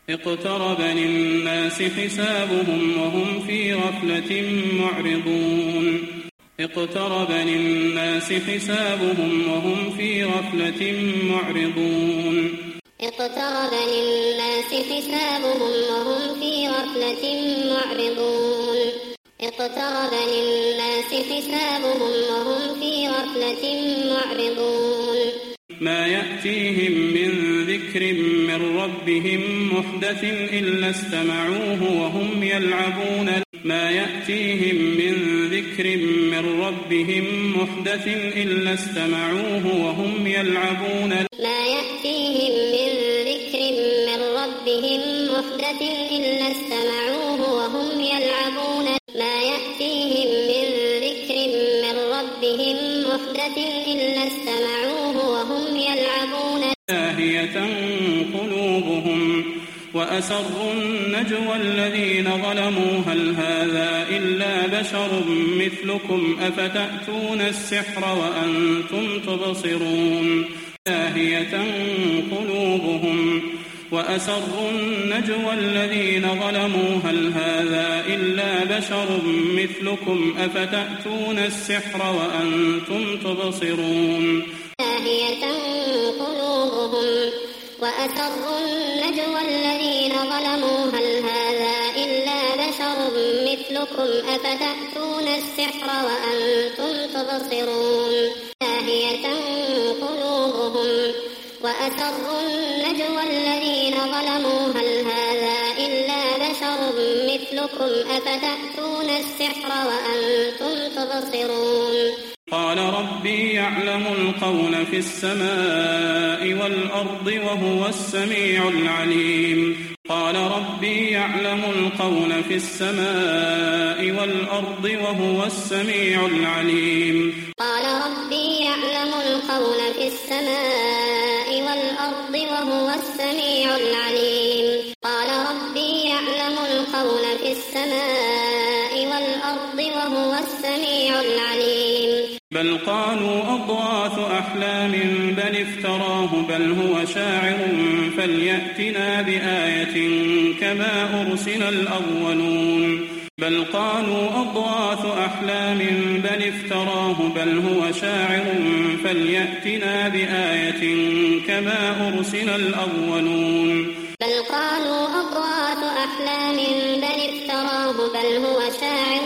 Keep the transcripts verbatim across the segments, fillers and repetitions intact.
اقترب للناس حسابهم وهم في غفلة معرضون اقترب للناس حسابهم وهم في غفلة معرضون اقترب للناس حسابهم وهم في غفلة معرضون اقترب للناس حسابهم وهم في غفلة معرضون ما يأتيهم من ذكر من ربهم محدث إلا استمعوه وهم يلعبون ما يأتيهم من ذكر من ربهم محدث إلا استمعوه وهم يلعبون ما يأتيهم من ذكر من ربهم محدث إلا استمعوه وهم يلعبون ما يأتيهم من ذكر من ربهم محدث إلا استمعوه وهم يلعبون لاهية قلوبهم وأسروا النجوى الذين ظلموا هل هذا إلا بشر مثلكم أفتأتون السحر وأنتم تبصرون لاهية قلوبهم وأسروا النجوى الذين ظلموا هل هذا إلا بشر مثلكم أفتأتون السحر وأنتم تبصرون لاهية قلوبهم وأسروا النجوى الذين ظلموا هل هذا إلا بشر مثلكم أفتأتون السحر وأنتم تبصرون لاهية قلوبهم وأسروا النجوى الذين ظلموا هل هذا إلا بشر مثلكم أفتأتون السحر وأنتم تبصرون قال ربي يعلم القول في السماء والأرض وهو السميع العليم قال ربي يعلم القول في السماء والأرض وهو السميع العليم قال ربي يعلم القول في السماء والأرض وهو السميع العليم قال ربي يعلم القول في السماء والأرض وهو السميع العليم بل قالوا أضغاث أحلام بل افتراه بل هو شاعر فليأتنا بآية كما أرسل الأولون بل قالوا أضغاث أحلام بل افتراه بل هو شاعر فليأتنا بآية كما أرسل الأولون بل قالوا أضغاث أحلام بل افتراه بل هو شاعر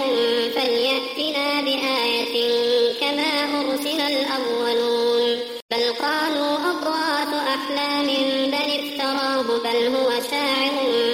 فليأتنا بآية كما أرسل الأولون بل قالوا أضغاث أحلام بل افتراه بل هو شاعر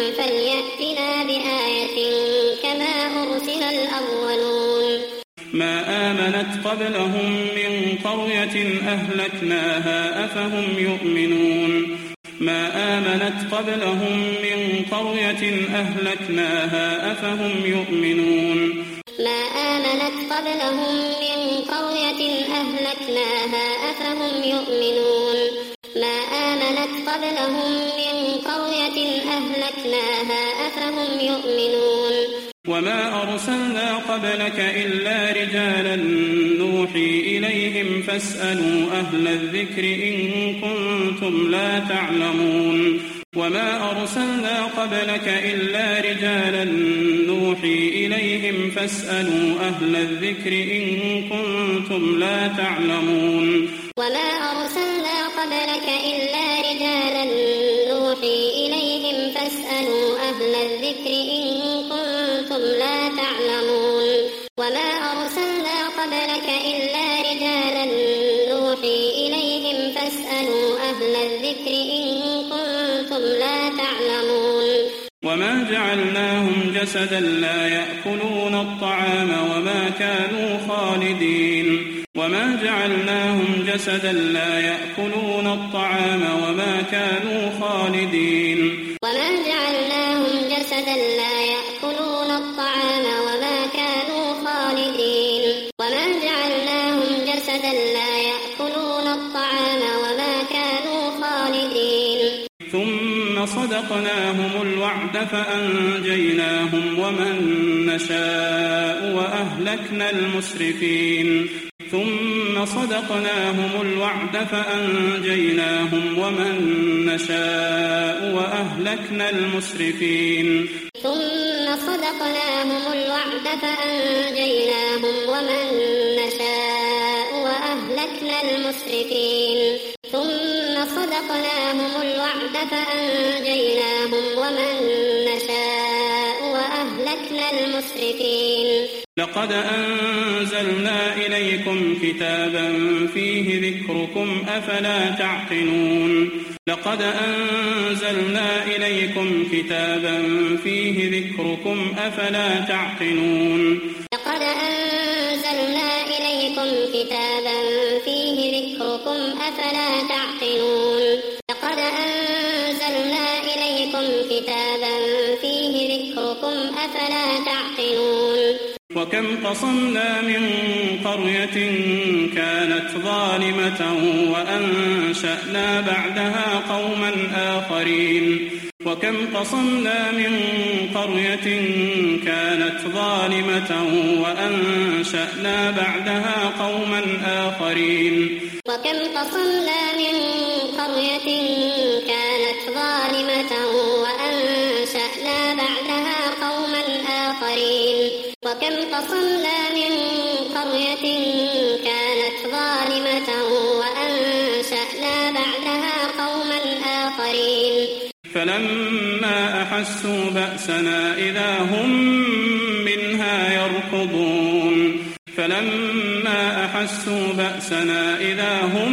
فليأتنا بآية كما أرسل الأولون ما آمنت قبلهم من قرية أهلكناها أفهم يؤمنون ما آمنت قبلهم من قرية أهلكناها أفهم يؤمنون ما آمنت قبلهم من قرية أهلكناها أفهم يؤمنون ما آمنت قبلهم من قرية أهلكناها أفهم يؤمنون وما أرسلنا قبلك إلا رجالا نوحي إليهم فاسألوا أهل الذكر إن كنتم لا تعلمون وما أرسلنا قبلك إلا رجالا نوحي إليهم فاسألوا أهل الذكر إن كنتم لا تعلمون وما أرسلنا قبلك إلا رجالا نوحي إليهم فاسألوا أهل الذكر إن كنتم لا تعلمون وما أرسلنا قبلك إلا رجالا نوحي إليهم فاسألوا أهل الذكر إن كنتم لا تعلمون وما جعلناهم جسدا لا يأكلون الطعام وما كانوا خالدين وما جعلناهم جسدا لا يأكلون الطعام وما كانوا خالدين وما جعلناهم جسدا لا يأكلون الطعام وما كانوا خالدين وما جعلناهم جسدا لا يأكلون الطعام وما كانوا خالدين ثم صدقناهم الوعد فأنجيناهم ومن نشاء وأهلكنا المسرفين ثم صدقناهم الوعد فأنجيناهم ومن نشاء وأهلكنا المسرفين ثم صدقناهم الوعد فأنجيناهم ومن نشاء وأهلكنا المسرفين ثم صدقناهم الوعد فأنجيناهم ومن نشاء وأهلكنا المسرفين لقد أنزلنا إليكم كتابا فيه ذكركم أفلا تعقلون لقد أنزلنا إليكم كتابا فيه ذكركم أفلا تعقلون لقد أنزلنا إليكم كتابا فيه ذكركم أفلا تعقلون لقد أنزلنا إليكم كتابا فيه ذكركم أفلا تعقلون وكم قصمنا من قرية كانت ظالمة وأنشأنا بعدها قوما آخرين وكم قصمنا من قرية كانت ظالمة وأنشأنا بعدها قوما آخرين وكم قصمنا من قرية كانت ظالمة وأنشأنا بعدها قوما آخرين وكم قصمنا من قرية كانت ظالمة وأنشأنا بعدها قوما آخرين فلما أحسوا بأسنا إذا هم منها يركضون فلما أحسوا بأسنا إذا هم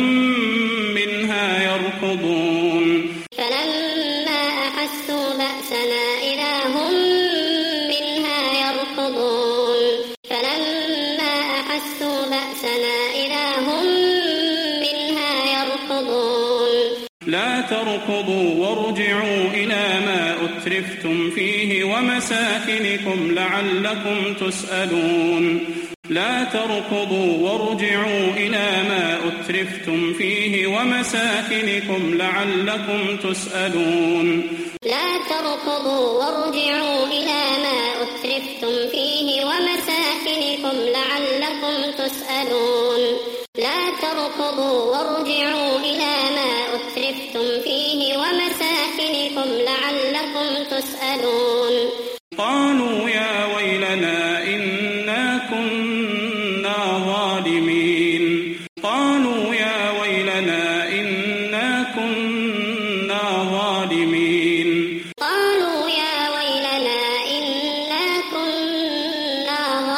منها يركضون فلما أحسوا بأسنا إذا هم منها يركضون فلما أحسوا بأسنا إذا هم منها يركضون لا تركضوا وارجعوا إلى ما أترفتم فيه ومساكنكم لعلكم تسألون لا تركضوا وارجعوا إلى ما أترفتم فيه ومساكنكم لعلكم تسألون لا تركضوا وارجعوا إلى ما أترفتم فيه ومساكنكم لعلكم تسألون لا تركضوا وارجعوا إلى ما أترفتم فيه ومساكنكم لعلكم تسألون قالوا يا ويلنا إنا كنا ظالمين قالوا يا ويلنا إنا كنا ظالمين قالوا يا ويلنا إنا كنا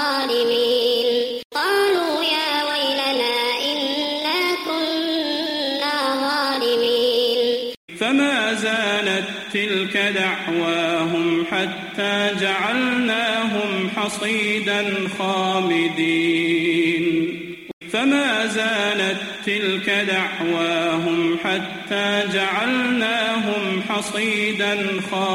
ظالمين قالوا يا ويلنا إنا كنا ظالمين فما زالت تلك دعواهم حتى جعلناهم حصيدا خامدين فما زالت تلك دعواهم حتى جعلناهم حصيدا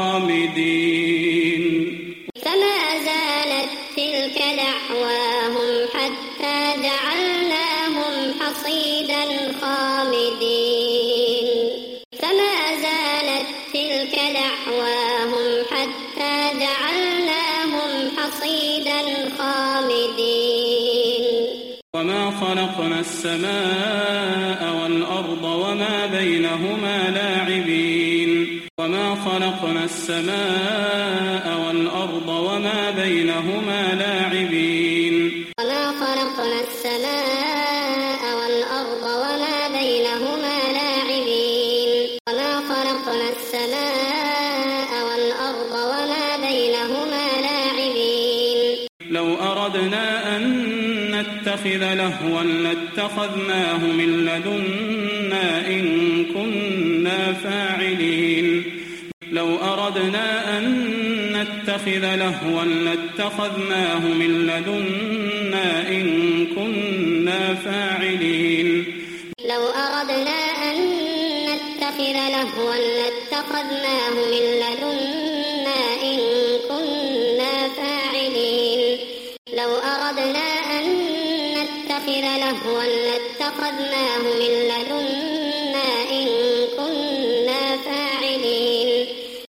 خامدين فما زالت تلك دعواهم حتى جعلناهم حصيدا خامدين فما زالت تلك دعواهم حتى جعلناهم حصيدا خامدين وما خلقنا السماء والأرض وما بينهما لاعبين وما خلقنا السماء والأرض وما بينهما لاعبين وما خلقنا السماء والأرض وما بينهما لاعبين وما خلقنا السماء والأرض وما بينهما لاعبين لو أردنا أن نتخذ لهوا لاتخذناه من لدنا إن كنا فاعلين لو أردنا أن نتخذ لهوا لاتخذناه من لدنا إن كنا فاعلين لو أردنا أن نتخذ لهوا لاتخذناه من لدنا إن كنا فاعلين لو أردنا أن نتخذ لهوا لاتخذناه من لدنا إن كنا فاعلين بل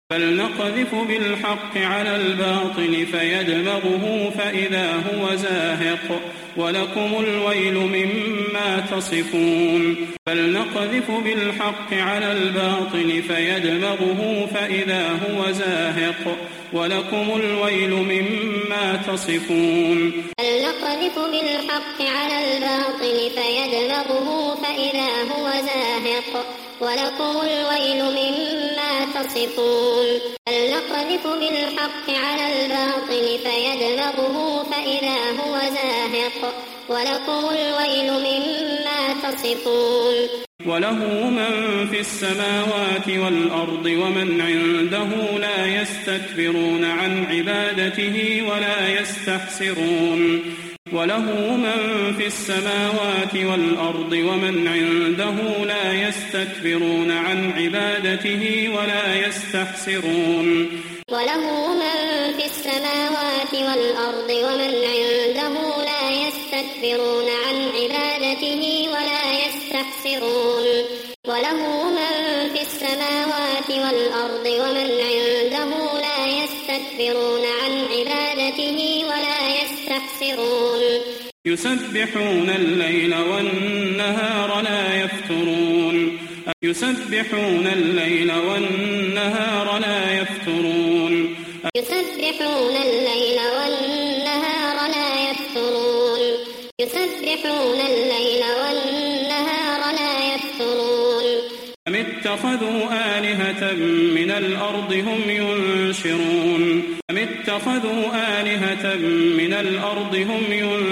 نقذف بالحق على الباطل فيدمغه فإذا هو زاهق ولكم الويل مما تصفون بل نقذف بالحق على الباطل فيدمغه فإذا هو زاهق ولكم الويل مما تصفون بل نقذف بالحق على الباطل فيدمغه فإذا هو زاهق ولكم الويل مما تصفون بل نقذف بالحق على الباطل فيدمغه فإذا هو زاهق ولكم الويل مما تصفون وله من في السماوات والأرض ومن عنده لا يستكبرون عن عبادته ولا يستحسرون وله من في السماوات والأرض ومن عنده لا يستكبرون عن عبادته ولا يستحسرون وله من في السماوات والأرض ومن عنده لا يستكبرون عن عبادته ولا يستحسرون وله من في السماوات والأرض ومن عنده لا يستكبرون عن عبادته ولا يستحسرون يسبحون الليل والنهار لا يفترون يسبحون الليل والنهار لا يفترون يسبحون الليل والنهار لا يفترون يسبحون الليل والنهار لا يفترون أم اتخذوا آلهة من الأرض هم ينشرون أم اتخذوا آلهة من الأرض هم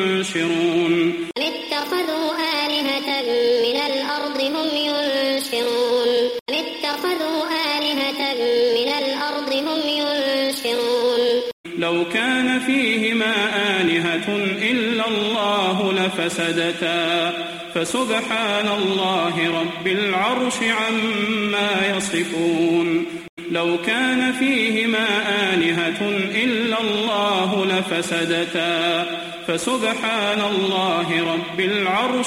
ينشرون أم اتخذوا آلهة من الأرض هم ينشرون أم اتخذوا آلهة من الأرض هم ينشرون لو كان فيهما آلهة إلا الله لفسدتا فسبحان الله رب العرش عما يصفون لو كان فيهما آلهة إلا الله لفسدتا فسبحان الله رب العرش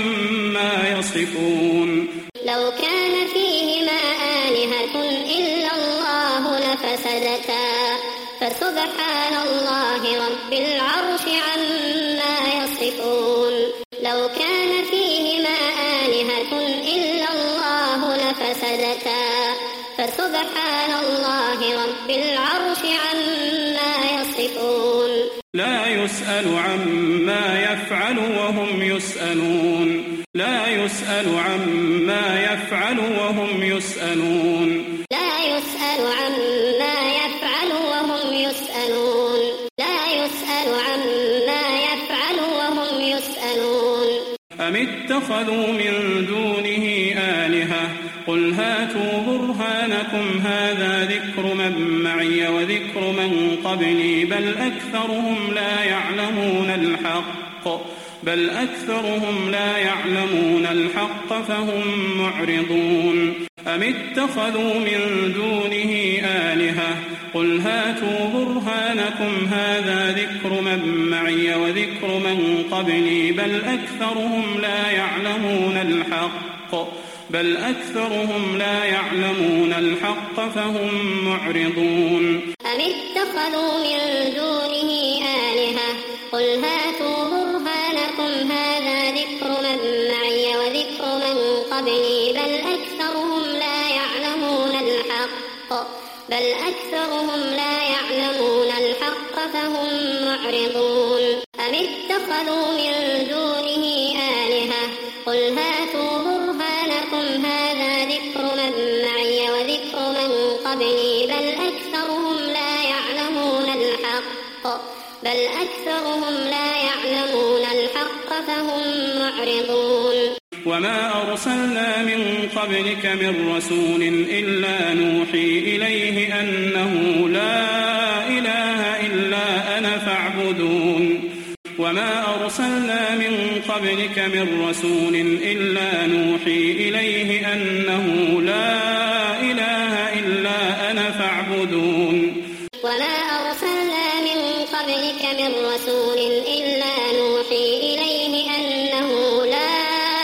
عما يصفون لو كان فيهما آلهة إلا الله لفسدتا فسبحان الله رب العرش عما يصفون لو كان فيهما آلهة إلا الله لفسدتا فسبحان الله رب العرش عما يصفون لا يسأل عما يفعل وهم يسألون لا يسأل عما يفعل وهم يسألون لا يسأل عما يفعل وهم يسألون لا يسأل عما يفعل وهم يسألون أم اتخذوا من دونه آلهة قل هاتوا برهانكم هذا ذكر من معي وذكر من قبلي بل أكثرهم لا يعلمون الحق بل أكثرهم لا يعلمون الحق فهم معرضون أم اتخذوا من دونه آلهة قل هاتوا برهانكم هذا ذكر من معي وذكر من قبلي بل أكثرهم لا يعلمون الحق بل أكثرهم لا يعلمون الحق فهم معرضون أم اتخذوا من دونه آلهة قل هاتوا برهانكم هذا ذكر من معي وذكر من قبلي بل أكثرهم لا يعلمون الحق بل أكثرهم لا يعلمون الحق فهم معرضون أم اتخذوا من دونه آلهة قل هاتوا برهانكم هذا ذكر من معي وذكر من قبلي بل أكثرهم لا يعلمون الحق بل أكثرهم لا يعلمون الحق فهم معرضون وما أرسلنا من قبلك من رسول إلا نوحي إليه أنه لا إله إلا أنا فاعبدون وما أرسلنا من قبلك من رسول إلا نوحي إليه أنه لا إله إلا أنا فاعبدون وما أرسلنا من قبلك من رسول إلا نوحي إليه أنه لا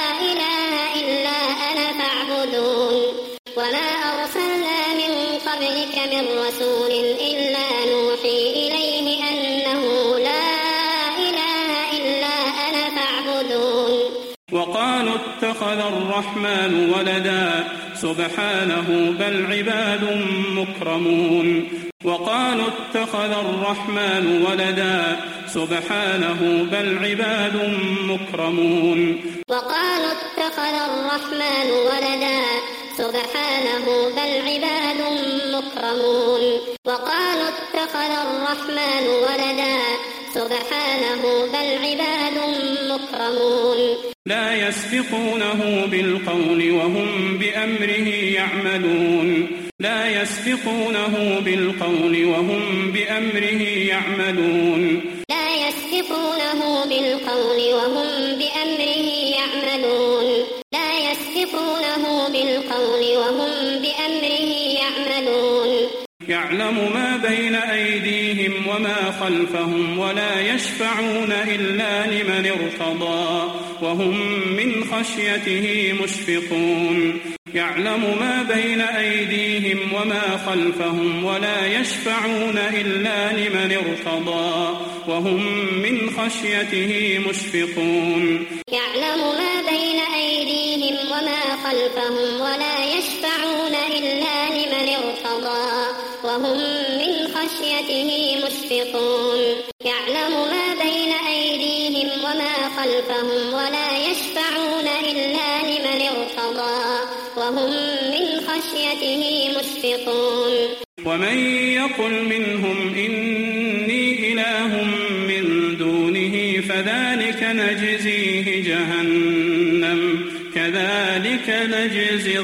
إله إلا أنا فاعبدون وما أرسلنا من قبلك من رسول رسول إلا نوحي إليه أنه لا إله إلا أنا فاعبدون وقالوا اتخذ الرحمن ولدا سبحانه بل عباد مكرمون وقالوا اتخذ الرحمن ولدا سبحانه بل عباد مكرمون وقالوا اتخذ الرحمن ولدا سبحانه بل عباد مكرمون وقالوا اتخذ الرحمن ولدا سبحانه بل عباد مكرمون لا يسبقونه بالقول وهم بأمره يعملون لا يسبقونه بالقول وهم بأمره يعملون لا يسبقونه بالقول وهم بأمره يعملون لا يسبقونه بالقول وهم بأمره يعملون يعلم ما بين أيديهم وما خلفهم ولا يشفعون إلا لمن ارتضى وهم من خشيته مشفقون يعلم ما بين أيديهم وما خلفهم ولا يشفعون إلا لمن ارتضى وهم من خشيته مشفقون يعلم ما بين أيديهم وما خلفهم ولا يشفعون إلا لمن ارتضى وهم من خشيته مشفقون يعلم ما بين أيديهم وما خلفهم ولا يشفعون إلا لمن ارتضى وهم من خشيته مشفقون ومن يقل منهم إني إله من دونه فذلك نجزيه جهنم كذلك نجزي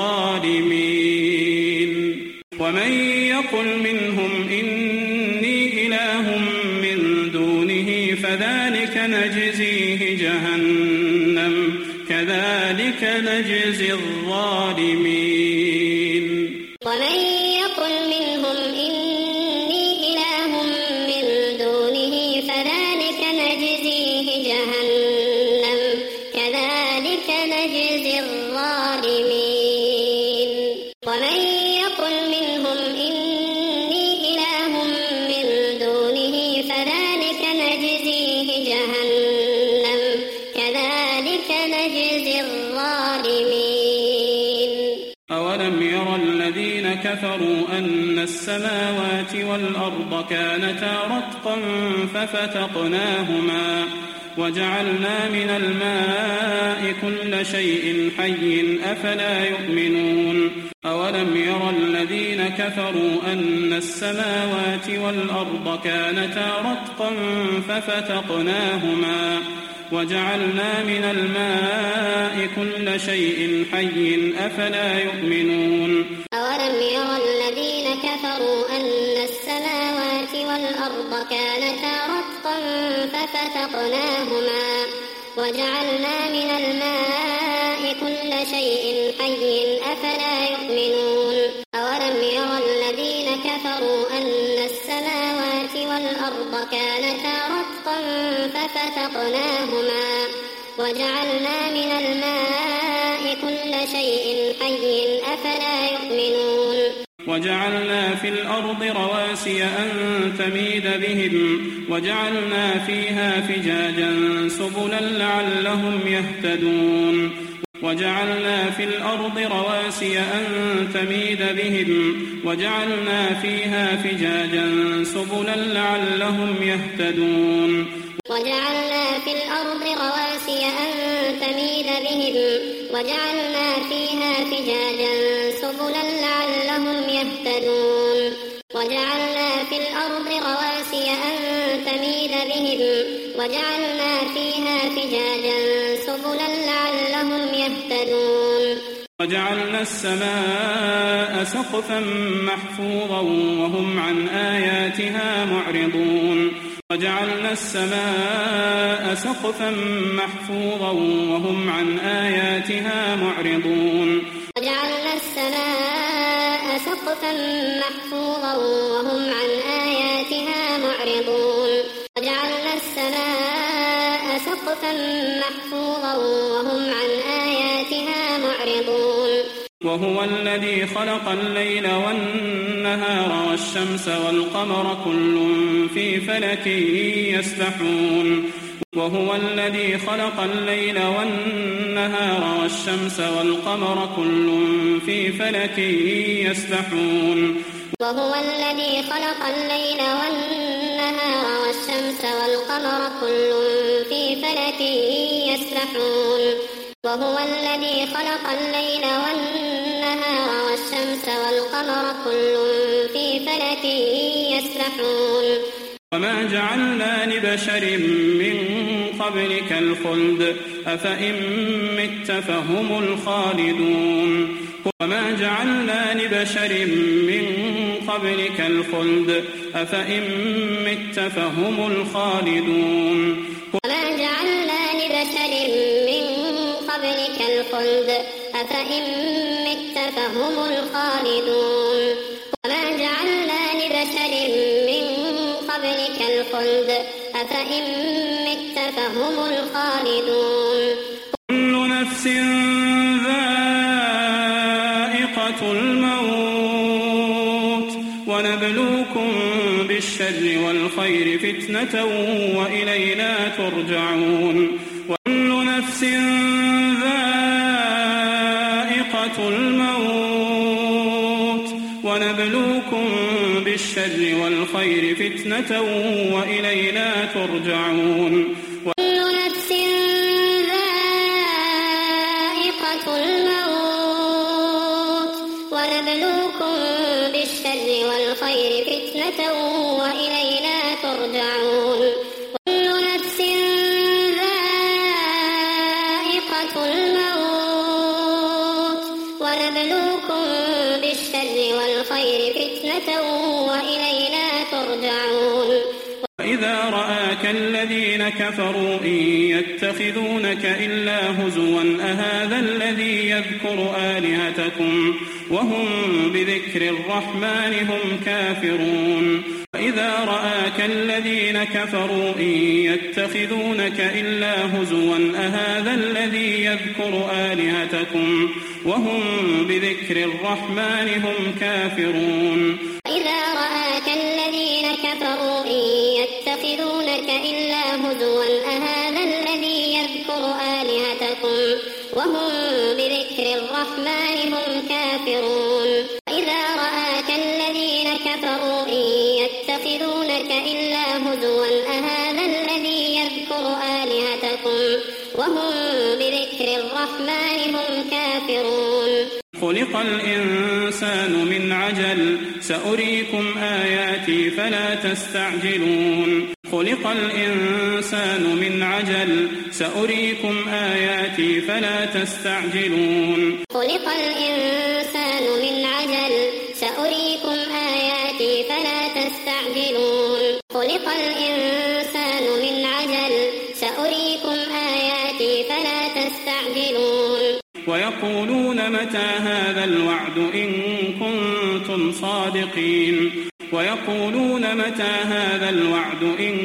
الظالمين ومن يقل منهم إني إله من دونه فذلك نجزيه جهنم كذلك نجزي الظالمين ومن يقل منهم إني إله من دونه فذلك نجزيه جهنم كذلك نجزي الظالمين ومن يقل منهم إني إله من دونه فذلك نجزيه جهنم كذلك نجزي الظالمين أولم يرى الذين كفروا أن السماوات والأرض كانتا رتقا ففتقناهما وجعلنا من الماء كل شيء حي أفلا يؤمنون أولم يرى الذين كفروا أن السماوات والأرض كانتا رتقا ففتقناهما وجعلنا من الماء كل شيء حي أفلا يؤمنون أولم يرى الذين كفروا أن السماوات والأرض كانتا رتقا ففتقناهما وجعلنا من الماء كل شيء حي أفلا يؤمنون أولم يرى الذين كفروا أن السماوات والأرض كانتا رتقا ففتقناهما وجعلنا من الماء كل شيء حي أفلا يؤمنون وجعلنا في الأرض رواسي أن تميد بهم وجعلنا فيها فجاجا سبلا لعلهم يهتدون وجعلنا في الأرض رواسي أن تميد بهم وجعلنا فيها فجاجا سبلا لعلهم يهتدون وجعلنا في الأرض رواسي أن تميد بهم وجعلنا فيها فجاجا سبلا لعلهم يهتدون وجعلنا في الأرض رواسي أن تميد بهم وجعلنا فيها فجاجا سبلا لعلهم يهتدون وجعلنا السماء سقفا محفوظا وهم عن آياتها معرضون وجعلنا السماء سقفا محفوظا وهم عن آياتها معرضون وجعلنا السماء سقفا محفوظا وهم عن آياتها معرضون وجعلنا السماء سقفا محفوظا وهم عن آياتها معرضون وهو الذي خلق الليل والنهار والشمس والقمر كل في فلك يسبحون وهو الذي خلق الليل والنهار والشمس والقمر كل في فلك يسبحون وهو الذي خلق الليل والنهار والشمس والقمر كل في فلك يسبحون وهو الذي خلق الليل والنهار والشمس والقمر كل في فلك يسبحون وما جعلنا لبشر من قبلك الخلد أفإن مت فهم الخالدون وما جعلنا لبشر من قبلك الخلد أفإن مت فهم الخالدون وما جعلنا لبشر من قبلك الخلد أفإن مت فهم الخالدون وما جعلنا لبشر من قبلك الخلد أفإن مت فهم الخالدون كل نفس ذائقة الموت ونبلوكم بالشر والخير فتنة وإلينا ترجعون كل نفس ذائقة الموت ونبلوكم بالشر والخير فتنة وإلينا ترجعون كل نفس ذائقة الموت ونبلوكم بالشر والخير فتنة وإلينا ترجعون كل نفس ذائقة الموت ونبلوكم بالشر والخير فتنة وإلينا ترجعون وإذا رآك الذين كفروا إن يتخذونك إلا هزوا أهذا الذي يذكر آلهتكم وهم بذكر الرحمن هم كافرون وإذا رآك الذين كفروا إن يتخذونك إلا هزوا أهذا الذي يذكر آلهتكم وهم بذكر الرحمن هم كافرون وإذا رآك الذين كفروا إن يتخذونك إلا هزوا أهذا الذي يذكر آلهتكم وهم بذكر الرحمن هم كافرون وإذا رآك الذين كفروا إن يتخذونك إلا هزوا أهذا الذي يذكر آلهتكم وهم بذكر الرحمن هم كافرون خلق الإنسان من عجل سأريكم آياتي فلا تستعجلون خلق الإنسان من عجل سأريكم آياتي فلا تستعجلون خلق الإنسان من عجل سأريكم آياتي فلا تستعجلون خلق الإنسان من عجل سأريكم آياتي فلا تستعجلون ويقولون متى هذا الوعد إن كنتم صادقين ويقولون متى هذا الوعد إن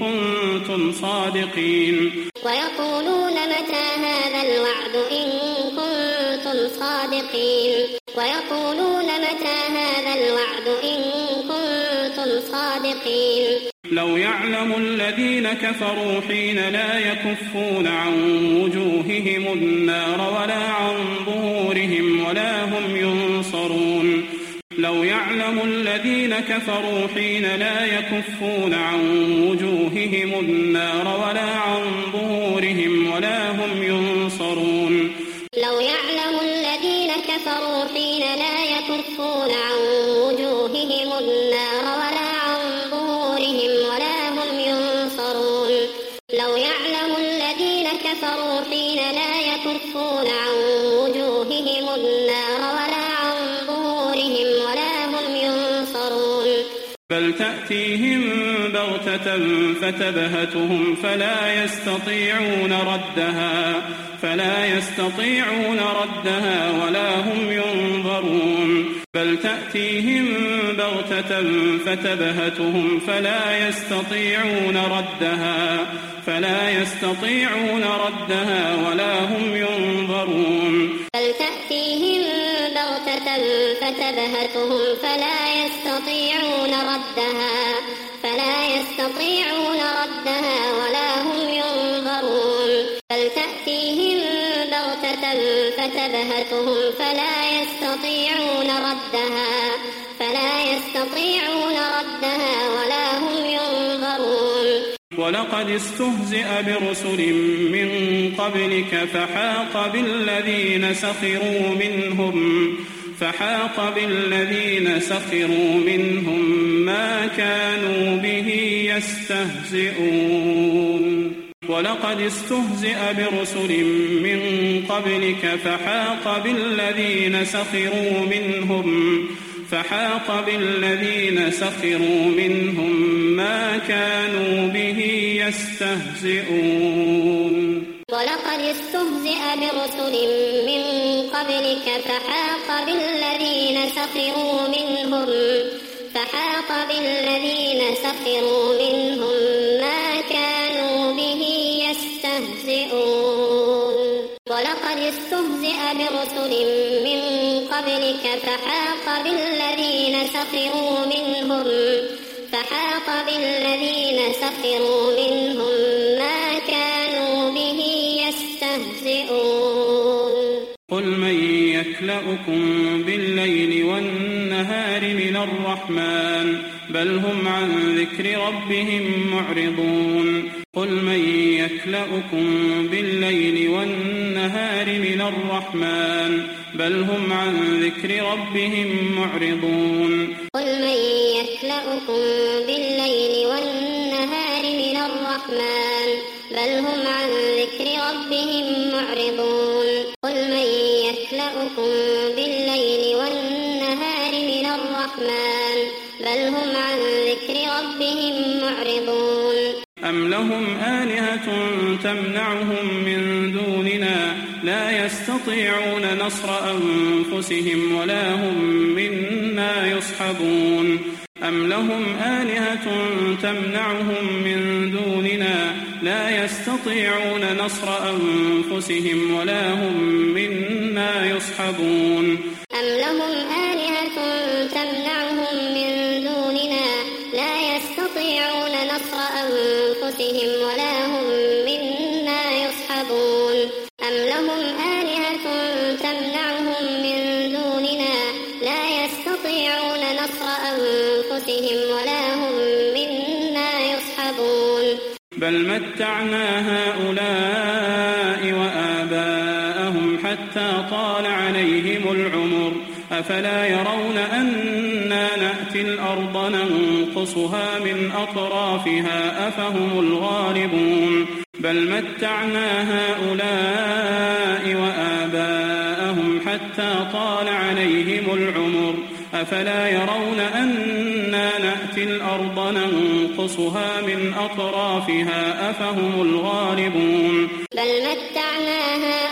كنتم صادقين ويقولون متى هذا الوعد إن كنتم صادقين ويقولون متى هذا الوعد إن كنتم صادقين لو يعلم الذين كفروا حين لا يكفون عن وجوههم النار ولا عن ظهورهم ولا هم ينصرون لو يعلم الذين كفروا حين لا يكفون عن وجوههم النار ولا عن ظهورهم ولا هم ينصرون لو يعلم الذين كفروا حين لا يكفون عن وجوههم النار ولا عن ظهورهم ولا هم ينصرون لو يعلم الذين كفروا حين لا يكفون عن وجوههم النار ولا عن ظهورهم ولا هم ينصرون بل تأتيهم بغتة فتبهتهم فلا يستطيعون ردها فلا يستطيعون ردها ولا هم ينظرون بل تأتيهم بغتة فتبهتهم فلا يستطيعون ردها فلا يستطيعون ردها ولا هم ينظرون بل تأتيهم بغتة فتبهتهم فلا يستطيعون ردها فلا يستطيعون ردها ولا هم ينظرون بل تأتيهم بغتة فتبهتهم فلا يستطيعون ردها فلا يستطيعون ردها ولا هم ينظرون ولقد استهزئ برسل من قبلك فحاق بالذين سخروا منهم فحاق بالذين سخروا منهم ما كانوا به يستهزئون ولقد استهزئ برسل من قبلك فحاق بالذين سخروا منهم فحاق بالذين سخروا منهم ما كانوا به يستهزئون ولقد استهزئ برسل من قبلك فحاق بالذين سخروا منهم فحاق بالذين سخروا منهم ما كانوا به يستهزئون ولقد استهزئ برسل من قبلك فحاق بالذين سخروا منهم فحاق بالذين سخروا منهم ما كانوا به يستهزئون قل من يكلؤكم بالليل والنهار من الرحمن بل هم عن ذكر ربهم معرضون قل من يكلؤكم بالليل والنهار من الرحمن بل هم عن ذكر ربهم معرضون قل من يكلؤكم بالليل والنهار من الرحمن بل هم عن ذكر ربهم معرضون قل من يكلؤكم بالليل والنهار من الرحمن بل هم عن ذكر ربهم معرضون أم لهم آلهة تمنعهم من دوننا لا يستطيعون نصر أنفسهم ولا هم منا يصحبون أم لهم آلهة تمنعهم من دوننا لا يستطيعون نصر أنفسهم ولا هم منا يصحبون أم لهم آلهة تمنعهم من دوننا لا يستطيعون نصر أنفسهم ولا هم منا يصحبون أم لهم آلهة تمنعهم من دوننا لا يستطيعون نصر أنفسهم ولا هم منا يصحبون بل متعنا هؤلاء وآباءهم حتى طال عليهم العمر أفلا يرون أنا نأتي الأرض ننقصها من أطرافها أفهم الغالبون بل متعنا هؤلاء وآباءهم حتى طال عليهم العمر أفلا يرون أنا نأتي الأرض ننقصها من أطرافها أفهم الغالبون بل متعنا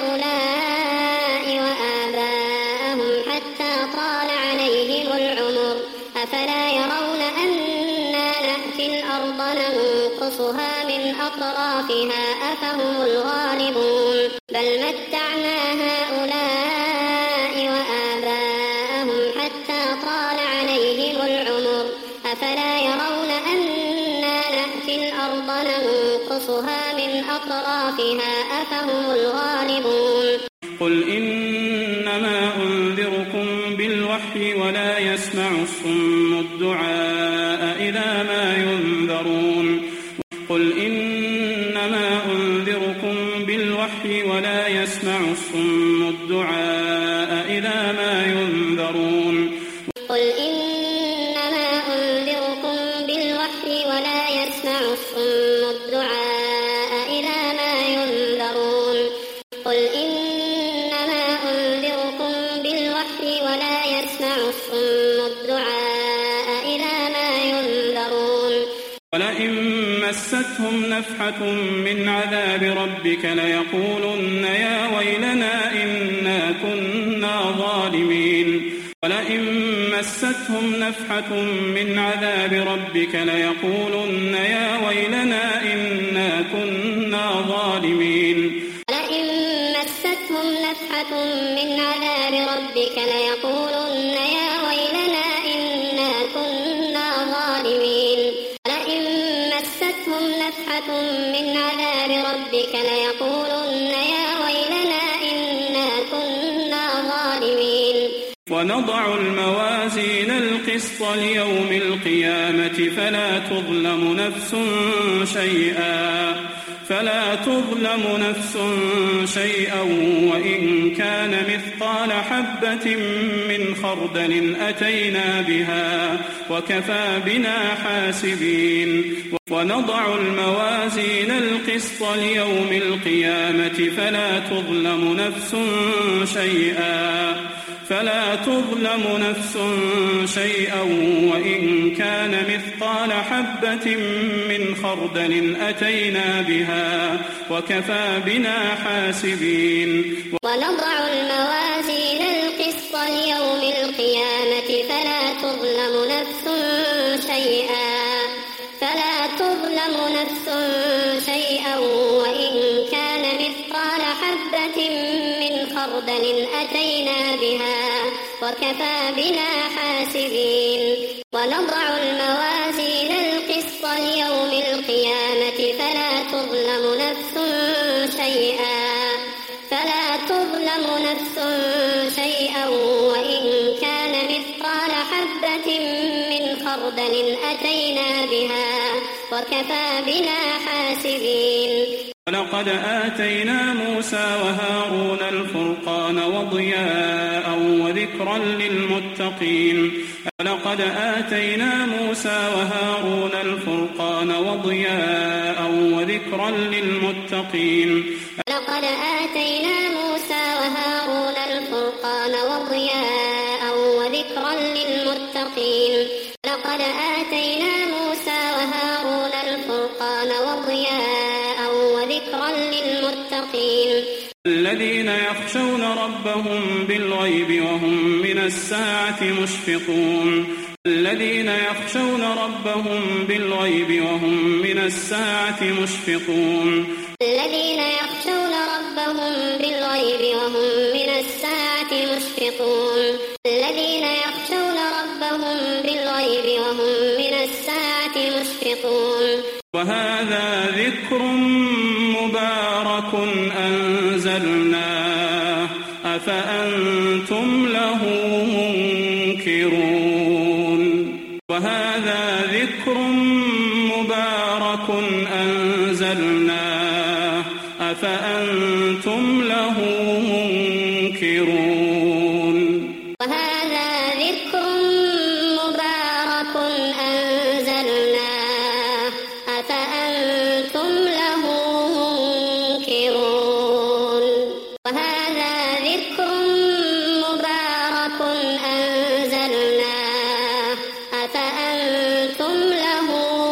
هؤلاء وآباءهم حتى طال عليهم العمر أفلا يرون أنا نأتي الأرض ننقصها من أطرافها أفهم الغالبون بل متعنا هؤلاء وآباءهم حتى طال عليهم العمر أفلا يرون أنا نأتي الأرض ننقصها من أطرافها أفهم الغالبون قل إنما أنذركم بالوحي ولا يسمع الصم الدعاء إذا ما ينذرون قل إنما أنذركم بالوحي ولا يسمع الصم الدعاء إذا ما ينذرون قل إنما أنذركم بالوحي ولا يسمع الصم الدعاء إذا ما ينذرون قل إنما أنذركم بالوحي ولا يسمع الصم الدعاء إذا ما ينذرون ولئن مستهم نفحة من عذاب ربك ليقولن يا ويلنا إنا كنا ظالمين ولئن مستهم نفحة من عذاب ربك ليقولن يا ويلنا إنا كنا ظالمين ولئن مستهم نفحة من عذاب ربك بربك ليقولن يا ويلنا إنا كنا ظالمين ولئن مستهم نفحة من عذاب ربك ليقولن يا ويلنا إنا كنا ظالمين ونضع الموازين القسط ليوم القيامة فلا تظلم نفس شيئا فلا تظلم نفس شيئا وإن كان مثقال حبة من خردل أتينا بها وكفى بنا حاسبين ونضع الموازين القسط ليوم القيامة فلا تظلم نفس شيئا فلا تظلم نفس شيئا وإن كان مثقال حبة من خردل أتينا بها وكفى بنا حاسبين ونضع الموازين القسط ليوم القيامة فلا تظلم نفس شيئا فلا تظلم نفس شيئا وإن كان مثقال حبة من خردل أتينا بها وكفى بنا حاسبين ونضع الموازين القسط ليوم القيامة فلا تظلم نفس شيئا فلا تظلم نفس شيئا وإن كان مثقال حبة من خردل أتينا بها وكفى بنا حاسبين ولقد آتينا موسى وهارون الفرقان وضياء وذكرا للمتقين ولقد آتينا موسى وهارون الفرقان وضياء وذكرا للمتقين ولقد آتينا موسى وهارون الفرقان وضياء وذكرا للمتقين ولقد آتينا موسى وهارون الفرقان وضياء وذكرا للمتقين الذين يخشون ربهم بالغيب وهم من الساعة مشفقون الذين يخشون ربهم بالغيب وهم من الساعة مشفقون الذين يخشون ربهم بالغيب وهم من الساعة مشفقون الذين يخشون ربهم بالغيب وهم من الساعة مشفقون وهذا ذكر مبارك أنزلناه أفأنتم له منكرون وهذا ذكر مبارك أنزلناه أفأنتم له منكرون وهذا ذكر مبارك أنزلناه أفأنتم له منكرون وهذا ذكر مبارك أنزلناه أفأنتم له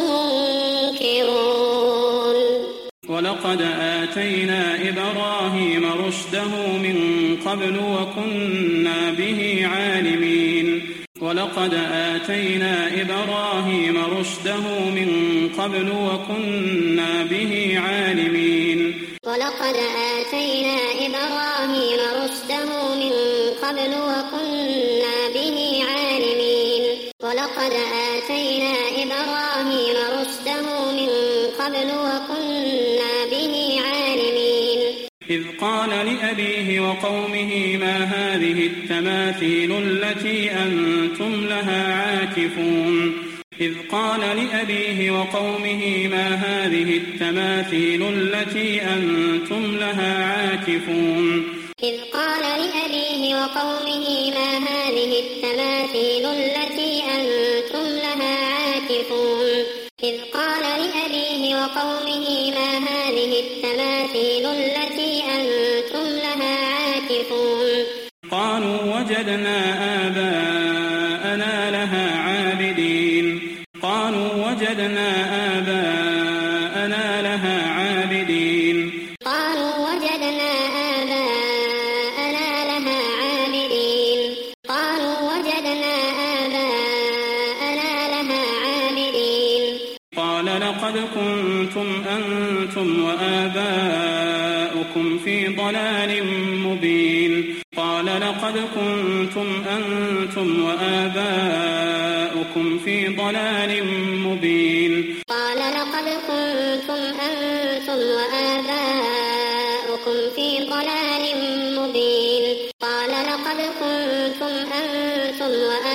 منكرون ولقد آتينا إبراهيم رشده من قبل وكنا به عالمين ولقد آتينا إبراهيم رشده من قبل وكنا به عالمين ولقد آتينا إبراهيم رشده من قبل وكنا به عالمين ولقد آتينا إبراهيم رشده من قبل وكنا به عالمين إذ قال لأبيه وقومه ما هذه التماثيل التي أنتم لها عاكفون إذ قال لأبيه وقومه ما هذه التماثيل التي أنتم لها عاكفون إذ قال لأبيه وقومه ما هذه التماثيل التي أنتم لها عاكفون إذ قال لأبيه وقومه ما هذه التماثيل التي أنتم لها عاكفون قالوا وجدنا آباءنا لها عابدين قالوا وجدنا آباءنا لها عابدين قالوا وجدنا آباءنا لها عابدين قالوا وجدنا آباءنا لها عابدين قال لقد كنتم أنتم وآباؤكم في ضلال مبين قال لقد كنتم ضلال مبين قال لقد كنتم أنتم وآباؤكم في ضلال مبين قال لقد كنتم أنتم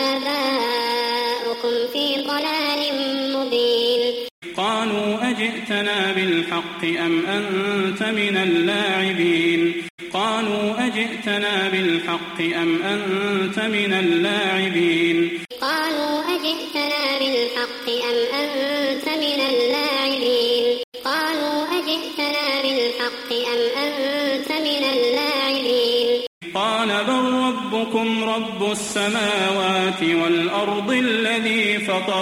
وآباؤكم في ضلال مبين قالوا أجئتنا بالحق أم أنت من اللاعبين قالوا أجئتنا بالحق أم أنت من اللاعبين قالوا أجئتنا بالحق أم أنت من اللاعبين قالوا أجئتنا بالحق أم أنت من اللاعبين قال بل ربكم رب السماوات والأرض الذي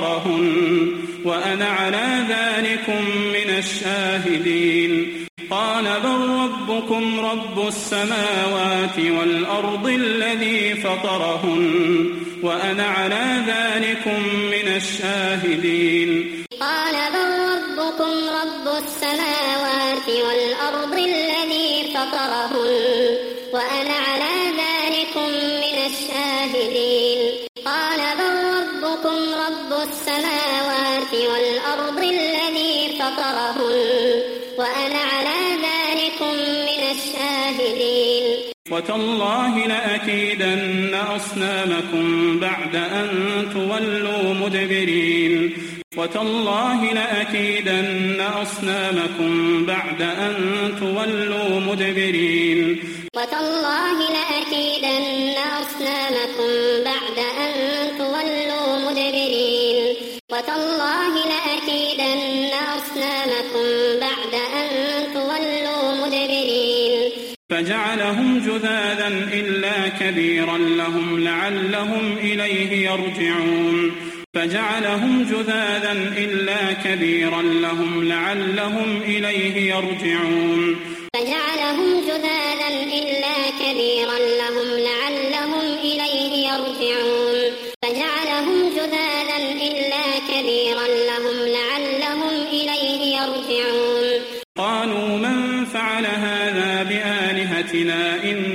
فطرهن وأنا على ذلكم من الشاهدين قال بل ربكم رب السماوات والأرض الذي فطرهن وأنا على ذلكم من الشاهدين قال بل ربكم رب السماوات والأرض الذي فطرهن وأنا على ذلكم من الشاهدين قال بل ربكم رب السماوات والأرض الذي فطرهن وأنا على ذلكم من الشاهدين وتالله لأكيدن أصنامكم بعد أن تولوا مدبرين وتالله لأكيدن أصنامكم بعد أن تولوا مدبرين وتالله لأكيدن أصنامكم بعد أن تولوا مدبرين وتالله لأكيدن أصنامكم بعد أن تولوا مدبرين فجعلهم جذاذا إلا كبيرا لهم لعلهم إليه يرجعون فجعلهم جذاذا إلا كبيرا لهم لعلهم إليه يرجعون فجعلهم جذاذا إلا كبيرا لهم لعلهم إليه يرجعون فجعلهم جذاذا إلا كبيرا لهم لعلهم إليه يرجعون قالوا من فعل هذا بآلهتنا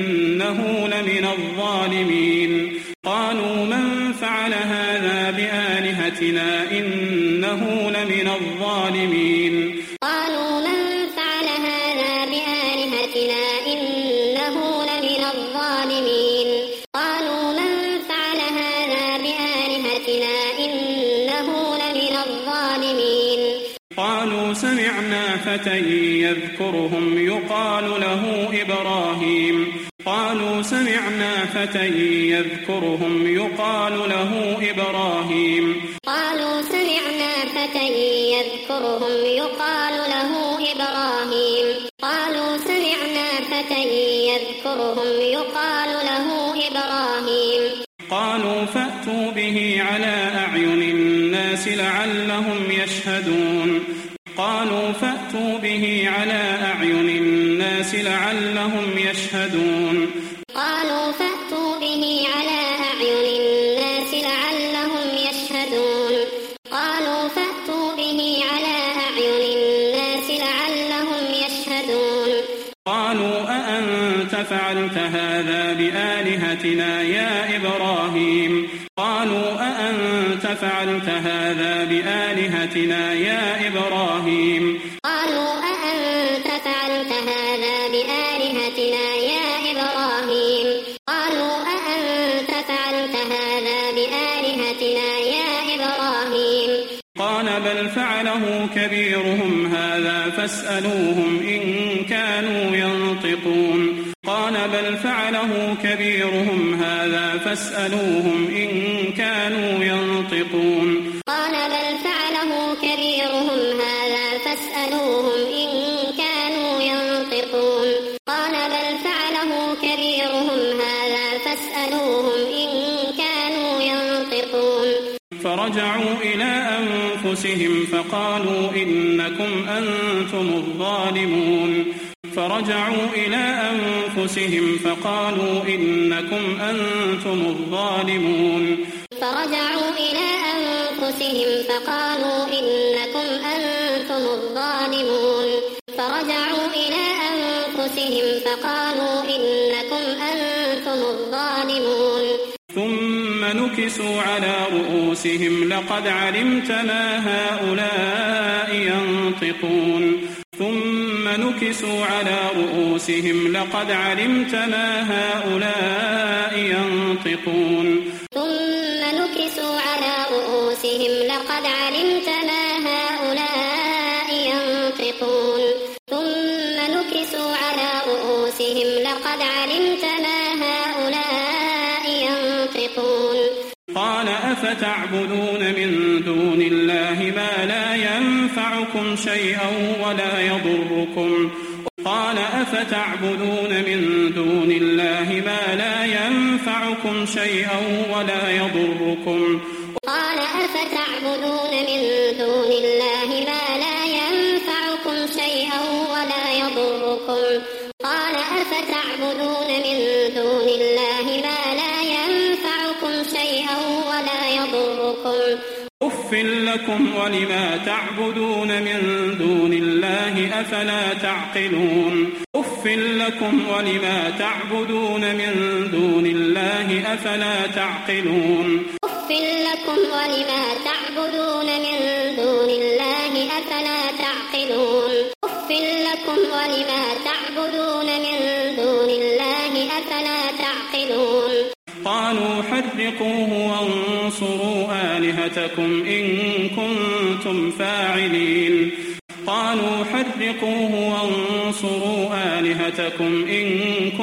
إنه لمن الظالمين قالوا من فعل هذا بآلهتنا إنه لمن الظالمين قالوا من فعل هذا بآلهتنا إنه لمن الظالمين قالوا من فعل هذا بآلهتنا إنه لمن الظالمين قالوا سمعنا فتى يذكرهم يقال له إبراهيم قالوا سمعنا فتى يذكرهم يقال له إبراهيم قالوا سمعنا فتى يذكرهم يقال له إبراهيم قالوا سمعنا فتى يذكرهم يقال له إبراهيم قالوا فأتوا به على أعين الناس لعلهم يشهدون قالوا فأتوا به على أعين الناس لعلهم يشهدون قالوا فأتوا به على أعين الناس لعلهم يشهدون قالوا فأتوا به على أعين الناس لعلهم يشهدون قالوا أأنت فعلت هذا بآلهتنا يا إبراهيم قالوا أأنت فعلت هذا بآلهتنا يا إبراهيم قالوا أأنت فعلت هذا بآلهتنا يا إبراهيم قالوا أأنت فعلت هذا بآلهتنا يا إبراهيم قال بل فعله كبيرهم هذا فاسألوهم إن كانوا ينطقون قال بل فعله كبيرهم هذا فاسألوهم إن كانوا ينطقون قال بل فعله كبيرهم هذا فاسألوهم إن كانوا ينطقون قال بل فعله كبيرهم هذا فاسألوهم إن كانوا ينطقون فرجعوا إلى أنفسهم فقالوا إنكم أنتم الظالمون فرجعوا إلى أنفسهم فقالوا إنكم أنتم الظالمون فرجعوا إلى أنفسهم فقالوا إنكم أنتم الظالمون فرجعوا إلى أنفسهم فقالوا إنكم أنتم الظالمون ثم نكسوا على رؤوسهم لقد علمت ما هؤلاء ينطقون ثم نكسوا على رؤوسهم لقد علمت ما هؤلاء ينطقون ثم نكسوا على رؤوسهم لقد علمت ما هؤلاء ينطقون ثم نكسوا على رؤوسهم لقد علمت ما هؤلاء ينطقون قال أفتعبدون من دون الله ما لا ينفعكم شيئا ولا يضركم قال أفتعبدون من دون الله ما لا ينفعكم شيئا ولا يضركم قال أفتعبدون من دون الله ما لا ينفعكم شيئا ولا يضركم قال أفتعبدون من دون الله ما لا ينفعكم شيئا ولا يضركم أف لكم ولما تعبدون من دون الله أفلا تعقلون أف لكم ولما تعبدون من دون الله أفلا تعقلون أف لكم ولما تعبدون من دون الله أفلا تعقلون أف لكم ولما تعبدون من دون الله أفلا تعقلون قالوا حرقوه وانصروا آلهتكم إن كنتم فاعلين قالوا حرقوه وانصروا آلهتكم إن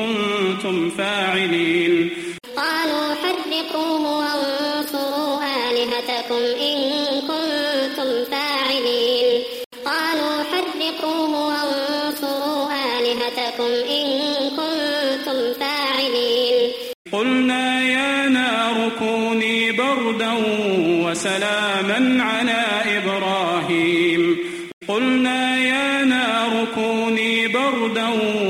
كنتم فاعلين قالوا حرقوه وانصروا آلهتكم إن كنتم فاعلين قالوا حرقوه وانصروا آلهتكم إن كنتم فاعلين قلنا يا نار كوني بردا وسلاما على إبراهيم قلنا يا نار كوني بردا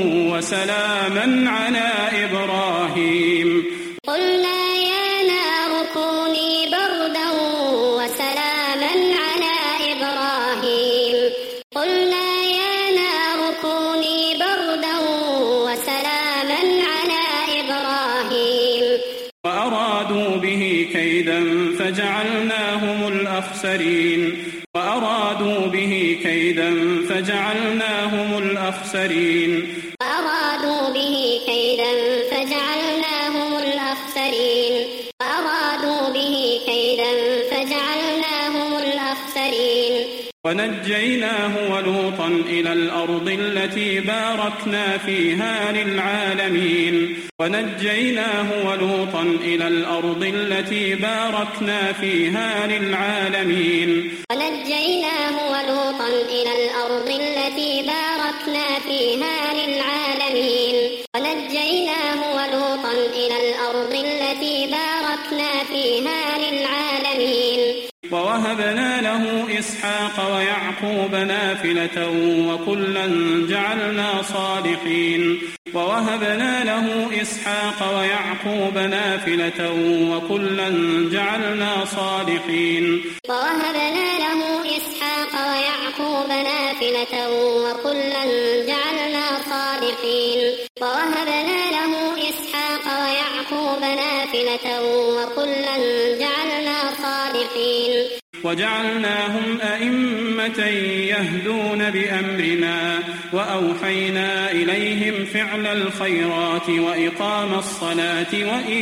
وسلاما على إبراهيم قلنا يا نار كوني بردا وسلاما على إبراهيم قلنا يا نار كوني بردا وسلاما على إبراهيم وأرادوا به كيدا فجعلناهم الأخسرين وأرادوا به كيدا فجعلناهم الأخسرين وأرادوا به كيدا فجعلناهم الأخسرين وأرادوا به كيدا فجعلناهم الأخسرين ونجيناه ولوطا إلى الأرض التي باركنا فيها للعالمين ونجيناه ولوطا إلى الأرض التي باركنا فيها للعالمين ونجيناه ولوطا إلى الأرض التي باركنا فيها للعالمين ونجيناه ولوطا إلى الأرض التي باركنا فيها للعالمين ووهبنا له إسحاق ويعقوب نافلة وكلا جعلنا صالحين ووهبنا له إسحاق ويعقوب نافلة وكلا جعلنا صالحين ووهبنا له إسحاق ويعقوب نافلة وكلا جعلنا صالحين ووهبنا له إسحاق ويعقوب نافلة وكلا جعلنا صالحين وجعلناهم أئمة يهدون بأمرنا وأوحينا إليهم فعل الخيرات وإقام الصلاة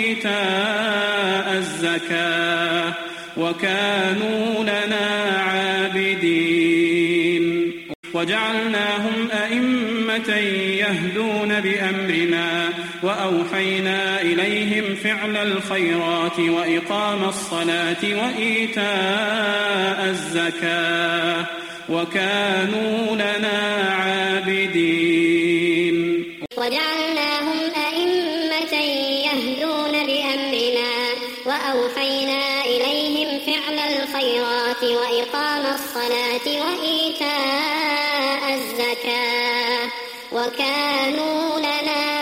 وإيتاء الزكاة وكانوا لنا عابدين وجعلناهم أئمة يهدون بأمرنا وأوحينا إليهم فعل الخيرات وإقام الصلاة وإيتاء الزكاة وكانوا لنا عابدين وجعلناهم أئمة يهدون بأمرنا وأوحينا إليهم فعل الخيرات وإقام الصلاة وإيتاء الزكاة وكانوا لنا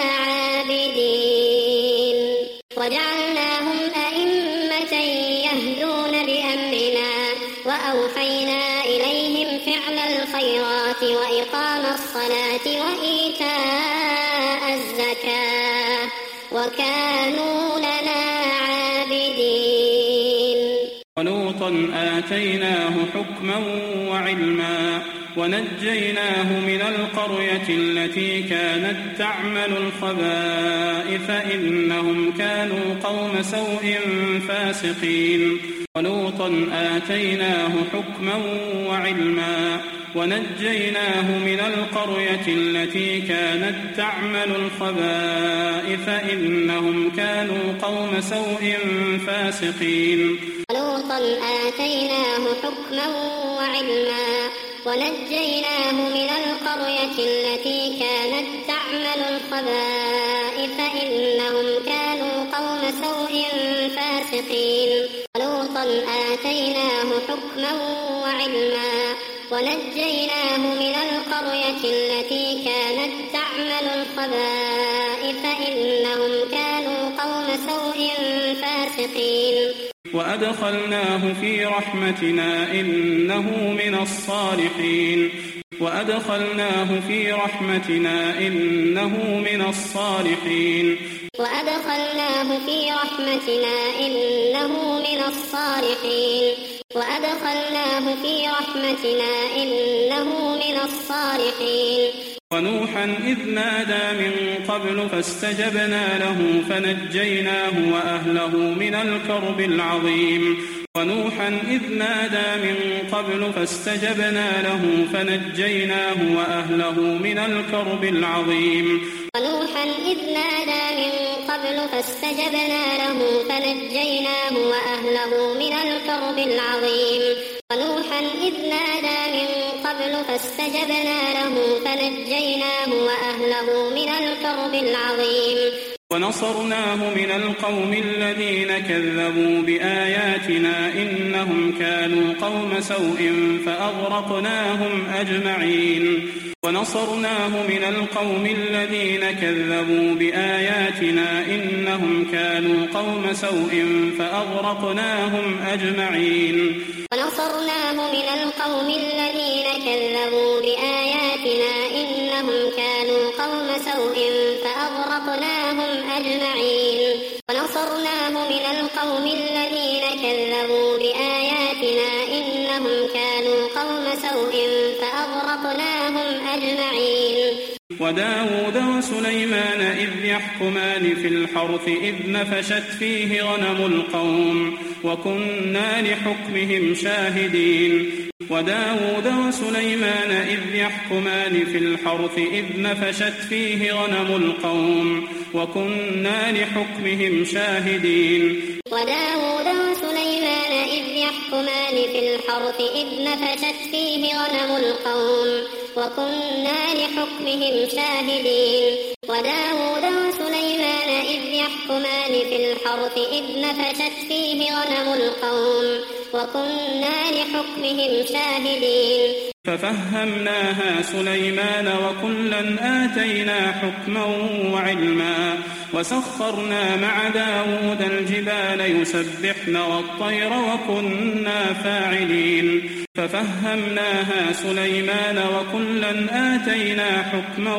عابدين وجعلناهم أئمة يهدون بأمرنا وأوحينا إليهم فعل الخيرات وإقام الصلاة وإيتاء الزكاة وكانوا لنا عابدين آتيناه حكما وعلما ونجيناه من القرية التي كانت تعمل الخبائث إنهم كانوا قوم سوء فاسقين ولوطا آتيناه حكما وعلما ونجيناه من القرية التي كانت تعمل الخبائث إنهم كانوا قوم سوء فاسقين ولوطا آتيناه حكما وعلما ونجيناه من القرية التي كانت تعمل الخبائث إنهم كانوا قوم سوء فاسقين ولوطا آتيناه حكما وعلما ونجيناه من القرية التي كانت تعمل الخبائث إنهم كانوا قوم سوء فاسقين وأدخلناه في رحمتنا إنه من الصالحين وأدخلناه في رحمتنا إنه من الصالحين وأدخلناه في رحمتنا إنه من الصالحين وأدخلناه في رحمتنا إنه من الصالحين ونوحا إذ نادى من قبل فاستجبنا له فنجيناه وأهله من الكرب العظيم ونوحا إذ نادى من قبل فاستجبنا له فنجيناه وأهله من الكرب العظيم ونوحا إذ نادى من قبل فاستجبنا له فنجيناه وأهله من الكرب العظيم ونوحا إذ نادى من قبل فاستجبنا له فنجيناه وأهله من الكرب العظيم ونصرناه من القوم الذين كذبوا بآياتنا إنهم كانوا قوم سوء فأغرقناهم أجمعين ونصرناه من القوم الذين كذبوا بآياتنا إنهم كانوا قوم سوء فأغرقناهم أجمعين ونصرناه من القوم الذين كذبوا بآياتنا إنهم كانوا قوم سوء فأغرقناهم أجمعين ونصرناه من القوم الذين كذبوا بآياتنا إنهم كانوا قوم سوء فأغرقناهم أجمعين وداود وسليمان إذ يحكمان في الحرث إذ نفشت فيه غنم القوم وكنا لحكمهم شاهدين وداود وسليمان إذ يحكمان في الحرث إذ نفشت فيه غنم القوم وكنا لحكمهم شاهدين وداود وسليمان إذ يحكمان في الحرث إذ نفشت فيه غنم القوم وكنا لحكمهم شاهدين وداود وسليمان إذ يحكمان في الحرث إذ نفشت فيه غنم القوم وكنا لحكمهم شاهدين ففهمناها سليمان وكلا آتينا حكما وعلما وسخرنا مع داود الجبال يسبحن والطير وكنا فاعلين ففهمناها سليمان وكلا آتينا حكما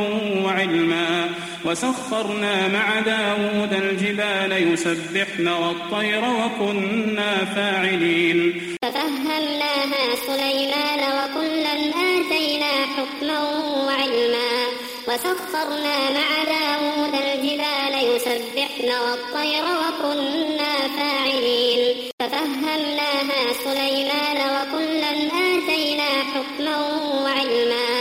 وعلما وسخرنا مع داود الجبال يسبحن والطير وكنا فاعلين ففهمناها سليمان وكلا آتينا حكما وعلما وسخرنا مع داود الجبال يسبحن والطير وكنا فاعلين ففهمناها سليمان وكلا آتينا حكما وعلما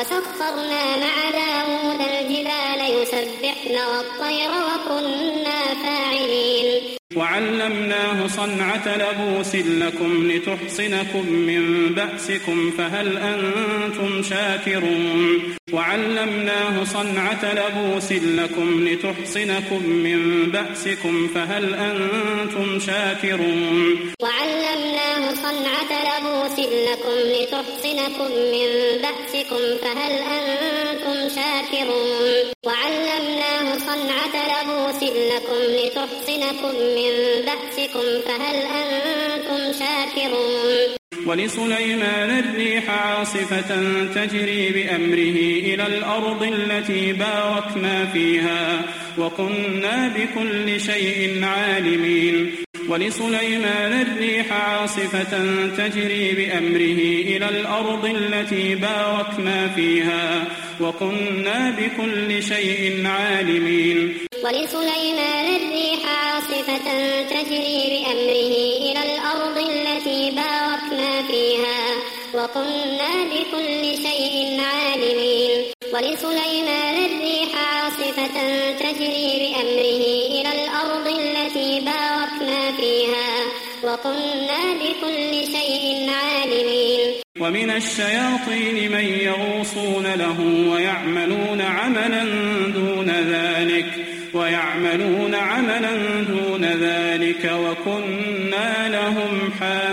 وسخرنا مع داود الجبال يسبحن والطير وكنا فاعلين وعلمناه صنعة لبوس لكم لتحصنكم من بأسكم فهل أنتم شاكرون وعلمناه صنعة لبوس لكم لتحصنكم من بأسكم فهل أنتم شاكرون وعلمناه صنعة لبوس لكم لتحصنكم من بأسكم فهل أنتم شاكرون وعلمناه صنعة لبوس لكم لتحصنكم من بأسكم فهل أنتم شاكرون ولسليمان الريح عاصفة تجري بأمره إلى الأرض التي باركنا فيها وكنا بكل شيء عالمين ولسليمان الريح عاصفة تجري بأمره إلى الأرض التي باركنا فيها وكنا بكل شيء عالمين ولسليمان الريح عاصفة تجري بأمره إلى الأرض التي باركنا فيها وكنا بكل شيء عالمين ولسليمان الريح عاصفة تجري بأمره إلى الأرض التي باركنا فيها وكنا بكل شيء عالمين ومن الشياطين من يغوصون له ويعملون عملا دون ذلك ويعملون عملا دون ذلك وكنا لهم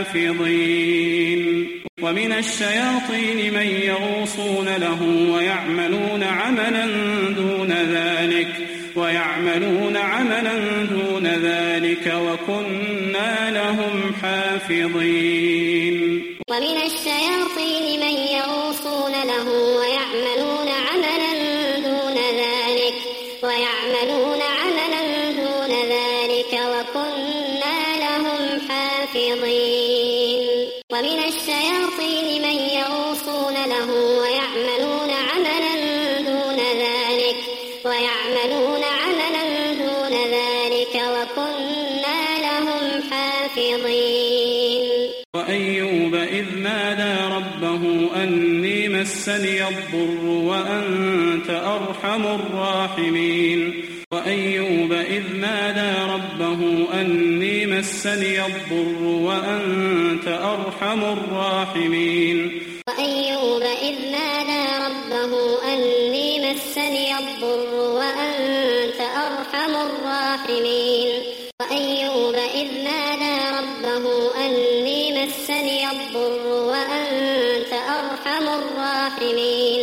حافظين ومن الشياطين من يغوصون له ويعملون عملا دون ذلك ويعملون عملا دون ذلك وكنا لهم حافظين ومن الشياطين من يغوصون له ويعملون عملا دون ذلك ويعملون عملا دون ذلك وكنا لهم حافظين ومن الشياطين من يغوصون له ويعملون عملا دون ذلك ويعملون عملا دون ذلك وكنا لهم حافظين وأيوب إذ نادى ربه أني مسني الضر وأنت أرحم الراحمين وأيوب إذ نادى ربه أني مسني الضر وأنت أرحم الراحمين وأيوب إذ نادى ربه أني مسني الضر وأنت أرحم الراحمين وأيوب إذ نادى ربه أني مسني الضر وأنت أرحم الراحمين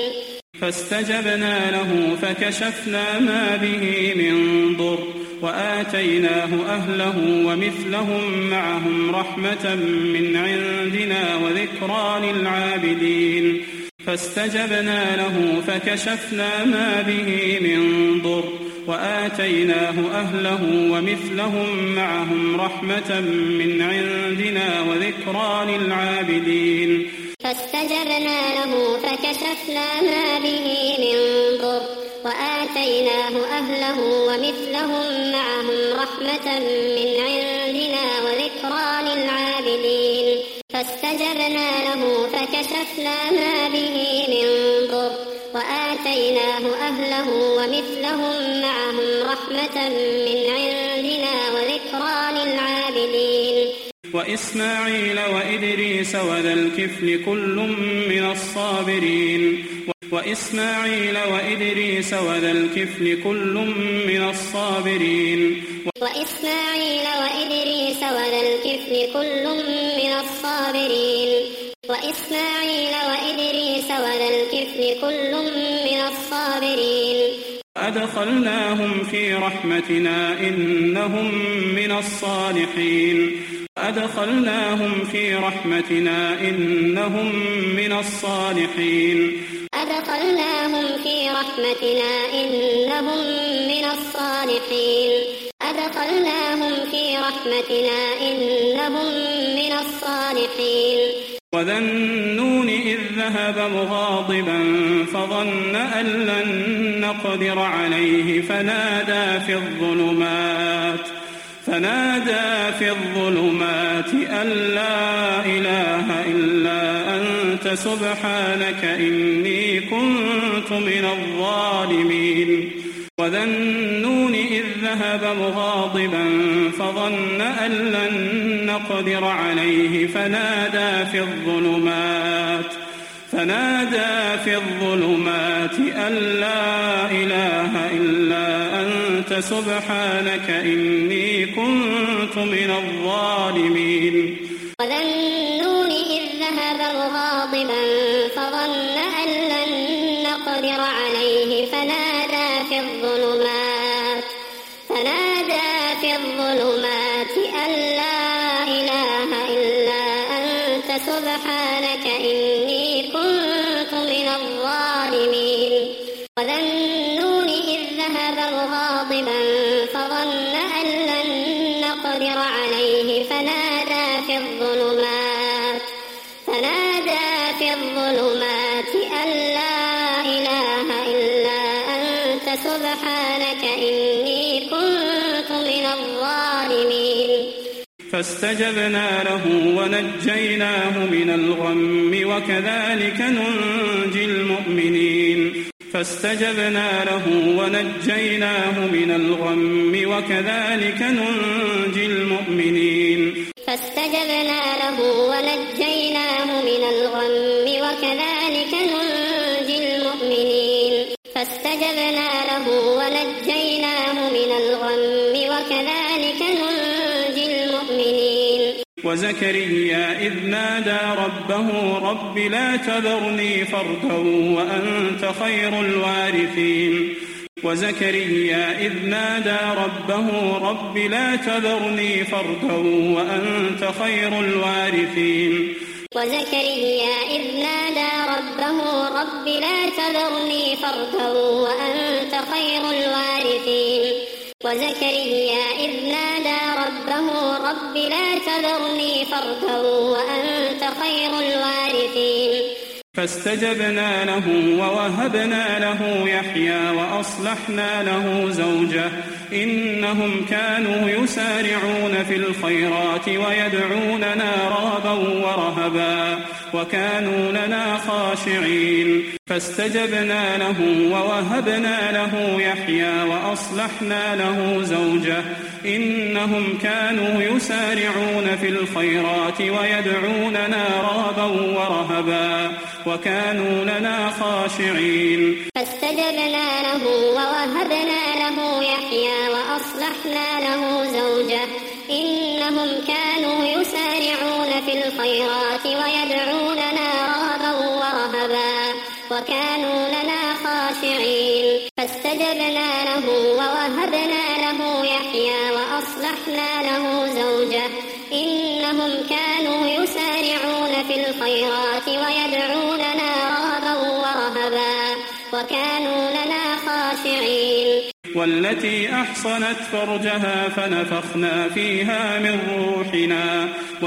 فاستجبنا له فكشفنا ما به من ضر وآتيناه أهله ومثلهم معهم رحمة من عندنا وذكرى للعابدين فاستجبنا له فكشفنا ما به من ضر وآتيناه أهله ومثلهم معهم رحمة من عندنا وذكرى للعابدين فاستجبنا له فكشفنا ما به من ضر وآتيناه أهله ومثلهم معهم رحمة من عندنا وذكرى للعابدين فاستجبنا له فكشفنا ما به من ضر وآتيناه أهله ومثلهم معهم رحمة من عندنا وذكرى للعابدين وإسماعيل وإدريس وذا الكفل كل من الصابرين وإسماعيل وإدريس وذا الكفل كل من الصابرين وإسماعيل وإدريس وذا الكفل كل من الصابرين وإسماعيل وإدريس وذا الكفل كل من الصابرين أدخلناهم في رحمتنا إنهم من الصالحين أدخلناهم في رحمتنا إنهم من الصالحين أدخلناهم في رحمتنا إنهم من الصالحين أدخلناهم في رحمتنا إنهم من الصالحين وذا النون إذ ذهب مغاضبا فظن أن لن نقدر عليه فنادى في الظلمات فنادى في الظلمات أن لا إله إلا أنت سبحانك إني كنت من الظالمين وذا النون إذ ذهب مغاضبا فظن أن لن نقدر عليه فنادى في الظلمات فنادى في الظلمات أن لا إله إلا أنت سبحانك إني كنت من الظالمين وذا النون إذ ذهب مغاضبا فظن أن لن نقدر عليه فنادى في الظلمات فنادى في الظلمات أن لا إله إلا أنت سبحانك إني كنت من الظالمين وذا النون إذ ذهب مغاضبا فظن أن لن نقدر عليه في الظلمات أن لا إله إلا أنت سبحانك إني كنت من الظالمين فاستجبنا له ونجيناه من الغم وكذلك ننجي المؤمنين فاستجبنا له ونجيناه من الغم وكذلك ننجي المؤمنين فاستجبنا له ونجيناه من الغم وكذلك ننجي المؤمنين فاستجبنا له ونجيناه من الغم وكذلك ننجي المؤمنين وزكريا إذ نادى ربه رب لا تذرني فردا وأنت خير الوارثين وزكريا إذ نادى ربه رب لا تذرني فردا وأنت خير الوارثين وزكريا إذ نادى ربه رب لا تذرني فردا وأنت خير الوارثين وزكريا إذ نادى ربه رب لا تذرني فردا وأنت خير الوارثين فاستجبنا له ووهبنا له يحيى وأصلحنا له زوجه إنهم كانوا يسارعون في الخيرات ويدعوننا رغبا ورهبا وكانوا لنا خاشعين فاستجبنا له ووهبنا له يحيى وأصلحنا له زوجه إنهم كانوا يسارعون في الخيرات ويدعوننا رغبا ورهبا وكانوا لنا خاشعين فاستجبنا له ووهبنا له يحيى وأصلحنا له زوجه إنهم كانوا يسارعون في الخيرات ويدعوننا رغبا ورهبا وكانوا لنا خاشعين فاستجبنا له ووهبنا له يحيى وأصلحنا له زوجه إنهم كانوا يسارعون في الخيرات ويدعوننا رغبا ورهبا وكانوا لنا خاشعين والتي أحصنت فرجها فنفخنا فيها من روحنا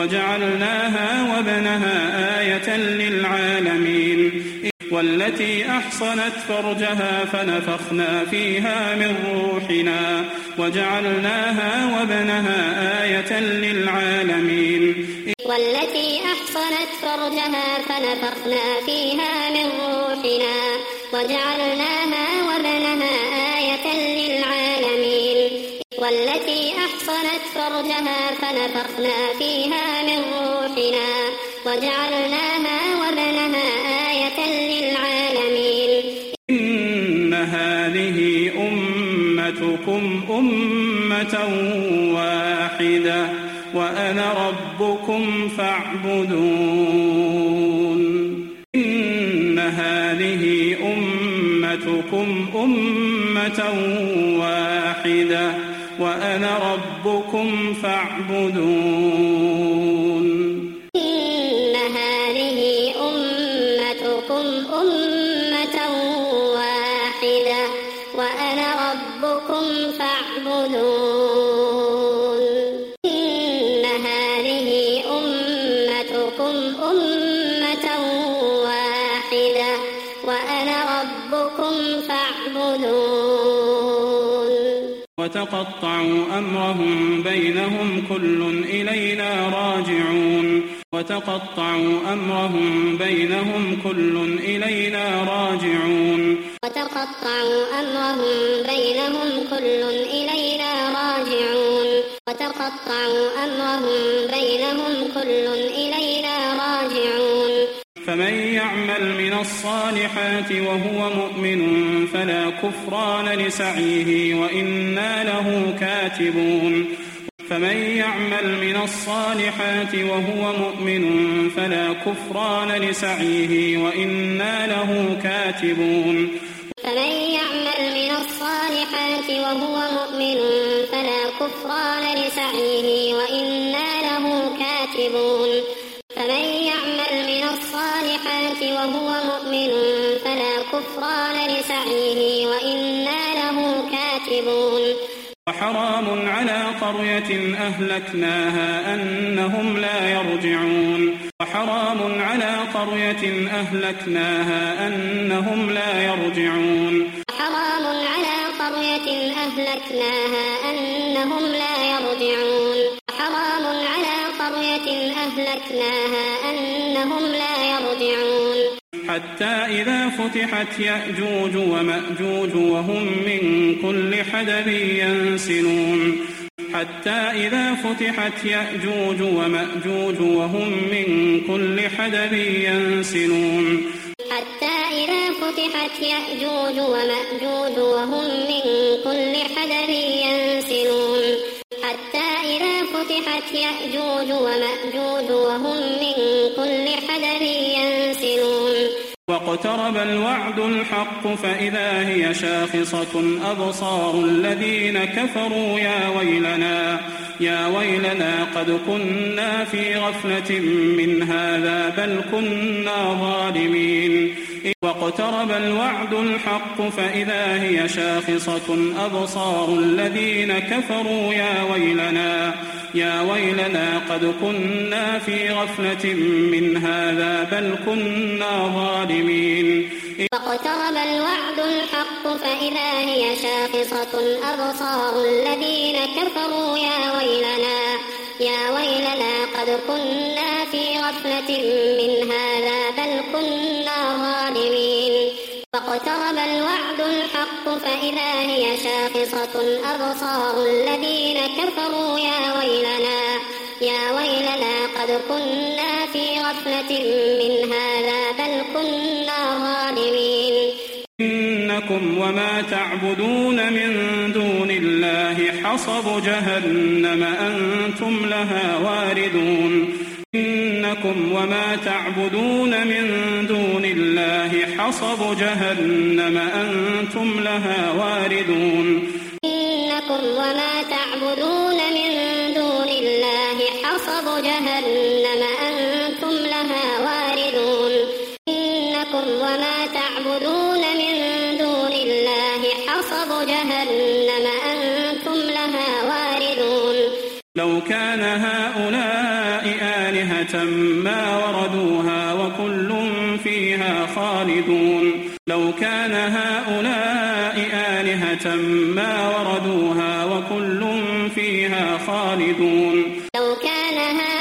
وجعلناها وابنها آية للعالمين والتي أحصنت فرجها فنفخنا فيها من روحنا وجعلناها وابنها آية للعالمين والتي أحصنت فرجها فنفخنا فيها من روحنا وجعلناها وابنها آية للعالمين والتي أحصنت فرجها فنفخنا فيها من روحنا وجعلناها وابنها آية للعالمين إن هذه أمتكم أمة واحدة وأنا ربكم فاعبدون إن هذه أمتكم أمة واحدة وأنا ربكم فاعبدون إن هذه أمتكم أمة واحدة وأنا ربكم فاعبدون إن هذه أمتكم أمة واحدة وأنا ربكم فاعبدون وتقطعوا أمرهم بينهم كل إلينا راجعون وتقطعوا أمرهم بينهم كل إلينا راجعون وتقطعوا أمرهم بينهم كل إلينا راجعون وتقطعوا أمرهم بينهم كل إلينا راجعون فمن يعمل من الصالحات وهو مؤمن فلا كفران لسعيه وإنا له كاتبون فمن يعمل من الصالحات وهو مؤمن فلا كفران لسعيه وإنا له كاتبون فمن يعمل من الصالحات وهو مؤمن فلا كفران لسعيه وإنا له كاتبون فمن يعمل من الصالحات وهو مؤمن فلا كفران لسعيه وإنا له كاتبون وحرام على قرية أهلكناها أنهم لا يرجعون وحرام على قرية أهلكناها أنهم لا يرجعون حرام على قرية أهلكناها أنهم لا يرجعون حرام على قرية أهلكناها أنهم لا يرجعون حتى إذا فتحت يأجوج ومأجوج وهم من كل حدب ينسلون حتى إذا فتحت يأجوج ومأجوج وهم من كل حدب ينسلون حتى إذا فتحت يأجوج ومأجوج وهم من كل حدب ينسلون حتى إذا فتحت يأجوج ومأجوج وهم من كل حدب ينسلون واقترب الوعد الحق فإذا هي شاخصة أبصار الذين كفروا يا ويلنا يا ويلنا قد كنا في غفلة من هذا بل كنا ظالمين واقترب الوعد الحق فإذا هي شاخصة أبصار الذين كفروا يا ويلنا يا ويلنا قد كنا في غفلة من هذا بل كنا ظالمين واقترب الوعد الحق فإذا هي شاخصة أبصار الذين كفروا يا ويلنا يا ويلنا قد كنا في غفلة من هذا بل كنا ظالمين واقترب الوعد الحق فإذا هي شاخصة أبصار الذين كفروا يا ويلنا يا ويلنا قد كنا في غفلة من هذا بل كنا ظالمين إنكم وما تعبدون من دون الله حصب جهنم أنتم لها واردون إنكم وما تعبدون من دون الله حصب جهنم أنتم لها واردون إنكم وما تعبدون من دون الله حصب جهنم أنتم لها واردون إنكم وما تعبدون من دون الله حصب جهنم أنتم لها واردون لو كان هؤلاء آلهة ما وردوها وكل فيها خالدون لو كان هؤلاء آلهة ما وردوها وكل فيها خالدون لو كان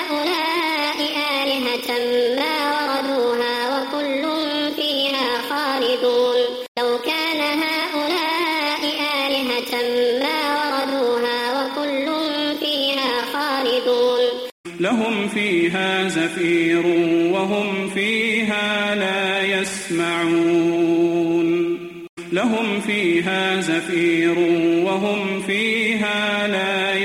هؤلاء آلهة ما وردوها وكل فيها خالدون لو كان هؤلاء آلهة ما وردوها وكل فيها خالدون لهم فيها زفير وهم فيها لا يسمعون لهم فيها زفير وهم فيها لا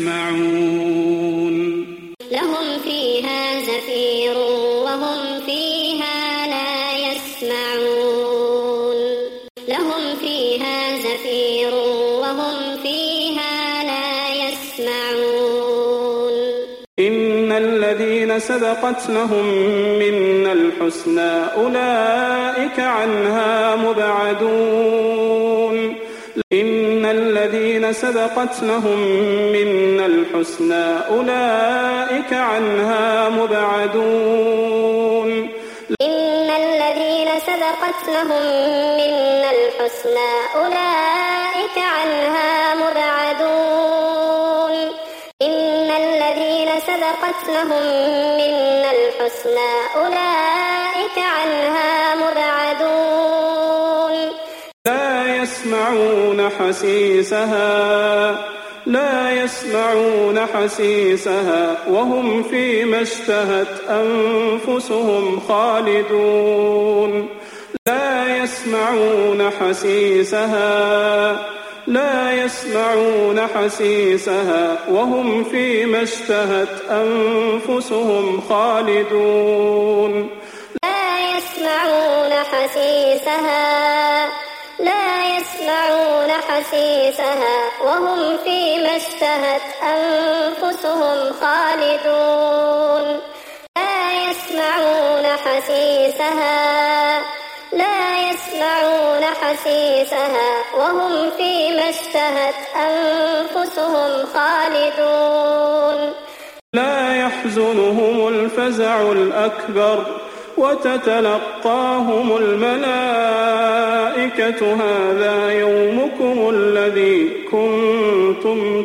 يسمعون لهم فيها زفير وهم فيها لا يسمعون لهم فيها زفير وهم فيها لا يسمعون إن الذين سبقت لهم منا الحسنى أولئك عنها مبعدون إن الذين سبقت لهم منا الحسنى أولئك عنها مبعدون إن الذين سبقت لهم منا الحسنى أولئك عنها مبعدون إن الذين سبقت لهم منا الحسنى أولئك عنها مبعدون لا يسمعون حسيسها لا يسمعون حسيسها وهم فيما اشتهت أنفسهم خالدون لا يسمعون حسيسها لا يسمعون حسيسها وهم فيما اشتهت أنفسهم خالدون لا يسمعون حسيسها لا يسمعون حسيسها وهم فيما اشتهت أنفسهم خالدون لا يسمعون حسيسها لا يسمعون حسيسها وهم فيما اشتهت أنفسهم خالدون لا يحزنهم الفزع الأكبر وتتلقاهم الملائكة هذا يومكم الذي كنتم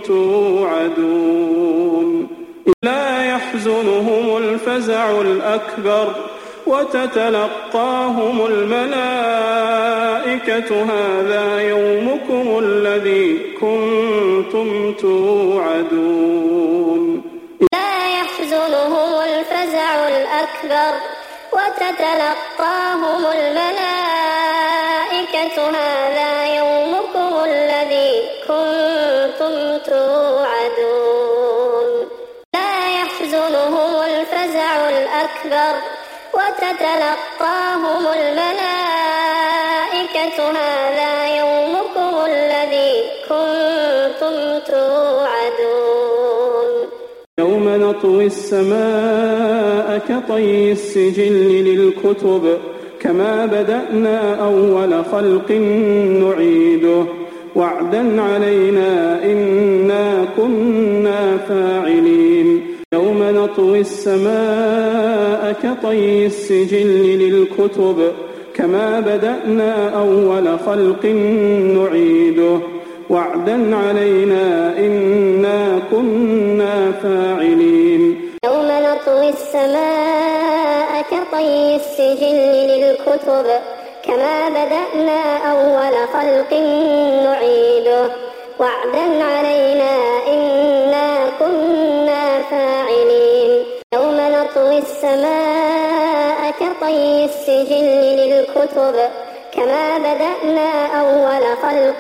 توعدون لا يحزنهم الفزع الأكبر وتتلقاهم الملائكة هذا يومكم الذي كنتم توعدون لا يحزنهم الفزع الأكبر وتتلقاهم الملائكة هذا يومكم الذي كنتم توعدون لا يحزنهم الفزع الأكبر وتتلقاهم الملائكة هذا يومكم الذي كنتم توعدون يوم نطوي السماء كطي السجل للكتب كما بدأنا أول خلق نعيده وعدا علينا إنا كنا فاعلين يوم نطوي السماء كطي السجل للكتب كما بدأنا أول خلق نعيده وعدا علينا إنا كنا فاعلين يوم نطوي السماء كطي السجل للكتب كما بدأنا أول خلق نعيده وعدا علينا إنا كنا فاعلين يوم نطوي السماء كطي السجل للكتب كما بدأنا أول خلق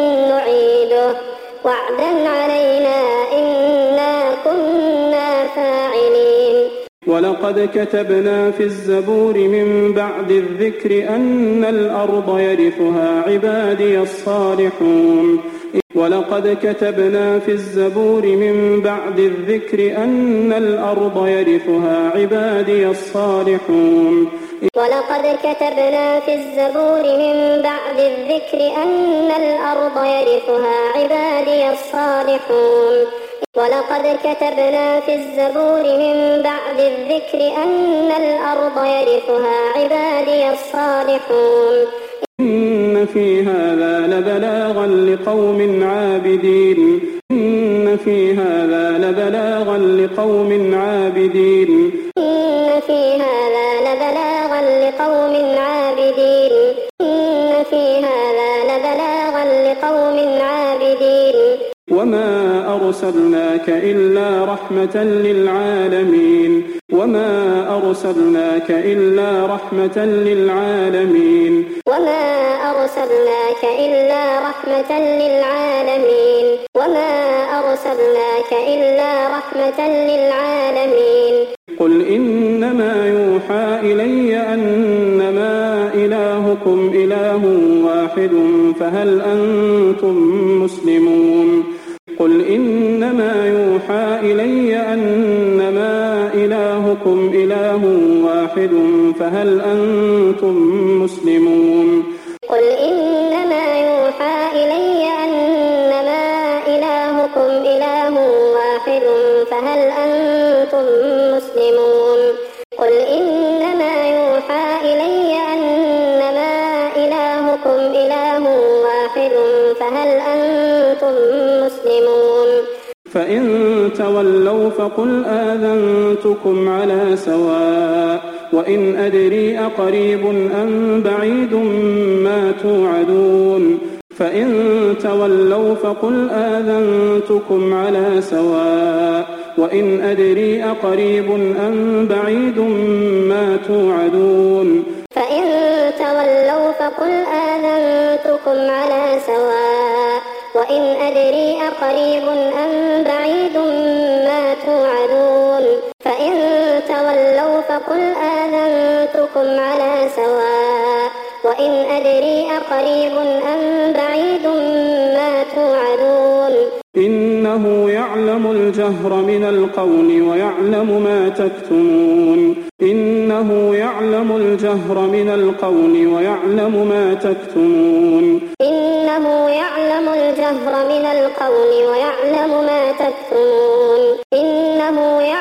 نعيده وعدا علينا إنا كنا فاعلين ولقد كتبنا في الزبور من بعد الذكر أن الأرض يرثها عبادي الصالحون ولقد كتبنا في الزبور من بعد الذكر أن الأرض يرثها عبادي الصالحون ولقد كتبنا في الزبور من بعد الذكر أن الأرض يرثها عبادي الصالحون ولقد كتبنا في الزبور من بعد الذكر أن الأرض يرثها عبادي الصالحون إن في هذا لبلاغا لقوم عابدين إن في هذا لبلاغا لقوم عابدين إن في هذا لبلاغا لقوم عابدين إن في هذا لبلاغا لقوم عابدين وما أرسلناك إلا رحمة للعالمين وما أرسلناك إلا رحمة للعالمين وما أرسلناك إلا رحمة للعالمين وما أرسلناك إلا رحمة للعالمين قل إنما يوحى إلي أنما إلهكم إله واحد فهل أنتم مسلمون قل إنما يوحى إلي أنما إلهكم إله واحد فهل أنتم مسلمون قل إنما يوحى إلي أنما إلهكم إله واحد فهل أنتم مسلمون قل إنما يوحى إلي أنما إلهكم إله واحد فهل أنتم مسلمون فإن تولوا فقل آذنتكم على سواء وإن أدري أقريب أم بعيد ما توعدون فإن تولوا فقل آذنتكم على سواء وإن أدري أقريب أم بعيد ما توعدون فإن تولوا فقل آذنتكم على سواء وإن أدري أقريب أم بعيد ما توعدون فإن تولوا فقل آذنتكم على سواء وإن أدري أقريب أم بعيد ما توعدون إنه يعلم الجهر من القول ويعلم ما تكتمون إنه يعلم الجهر من القول ويعلم ما تكتمون إنه يعلم الجهر من القول ويعلم ما تكتمون إنه يعلم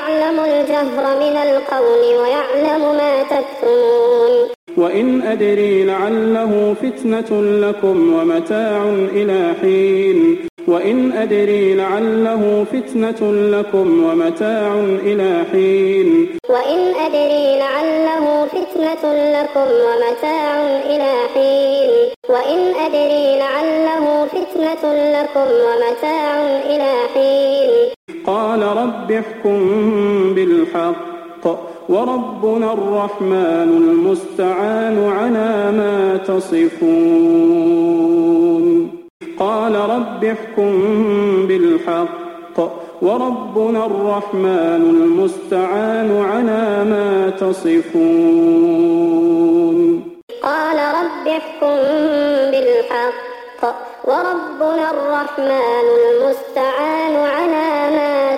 الجهر من القول ويعلم ما تكتمون وإن أدري لعله فتنة لكم ومتاع إلى حين وإن أدري لعله فتنة لكم ومتاع إلى حين وإن أدري لعله فتنة لكم ومتاع إلى حين وإن أدري لعله فتنة لكم ومتاع إلى حين قال رب احكم بالحق وربنا الرحمن المستعان على ما تصفون قال رب احكم بالحق وربنا الرحمن المستعان على ما تصفون قال رب احكم بالحق وربنا الرحمن المستعان على ما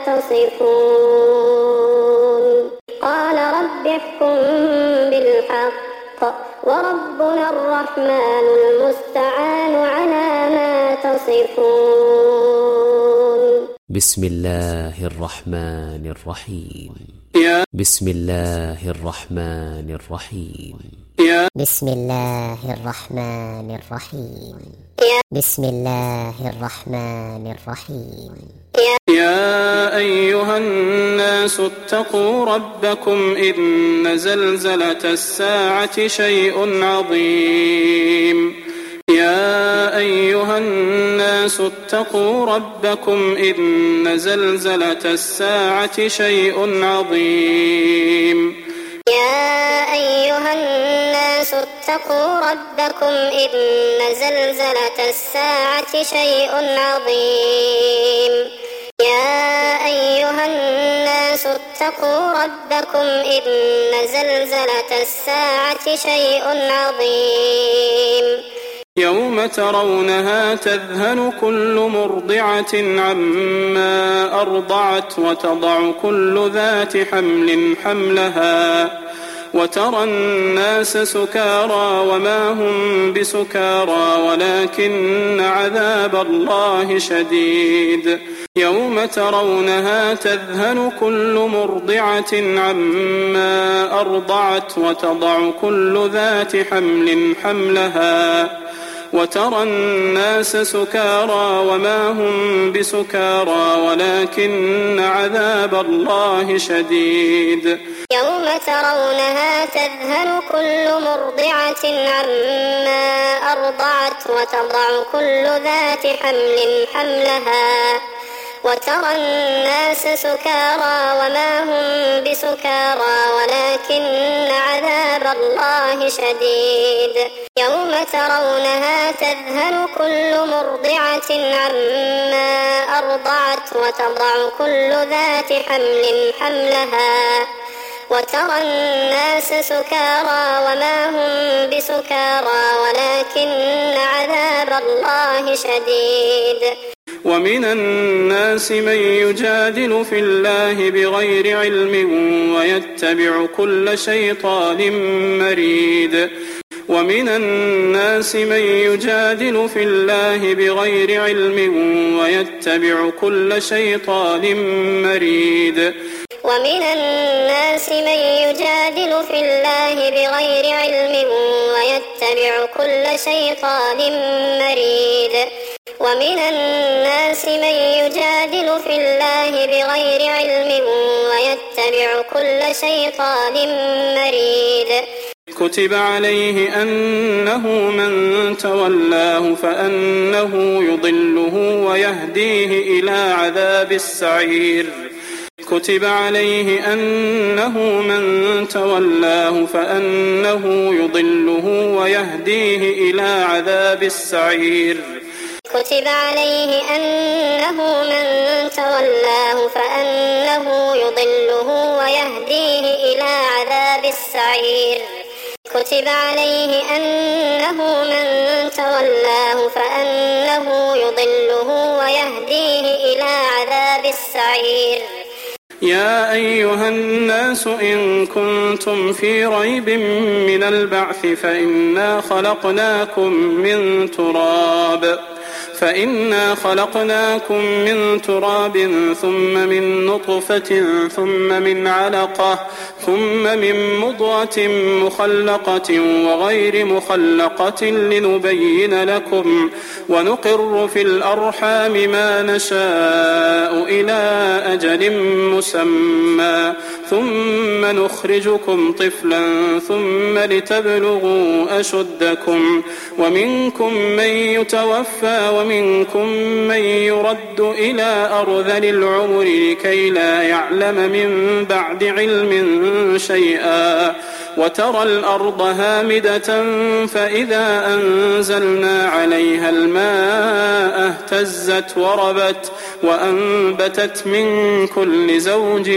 تصفون قال رب احكم بالحق وربنا الرحمن المستعان على ما تصفون بسم الله الرحمن الرحيم يا بسم الله الرحمن الرحيم يا بسم الله الرحمن الرحيم بسم الله الرحمن الرحيم يا أيها الناس اتقوا ربكم إن زلزلة الساعة شيء عظيم يا أيها الناس اتقوا ربكم إن زلزلة الساعة شيء عظيم يا أيها الناس اتقوا ربكم إن زلزلة الساعة شيء عظيم يا أيها الناس اتقوا ربكم إن زلزلة الساعة شيء عظيم يوم ترونها تذهل كل مرضعة عما أرضعت وتضع كل ذات حمل حملها وترى الناس سكارى وما هم بسكارى ولكن عذاب الله شديد يوم ترونها تذهل كل مرضعة عما أرضعت وتضع كل ذات حمل حملها وترى الناس سكارى وما هم بسكارى ولكن عذاب الله شديد يوم ترونها تذهل كل مرضعة عما أرضعت وتضع كل ذات حمل حملها وترى الناس سكارى وما هم بسكارى ولكن عذاب الله شديد يوم ترونها تذهل كل مرضعة عما أرضعت وتضع كل ذات حمل حملها وترى الناس سكارى وما هم بسكارى ولكن عذاب الله شديد ومن الناس من يجادل في الله بغير علم ويتبع كل شيطان مريد ومن الناس من يجادل في الله بغير علم ويتبع كل شيطان مريد ومن الناس من يجادل في الله بغير علم ويتبع كل شيطان مريد ومن الناس من يجادل في الله بغير علم ويتبع كل شيطان مريد كتب عليه أنه من تولاه فأنه يضله ويهديه إلى عذاب السعير كتب عليه أنه من تولاه فأنه يضله ويهديه إلى عذاب السعير كتب عليه أنه من تولاه فأنه يضله ويهديه إلى عذاب السعير كتب عليه أنه من تولاه فأنه يضله ويهديه إلى عذاب السعير يا أيها الناس إن كنتم في ريب من البعث فإنا خلقناكم من تراب فإنا خلقناكم من تراب ثم من نطفة ثم من علقة ثم من مضغة مخلقة وغير مخلقة لنبين لكم ونقر في الأرحام ما نشاء إلى أجل مسمى ثم نخرجكم طفلا ثم لتبلغوا أشدكم ومنكم من يتوفى ومنكم من يرد إلى أرذل العمر لكي لا يعلم من بعد علم شيئا وترى الأرض هامدة فإذا أنزلنا عليها الماء اهتزت وربت وأنبتت من كل زوج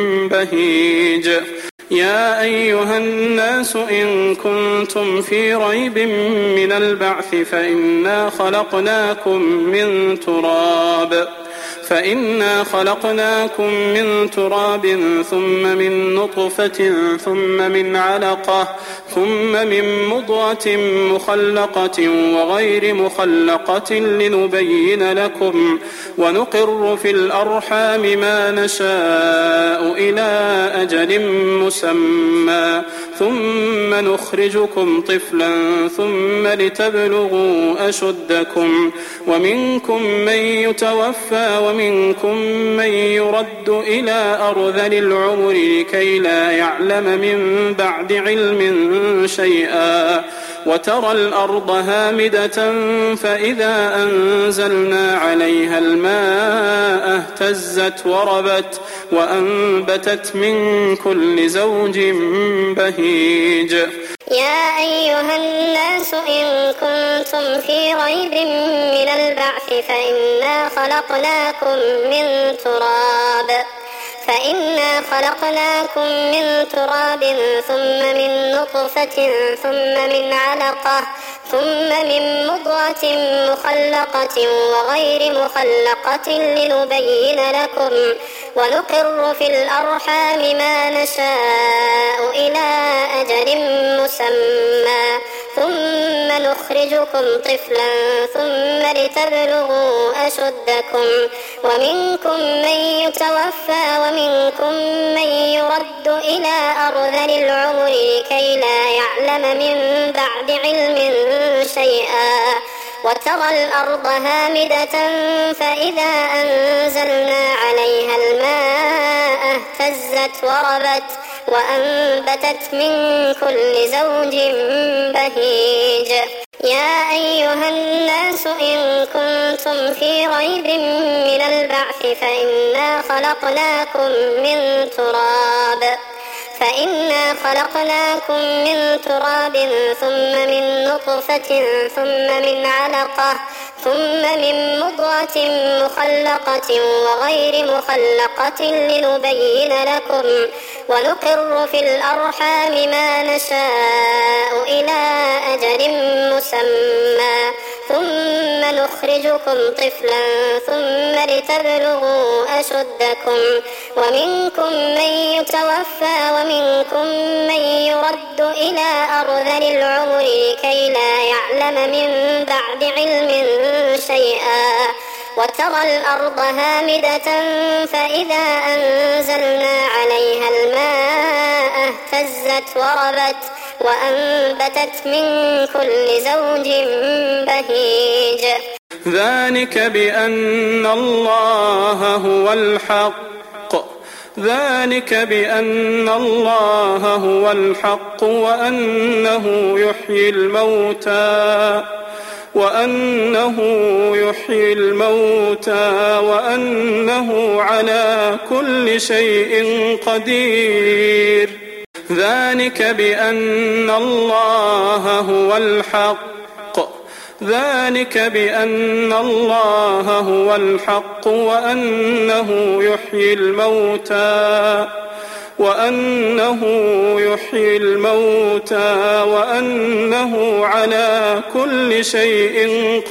بهيج يا أيها الناس إن كنتم في ريب من البعث فإنا خلقناكم من تراب فإنا خلقناكم من تراب ثم من نطفة ثم من علقة ثم من مضغة مخلقة وغير مخلقة لنبين لكم ونقر في الأرحام ما نشاء إلى أجل مسمى ثم نخرجكم طفلا ثم لتبلغوا أشدكم ومنكم من يتوفى ومنكم من يرد إلى أرذل العمر لكي لا يعلم من بعد علم شيئا وترى الأرض هامدة فإذا أنزلنا عليها الماء اهتزت وربت وأنبتت من كل زوج بهيج يا أيها الناس إن كنتم في ريب من البعث فإنا خلقناكم من تراب فإنا خلقناكم من تراب ثم من نطفة ثم من علقة ثم من مضغة مخلقة وغير مخلقة لنبين لكم ونقر في الأرحام ما نشاء إلى أجل مسمى ثم نخرجكم طفلا ثم لتبلغوا أشدكم ومنكم من يتوفى ومنكم من يرد إلى أرذل العمر لكي لا يعلم من بعد علم شيئا وترى الأرض هامدة فإذا أنزلنا عليها الماء اهتزت وربت وأنبتت من كل زوج بهيج يا أيها الناس إن كنتم في ريب من البعث فإنا خلقناكم من تراب فإنا خلقناكم من تراب ثم من نطفة ثم من علقة ثم من مضغة مخلقة وغير مخلقة لنبين لكم ونقر في الأرحام ما نشاء إلى أجل مسمى ثم نخرجكم طفلا ثم لتبلغوا أشدكم ومنكم من يتوفى ومنكم من يرد إلى أرذل العمر لكي لا يعلم من بعد علم شيئا وترى الأرض هامدة فإذا أنزلنا عليها الماء اهتزت وربت وأنبتت من كل زوج بهيج ذلك بأن الله هو الحق ذلك بأن الله هو الحق وأنه يحيي الموتى وأنه يحيي الموتى وأنه على كل شيء قدير ذلك بأن الله هو الحق ذلك بأن الله هو الحق وأنه يحيي الموتى وأنه يحيي الموتى وأنه على كل شيء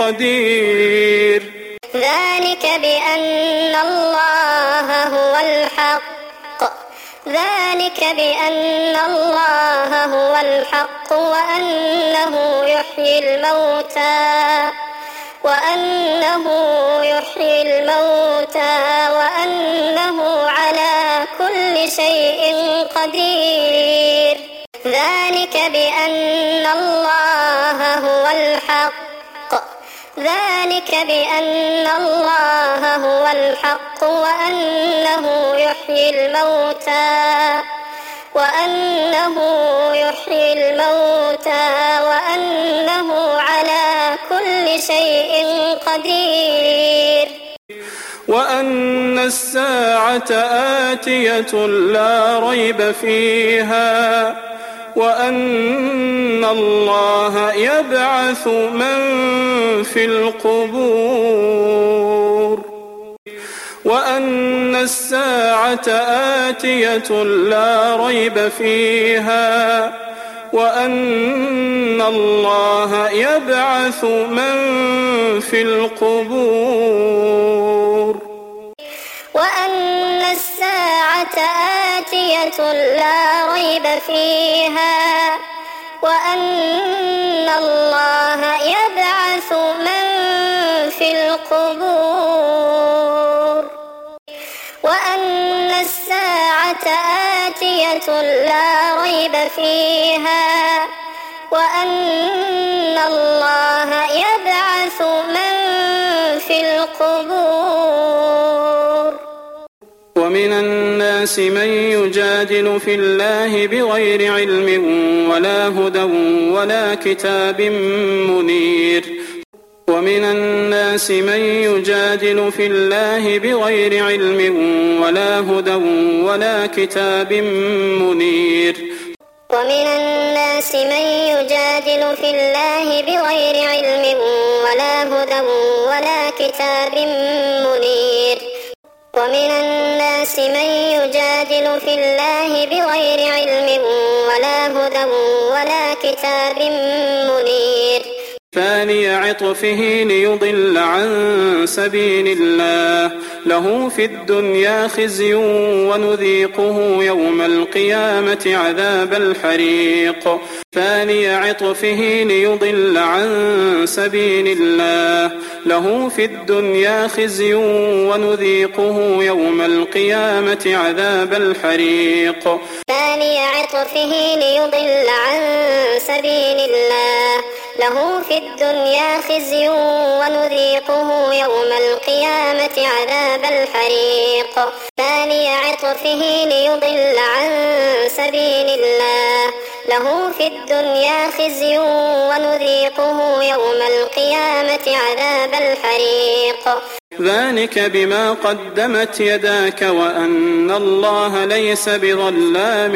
قدير ذلك بأن الله هو الحق ذلك بأن الله هو الحق وأنه يحيي الموتى وأنه يحيي الموتى وأنه على كل شيء قدير. ذلك بأن الله هو الحق ذلك بأن الله هو الحق وأنه يحيي الموتى وأنه يحيي الموتى وأنه على كل شيء قدير. وأن الساعة آتية لا ريب فيها وأن الله يبعث من في القبور وأن الساعة آتية لا ريب فيها وأن الله يبعث من في القبور وأن الساعة آتية لا ريب فيها وأن الله يبعث من في القبور وأن الساعة آتية لا ريب فيها وأن الله يبعث من في القبور. ومن الناس من يجادل في الله بغير علم ولا هدى ولا كتاب منير ومن الناس من يجادل في الله بغير علم ولا هدى ولا كتاب منير ومن الناس من يجادل في الله بغير علم ولا هدى ولا كتاب منير ومن الناس من يجادل في الله بغير علم ولا هدى ولا كتاب منير ثاني عطفه ليضل عن سبيل الله له في الدنيا خزي ونذيقه يوم القيامة عذاب الحريق ثاني عطفه ليضل عن سبيل الله له في الدنيا خزي ونذيقه يوم القيامة عذاب الحريق ثاني عطفه ليضل عن سبيل الله له في الدنيا خزي ونذيقه يوم القيامة عذاب الحريق ثاني عطفه ليضل عن سبيل الله له في الدنيا خزي ونذيقه يوم القيامة عذاب الحريق ذلك بما قدمت يداك وأن الله ليس بظلام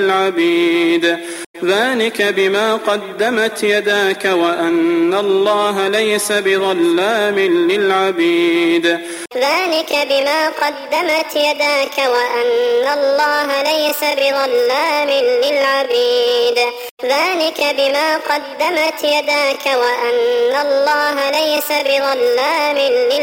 للعبيد ذلك بما قدمت يداك وأن الله ليس بظلام للعبيد ذلك بما قدمت يداك وأن الله ليس بظلام للعبيد ذلك بما قدمت يداك وأن الله ليس بظلام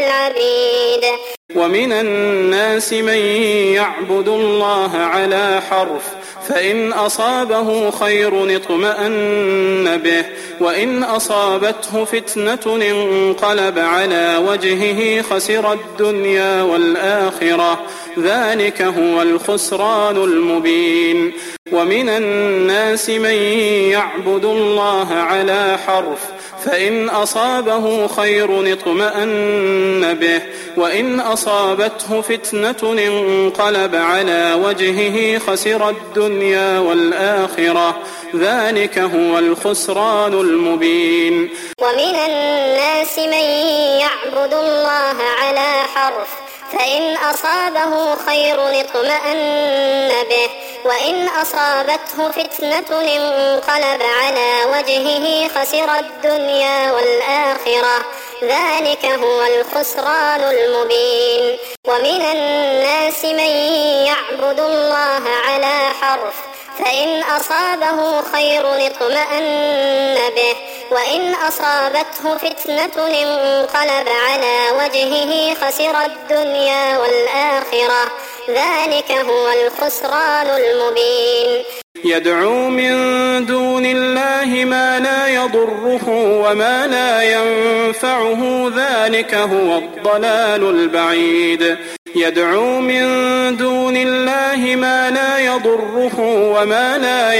للعبيد ومن الناس من يعبد الله على حرف فإن أصابه خير اطمأن به وإن أصابته فتنة انقلب على وجهه خسر الدنيا والآخرة ذلك هو الخسران المبين ومن الناس من يعبد الله على حرف فإن أصابه خير اطمأن به وإن أصابته فتنة انقلب على وجهه خسر الدنيا والآخرة ذلك هو الخسران المبين ومن الناس من يعبد الله على حرف فإن أصابه خير اطمأن به وإن أصابته فتنة انقلب على وجهه خسر الدنيا والآخرة ذلك هو الخسران المبين ومن الناس من يعبد الله على حرف فإن أصابه خير اطمأن به وإن أصابته فتنة انقلب على وجهه خسر الدنيا والآخرة ذلك هو الخسران المبين يدعو من دون الله ما لا يضره وما لا ينفعه ذلك هو الضلال البعيد يدعو من دون الله ما لا يضره وما لا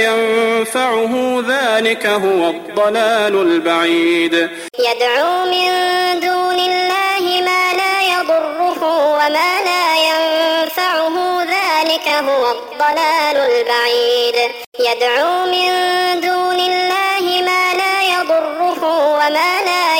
ينفعه ذلك هو الضلال البعيد يدعو من دون الله ما لا يضره وما لا ينفعه ذلك هو الضلال البعيد يدعو من دون الله ما لا يضره وما لا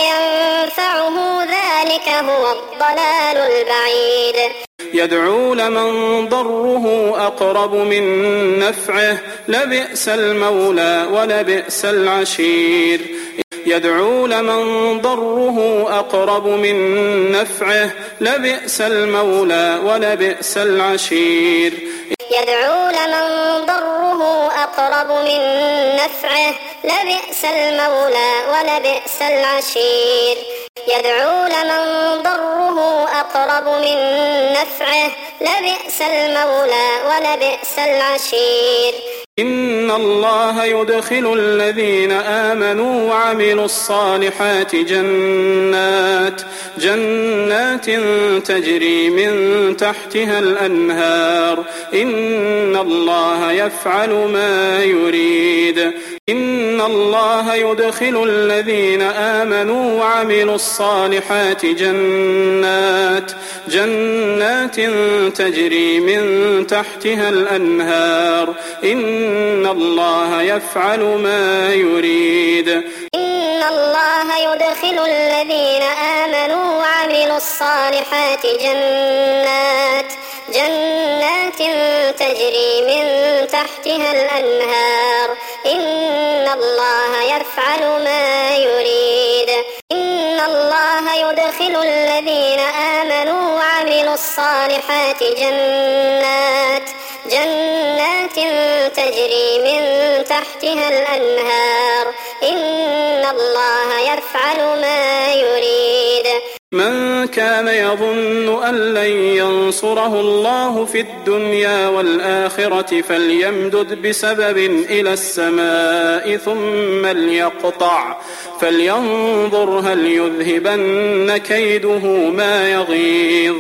ينفعه ذلك هو الضلال البعيد يدعو لمن ضره أقرب من نفعه لبئس المولى ولبئس العشير يدعو لمن ضره أقرب من نفعه لبئس المولى ولبئس العشير يدعو لمن ضره أقرب من نفعه لبئس المولى ولبئس العشير يدعو لمن ضره أقرب من نفعه لبئس المولى ولبئس العشير إن الله يدخل الذين آمنوا وعملوا الصالحات جنات جنات تجري من تحتها الأنهار إن الله يفعل ما يريد إن الله يدخل الذين آمنوا وعملوا الصالحات جنات جنات تجري من تحتها الأنهار إن الله يفعل ما يريد إن الله يدخل الذين آمنوا وعملوا الصالحات جنات جنات تجري من تحتها الأنهار إن الله يفعل ما يريد إن الله يدخل الذين آمنوا وعملوا الصالحات جنات جنات تجري من تحتها الأنهار إن الله يفعل ما يريد من كان يظن أن لن ينصره الله في الدنيا والآخرة فليمدد بسبب إلى السماء ثم ليقطع فلينظر هل يذهبن كيده ما يغيظ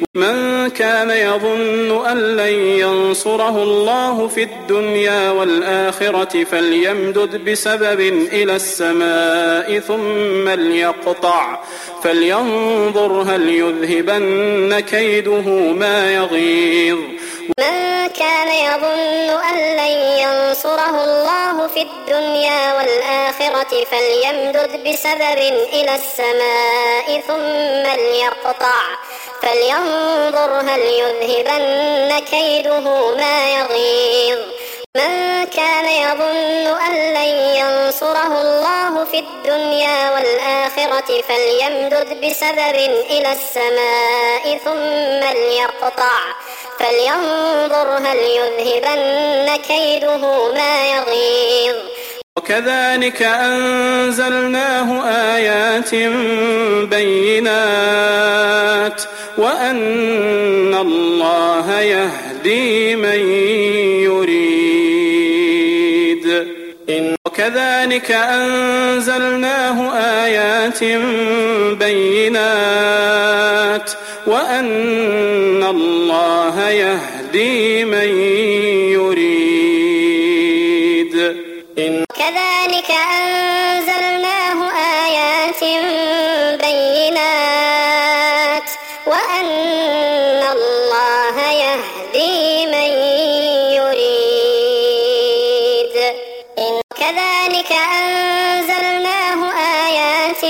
من كان يظن أن لن ينصره الله في الدنيا والآخرة فليمدد بسبب إلى السماء ثم ليقطع فلينظر هل يذهبن كيده ما يغيظ من كان يظن أن لن ينصره الله في الدنيا والآخرة فليمدد بسبب إلى السماء ثم ليقطع فلينظر هل يذهبن كيده ما يغيظ من كان يظن أن لن ينصره الله في الدنيا والآخرة فليمدد بسبب إلى السماء ثم ليقطع فلينظر هل يذهبن كيده ما يغيظ وكذلك أنزلناه آيات بينات وأن الله يهدي من يريد وكذلك أنزلناه آيات بينات وأن الله يهدي من يريد كذلك أنزلناه آيات بينات وأن الله يهدي من يريد كذلك أنزلناه آيات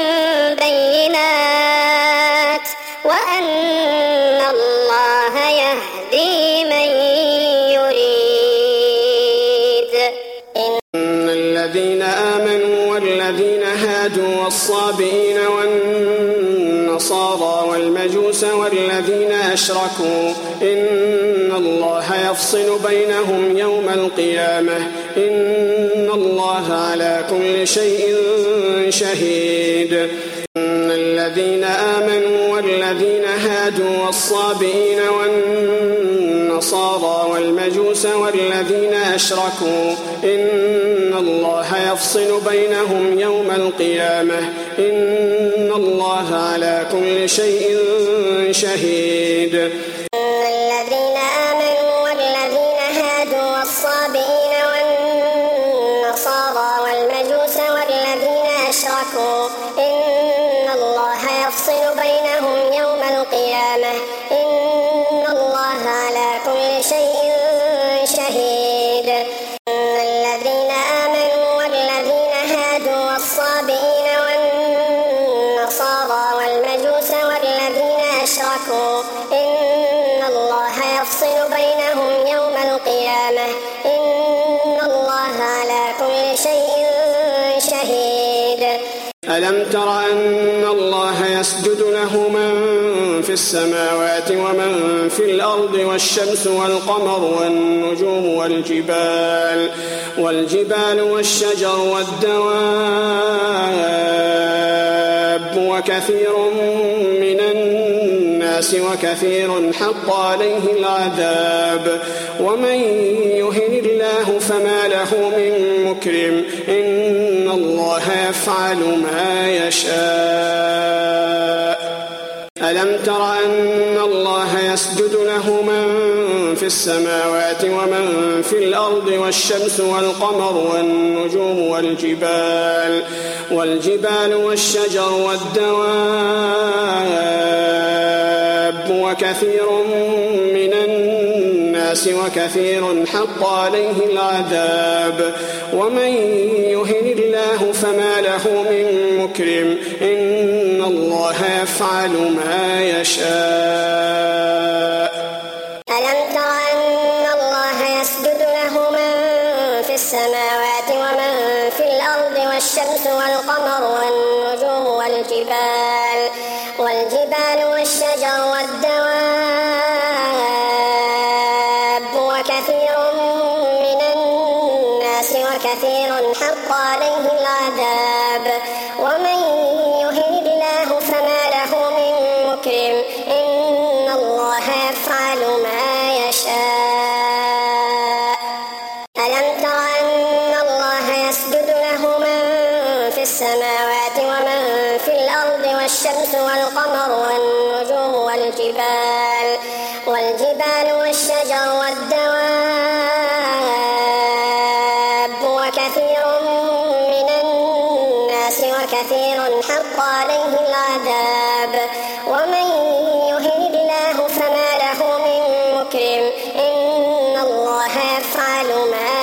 بينات وأن الله يهدي من يريد إن الذين آمنوا والذين هادوا والصابئين والنصارى والمجوس والذين أشركوا إن الله يفصل بينهم يوم القيامة إن الله على كل شيء شهيد إن الذين آمنوا والذين هادوا والصابئين والنصارى والنصارى والمجوس والذين أشركوا إن الله يفصل بينهم يوم القيامة إن الله على كل شيء شهيد. الذين آمنوا والذين هادوا والصابئين والنصارى والمجوس والذين أشركوا إن الله يفصل بينهم يوم القيامة إن الله على كل شيء شهيد. الذين آمنوا والذين هادوا والصابئين والنصارى والمجوس والذين أشركوا إن الله يفصل بينهم يوم القيامة إن الله على كل شيء شهيد. ألم تر أن الله يسجد له من في السماوات ومن في الأرض والشمس والقمر والنجوم والجبال والجبال والشجر والدواب وكثير من الناس وكثير حق عليه العذاب ومن يهن الله فما له من مكرم إن الله يفعل ما يشاء. ألم تر أن الله يسجد له من في السماوات ومن في الأرض والشمس والقمر والنجوم والجبال والجبال والشجر والدواب وكثير من الناس وكثير حق عليه العذاب ومن يهن الله فما له من مكرم إن الله يفعل ما يشاء. ألم تر أن الله يسجد له من في السماوات ومن في الأرض والشمس والقمر والنجوم والجبال والجبال والشجر والدواب وكثير من الناس وكثير حق عليه العذاب ومن يهن الله فما له من مكرم إن الله يفعل ما يشاء. ألم تر أن الله يسجد له من في السماوات ومن في الأرض والشمس والقمر والنجوم والجبال والجبال والشجر والدواب وكثير من الناس وكثير حق عليه العذاب ومن يهن الله فما له من مكرم إن الله يفعل ما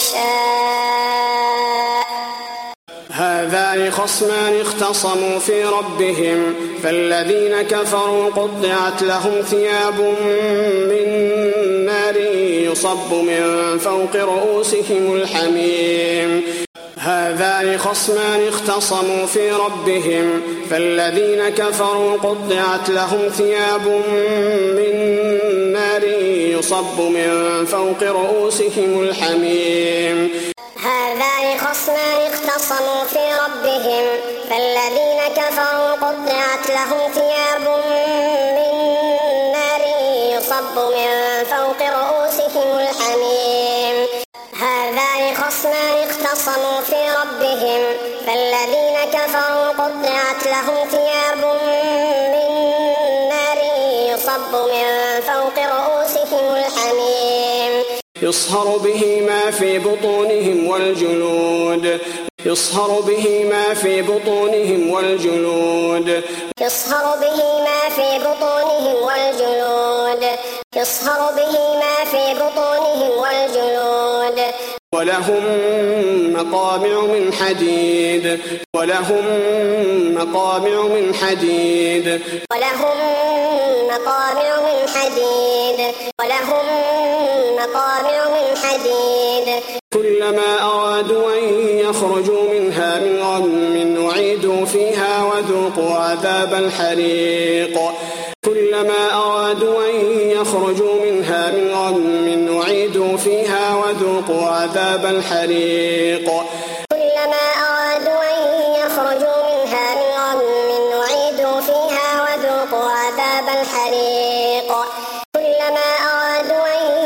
يشاء. هذان خصمان اختصموا في ربهم فالذين كفروا قطعت لهم ثياب من نار يصب من فوق رؤوسهم الحميم. هذان خصمان اختصموا في ربهم فالذين كفروا قطعت لهم ثياب من نار يصب من فوق رؤوسهم الحميم. هذان خصمان اختصموا في ربهم فالذين كفروا قطعت لهم ثياب من نار يصب من فوق رؤوسهم الحميم. هذان خصمان اختصموا في ربهم فالذين كفروا قطعت لهم ثياب من نار يصب من فوق رؤوسهم الحميم. يصهر به ما في بطونهم والجلود يصهر به ما في بطونهم والجلود يصهر به ما في بطونهم والجلود يصهر به ما في بطونهم والجلود ولهم مقامع من حديد ولهم مقامع من حديد ولهم مقامع من حديد ولهم مقامع من حديد كلما أرادوا أن يخرجوا منها من غم أعيدوا فيها وذوقوا عذاب الحريق كلما أرادوا أن يخرجوا منها من غم أعيدوا فيها وذوقوا عذاب الحريق كلما أرادوا أن يخرجوا منها من غم أعيدوا فيها وذوقوا عذاب الحريق كلما أرادوا أن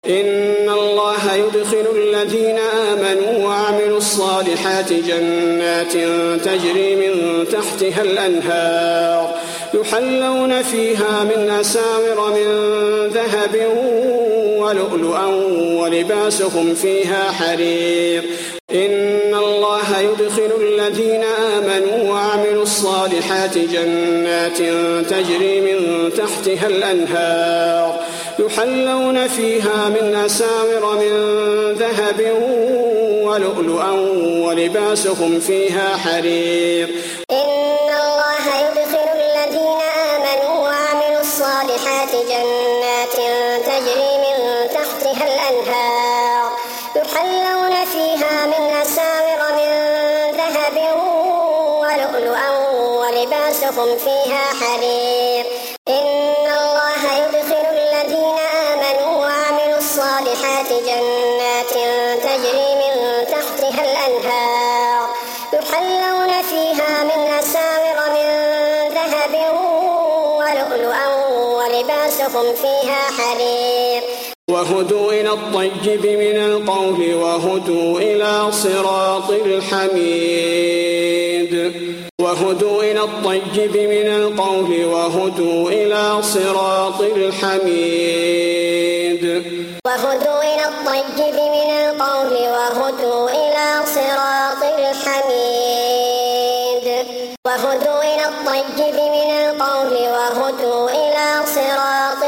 إن الله يدخل الذين آمنوا وعملوا الصالحات جنات تجري من تحتها الأنهار يحلون فيها من أساور من ذهب ولؤلؤا ولباسهم فيها حرير إن الله يدخل الذين آمنوا وعملوا الصالحات جنات تجري من تحتها الأنهار يحلون فيها من أساور من ذهب ولؤلؤا ولباسهم فيها حرير إن الله يدخل الذين آمنوا وعملوا الصالحات جنات تجري من تحتها الأنهار يحلون فيها من أساور من ذهب ولؤلؤا ولباسهم فيها حرير إن الله يدخل الذين آمنوا وعملوا الصالحات جنات تجري من تحتها الأنهار يحلون فيها من أساور من ذهب ولؤلؤا ولباسهم فيها حرير وهدوا إلى الطيب من القول وهدوا إلى صراط الحميد وهدوا إلى الطيب من القول وهدوا إلى صراط الحميد وهدوا إلى الطيب من القول وهدوا إلى صراط الحميد وهدوا إلى الطيب من القول وهدوا إلى صراط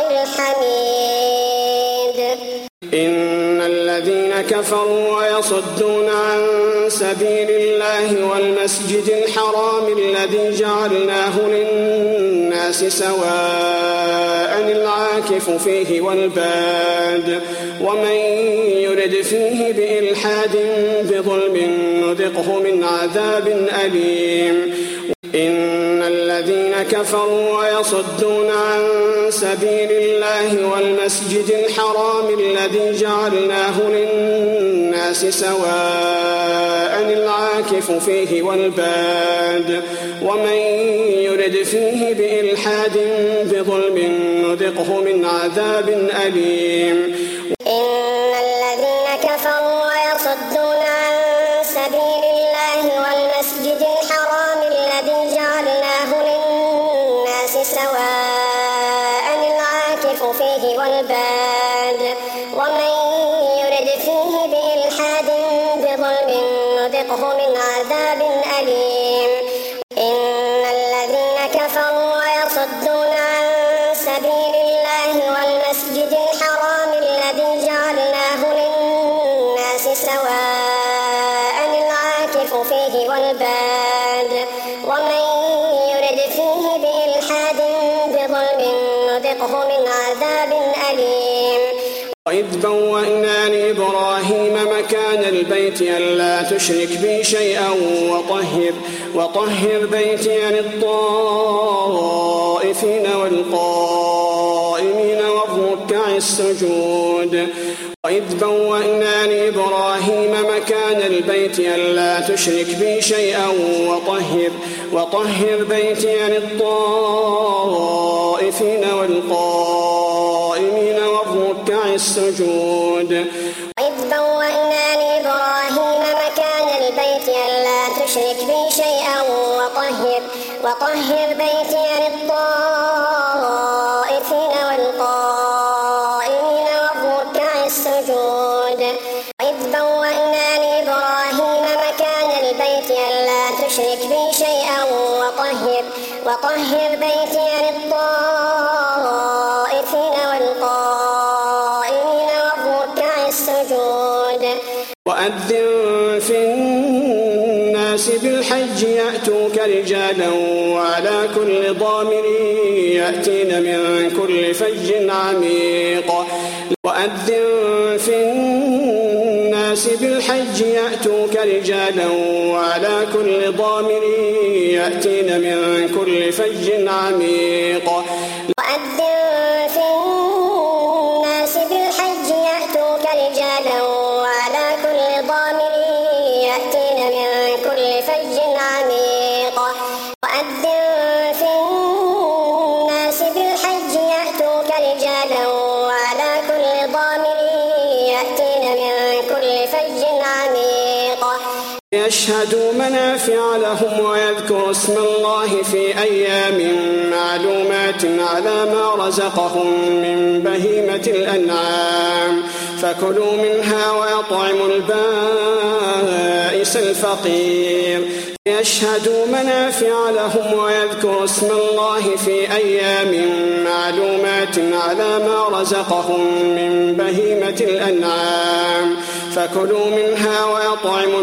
الحميد إن الذين كفروا ويصدون عن سبيل الله والمسجد الحرام الذي جعلناه للناس سواء العاكف فيه والباد ومن يرد فيه بإلحاد بظلم نذقه من عذاب أليم إن الذين كفروا ويصدون عن سبيل الله والمسجد الحرام الذي جعلناه للناس سواء العاكف فيه والباد ومن يرد فيه بإلحاد بظلم نذقه من عذاب أليم إن الذين كفروا ويصدون عن سبيل الله والمسجد الحرام الذي جعلناه للناس سواء العاكف فيه والباد ومن يرد فيه بإلحاد بظلم نذقه من عذاب أليم إن الذين كفروا ويصدون عن سبيل الله والمسجد الحرام الذي جعلناه للناس سواء العاكف فيه والباد ومن يرد فيه بإلحاد بظلم نذقه من عذاب أليم وإذ بوأنا لإبراهيم مكان البيت ألا تشرك بي شيئا وطهر وطهر بيتي للطائفين والقائمين والركع السجود وإذ بوأنا لإبراهيم مكان البيت ألا تشرك بي شيئا وطهر وطهر بيتي للطائفين والقائمين والركع السجود وإذ بوأنا لإبراهيم مكان البيت ألا تشرك بي شيئا وطهر وطهر بيتي للطائفين والقائمين والركع السجود وإذ بوأنا لإبراهيم مكان البيت ألا تشرك بي شيئا وطهر وطهر بيتي للطائفين والقائمين والركع السجود وأذن في الناس بالحج يأتوك رجالا وعلى كل ضامر يأتين من كل فج عميق وأذن في الناس بالحج يأتوك رجالا وعلى كل ضامر يأتين من كل فج عميق وأذن في الناس بالحج يأتوك رجالا وعلى كل ضامر يأتين من كل فج عميق وأذن في الناس بالحج يأتوك رجالا وعلى كل ضامر ليشهدوا منافع لهم ويذكروا اسم الله في أيام معلومات على ما رزقهم من بهيمة الأنعام فكلوا منها وأطعموا البائس الفقير ليشهدوا منافع لهم ويذكروا اسم الله في أيام معلومات على ما رزقهم من بهيمة الأنعام فكلوا منها وأطعموا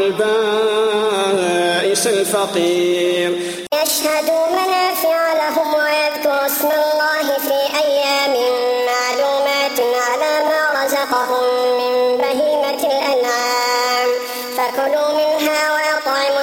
البائس الفقير يشهدوا منافع لهم ويذكروا اسم الله في أيام معلومات على ما رزقهم من بهيمة الأنعام فكلوا منها وأطعموا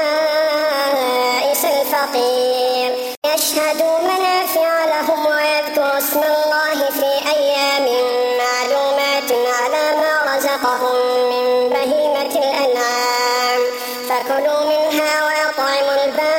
البائس الفقير يشهدوا منافع لهم ويذكروا اسم الله في أيام معلومات على ما رزقهم من بهيمة الأنعام فكلوا منها وأطعموا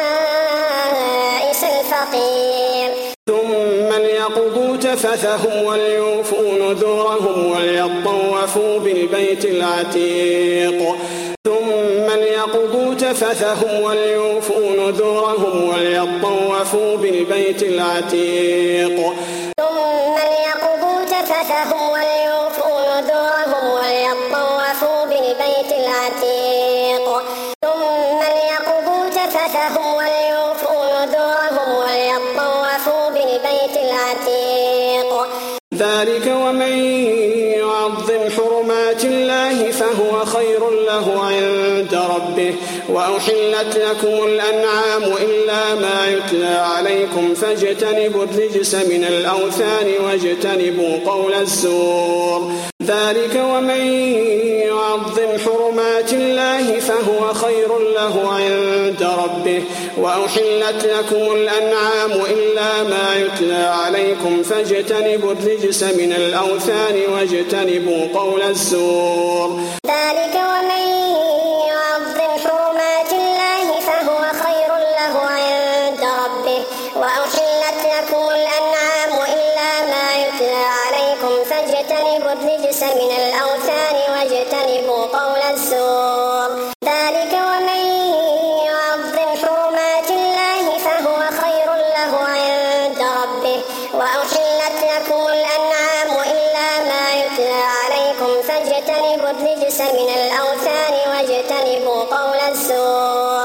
البائس الفقير ثم ليقضوا تفثهم وليوفوا نذورهم وليطوفوا بالبيت العتيق ثم ليقضوا تفثهم وليوفوا نذورهم وليطوفوا بالبيت العتيق ثم ليقضوا تفثهم وليوفوا نذورهم وليطوفوا بالبيت العتيق ثم ليقضوا تفثهم وليوفوا نذورهم وليطوفوا بالبيت العتيق ذلك ومن يعظم حرمات الله فهو خير له عند ربه وأحلت لكم الأنعام إلا ما يتلى عليكم فاجتنبوا الرجس من الأوثان واجتنبوا قول الزور ذلك ومن يعظم حرمات الله فهو خير له عند ربه وأحلت لكم الأنعام إلا ما يتلى عليكم فاجتنبوا الرجس من الأوثان واجتنبوا قول الزور ذلك ومن يعظم حرمات الله فهو خير له عند ربه وأحلت لكم الأنعام إلا ما يتلى عليكم فاجتنبوا الرجس من الأوثان واجتنبوا قول الزور ذلك ومن يعظم حرمات الله فهو خير له عند ربه وأحلت لكم الأنعام إلا ما يتلى عليكم فاجتنبوا الرجس من الأوثان واجتنبوا قول الزور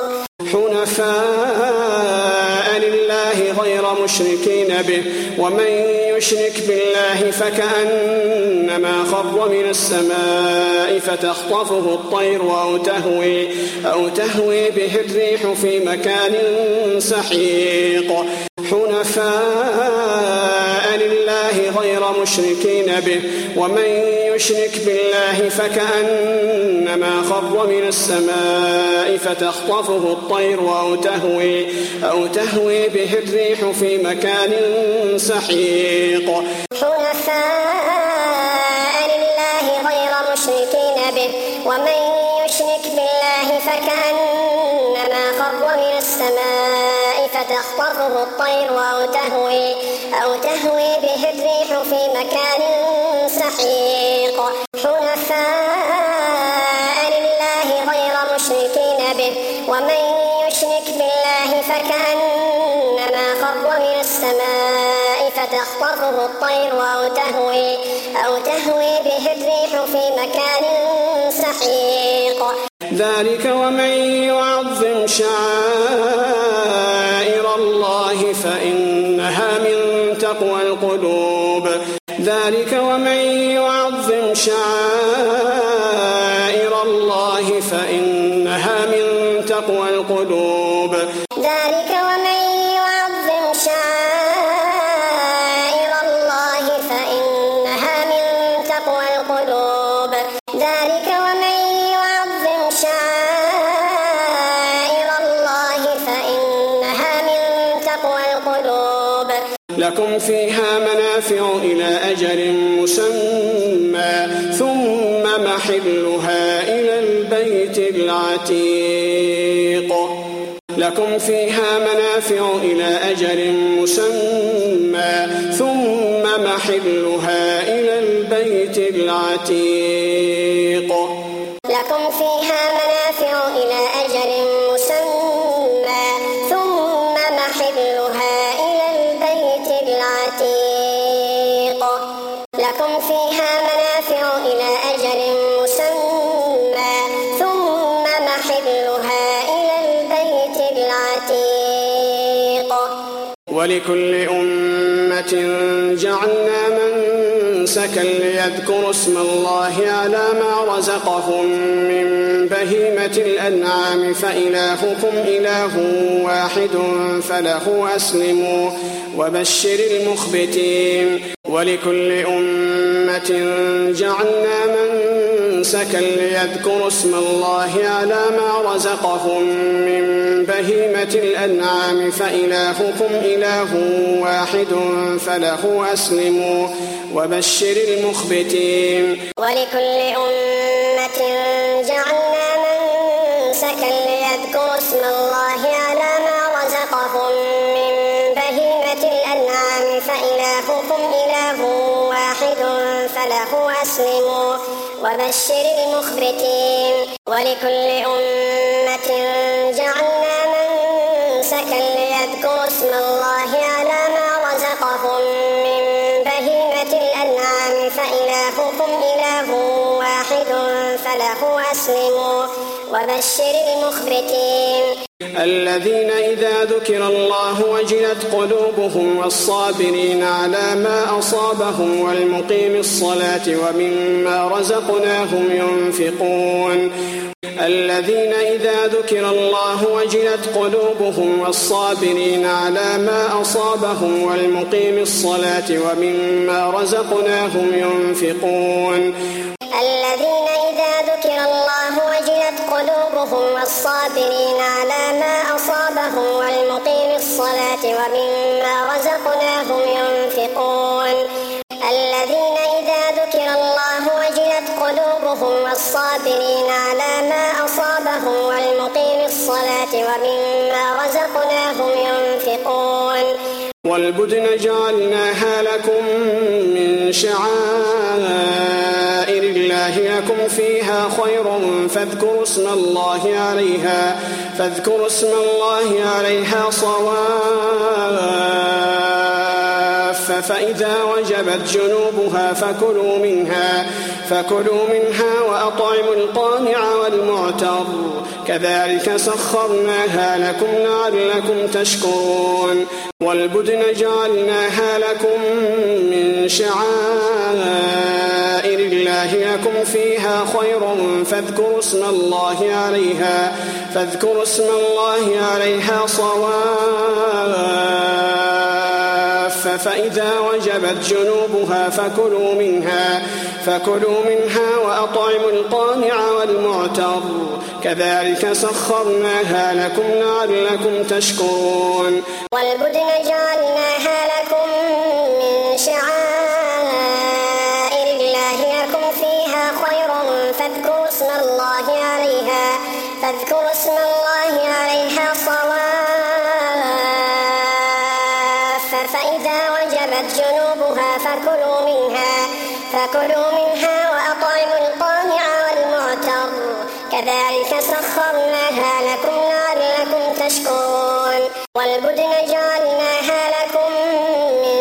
حنفاء لله غير مشركين به ومن يشرك بالله فكأنما خر من السماء فتخطفه الطير أو تهوي, أو تهوي به الريح في مكان سحيق حنفاء لله غير مشركين به ومن يشرك بالله فكأنما خر من السماء فتخطفه الطير أو تهوي, أو تهوي به الريح في مكان سحيق حنفاء لله غير مشركين به ومن يشرك بالله فكأنما خر من السماء فتخطفه الطير أو تهوي, أو تهوي به الريح في مكان سحيق حنفاء لله غير مشركين به ومن يشرك بالله فكأنما خر من السماء فتخطفه الطير أو تهوي, أو تهوي به الريح في مكان سحيق ذلك ومن يعظم شعائر الله فإنها من تقوى القلوب ذلك ومن يعظم شعائر الله فإنها من تقوى القلوب ذلك ومن يعظم شعائر الله فإنها من تقوى القلوب ذلك ومن يعظم شعائر الله فإنها من تقوى القلوب لكم فيها منافع إلى أجل مسمى ثم محلها إلى البيت العتيق لكم فيها منافع إلى أجل مسمى ثم محلها إلى البيت العتيق لكم فيها منافع إلى أجل مسمى ثم محلها إلى البيت العتيق لكم فيها منافع إلى أجل مسمى ثم محلها إلى البيت العتيق ولكل أمة جعلنا منسكا ليذكروا اسم الله على ما رزقهم من بهيمة الأنعام فإلهكم إله واحد فله أسلموا وبشر المخبتين ولكل أمة جعلنا منسكا ليذكروا اسم الله على ما رزقهم من بهيمة الأنعام فإلهكم إله واحد فله أسلموا وبشر المخبتين ولكل أمة جعلنا منسكا ليذكروا اسم الله على ما رزقهم من بهيمة الأنعام فإلهكم إله واحد فله أسلموا وبشر المخبتين ولكل أمة جعلنا منسكا ليذكروا اسم الله على ما رزقهم من بهيمة الأنعام فإلهكم إله واحد فله أسلموا وبشر المخبتين الذين إذا ذكر الله وجلت قلوبهم والصابرين على ما أصابهم والمقيم الصلاة ومما رزقناهم ينفقون الذين إذا ذكر الله وجلت قلوبهم والصابرين على ما أصابهم والمقيم الصلاة ومما رزقناهم ينفقون الذين إذا ذكر الله وجلت قلوبهم والصابرين على ما أصابهم والمقيم الصلاة ومما رزقناهم ينفقون الذين إذا ذكر الله وجلت قلوبهم والصابرين على ما أصابهم والمقيم الصلاة ومما رزقناهم ينفقون والبدن جعلناها لكم من شعائر الله لكم فيها خير فاذكروا اسم الله عليها فاذكروا اسم الله عليها صواف فإذا وجبت جنوبها فكلوا منها فكلوا منها وأطعموا القانع والمعتر كذلك سخرناها لكم لعلكم تشكرون والبدن جعلناها لكم من شعائر الله لكم فيها خير فاذكروا اسم الله عليها فاذكروا اسم الله عليها صواف فإذا وجبت جنوبها فكلوا منها فكلوا منها وأطعموا القانع والمعتر كذلك سخرناها لكم لعلكم تشكرون والبدن جعلناها لكم من شعائر الله لكم فيها خير فاذكروا اسم الله عليها فاذكروا اسم الله عليها صواف فإذا وجبت جنوبها فكلوا منها فكلوا منها وأطعموا القانع والمعتر كذلك سخرناها لكم لعلكم تشكرون والبدن جعلناها لكم من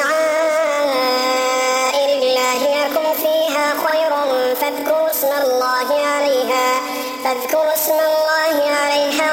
شعائر الله لكم فيها خير فاذكروا اسم الله عليها فاذكروا اسم الله عليها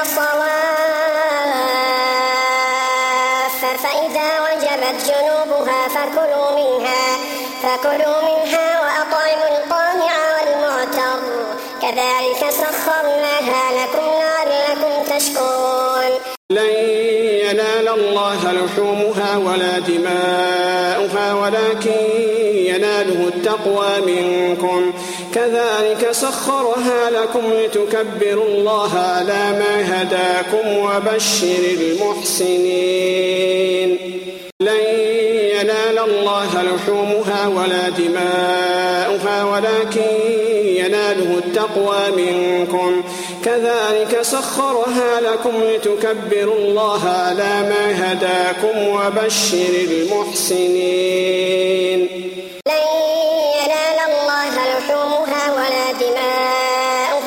صواف فإذا وجبت جنوبها فكلوا منها فكلوا منها وأطعموا القانع والمعتر كذلك سخرناها لكم لعلكم تشكرون لن ينال الله لحومها ولا دماؤها ولكن يناله التقوى منكم كذلك سخرها لكم لتكبروا الله على ما هداكم وبشر المحسنين لن ينال الله لحومها ولا دماؤها ولكن يناله التقوى منكم كذلك سخرها لكم لتكبروا الله على ما هداكم وبشر المحسنين لن ينال الله لحومها ولا دماؤها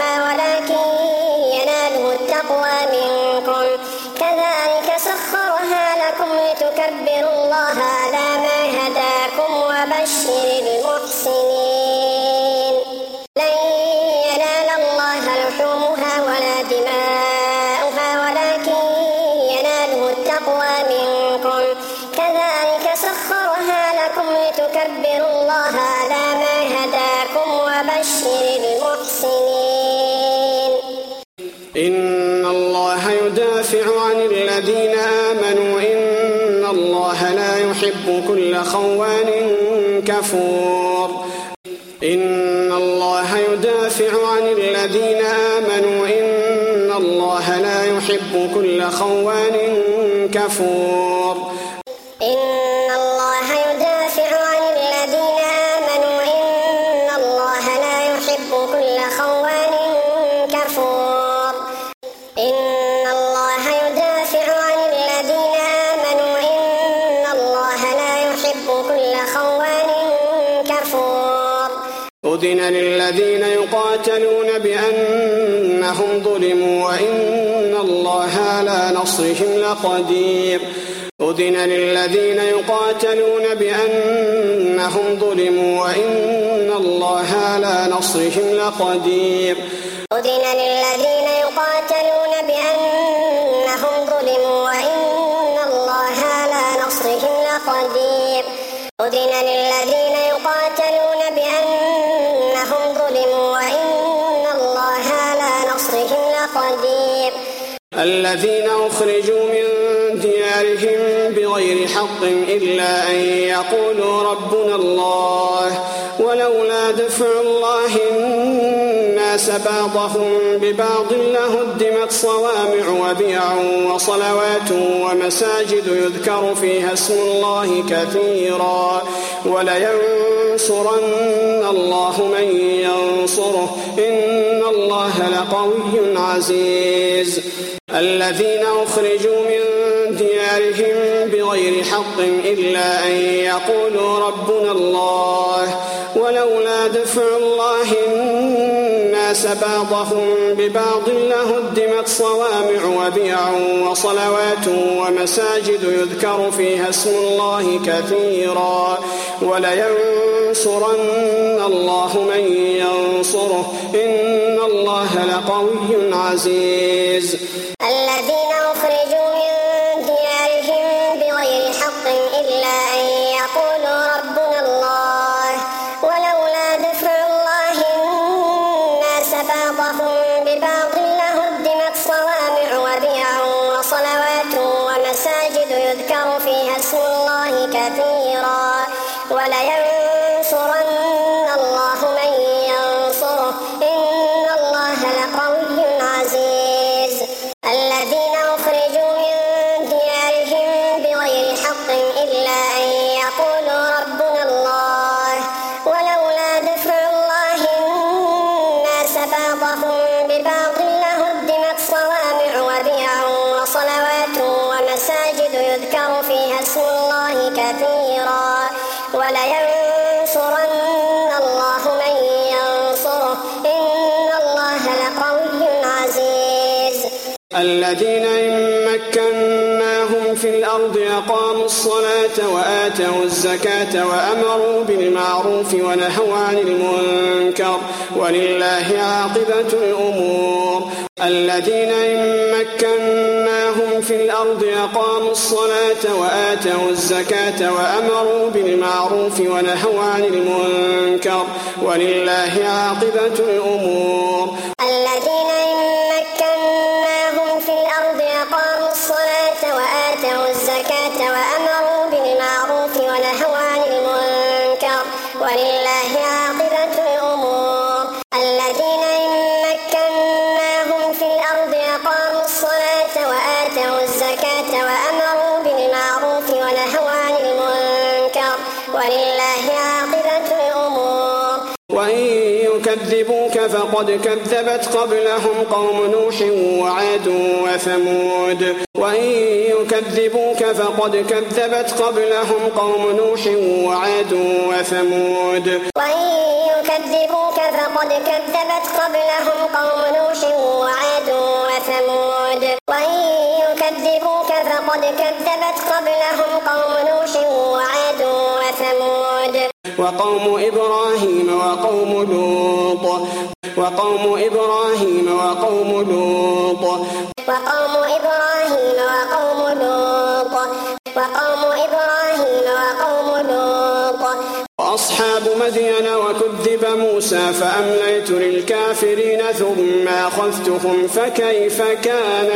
ولتكبروا الله على ما هداكم وبشر المحسنين. لن ينال الله لحومها ولا دماؤها ولكن يناله التقوى منكم. كذلك سخرها لكم لتكبروا الله على ما هداكم وبشر المحسنين. إن الله يدافع عن الذين آمنوا إن الله لا يحب كل خوان كفور. إن الله يدافع عن الذين آمنوا إن الله لا يحب كل خوان كفور. إن الله يدافع عن الذين آمنوا إن الله لا يحب كل خوان كفور. إن الله يدافع عن الذين آمنوا إن الله لا يحب كل خوان كفور. أذن للذين يقاتلون بأنهم ظلموا وإن الله على نصرهم لقدير. أذن للذين يقاتلون بأنهم ظلموا وإن الله على نصرهم لقدير. أذن للذين يقاتلون بأنهم ظلموا وإن الله على نصرهم لقدير. أذن للذين يقاتلون بأنهم ظلموا وإن الله على نصرهم لقدير. الذين أخرجوا من ديارهم بغير حق إلا أن يقولوا ربنا الله ولولا دفع الله الناس بعضهم ببعض لهدمت صوامع وبيع وصلوات ومساجد يذكر فيها اسم الله كثيرا ولينصرن الله من ينصره إن الله لقوي عزيز. الذين أخرجوا من ديارهم بغير حق إلا أن يقولوا ربنا الله ولولا دفع الله الناس بعضهم ببعض لهدمت صوامع وبيع وصلوات ومساجد يذكر فيها اسم الله كثيرا ولينصرن الله من ينصره إن الله لقوي عزيز. الذين أخرجوا من ديارهم بغير حق إلا أن يقولوا ربنا الله ولولا دفع الله الناس بعضهم ببعض لهدمت صوامع وبيع وصلوات ومساجد يذكر فيها اسم الله كثيرا ولينصرن الله من ينصره إن الله لقوي عزيز. الذين أخرجوا من ديارهم بغير حق إلا أن يقولوا ربنا الله ولولا دفع الله الناس بعضهم ببعض لهدمت صوامع وبيع وصلوات ومساجد يذكر فيها اسم الله كثيرا ولينصرن الله من ينصره إن الله لقوي عزيز. الذين إن مكناهم في الأرض أقاموا الصلاة وآتوا الزكاة وأمروا بالمعروف ونهوا عن المنكر ولله عاقبة الأمور. الذين إن مكناهم في الأرض أقاموا الصلاة وآتوا الزكاة وأمروا بالمعروف ونهوا عن المنكر ولله عاقبة الأمور. الذين إن مكناهم في الأرض أقاموا الصلاة وآتوا الزكاة وأمروا بالمعروف ونهوا عن المنكر ولله عاقبة الأمور. الذين إن مكناهم في الأرض أقاموا الصلاة وآتوا الزكاة وأمروا بالمعروف ونهوا عن المنكر ولله عاقبة الأمور. وإن يكذبوك فقد كذبت قبلهم قوم نوح وعاد وثمود. وإن يكذبوك فقد كذبت قبلهم قوم نوح وعاد وثمود. وإن يكذبوك فقد كذبت قبلهم قوم نوح وعاد وثمود. وإن يكذبوك يكذبوك فقد كذبت قبلهم قوم نوح وعاد وثمود وقوم إبراهيم وقوم لوط وقوم إبراهيم وقوم لوط وقوم إبراهيم وقوم لوط وقوم إبراهيم وقوم لوط وأصحاب مدين وكذب موسى فأمليت للكافرين ثم أخذتهم فكيف كان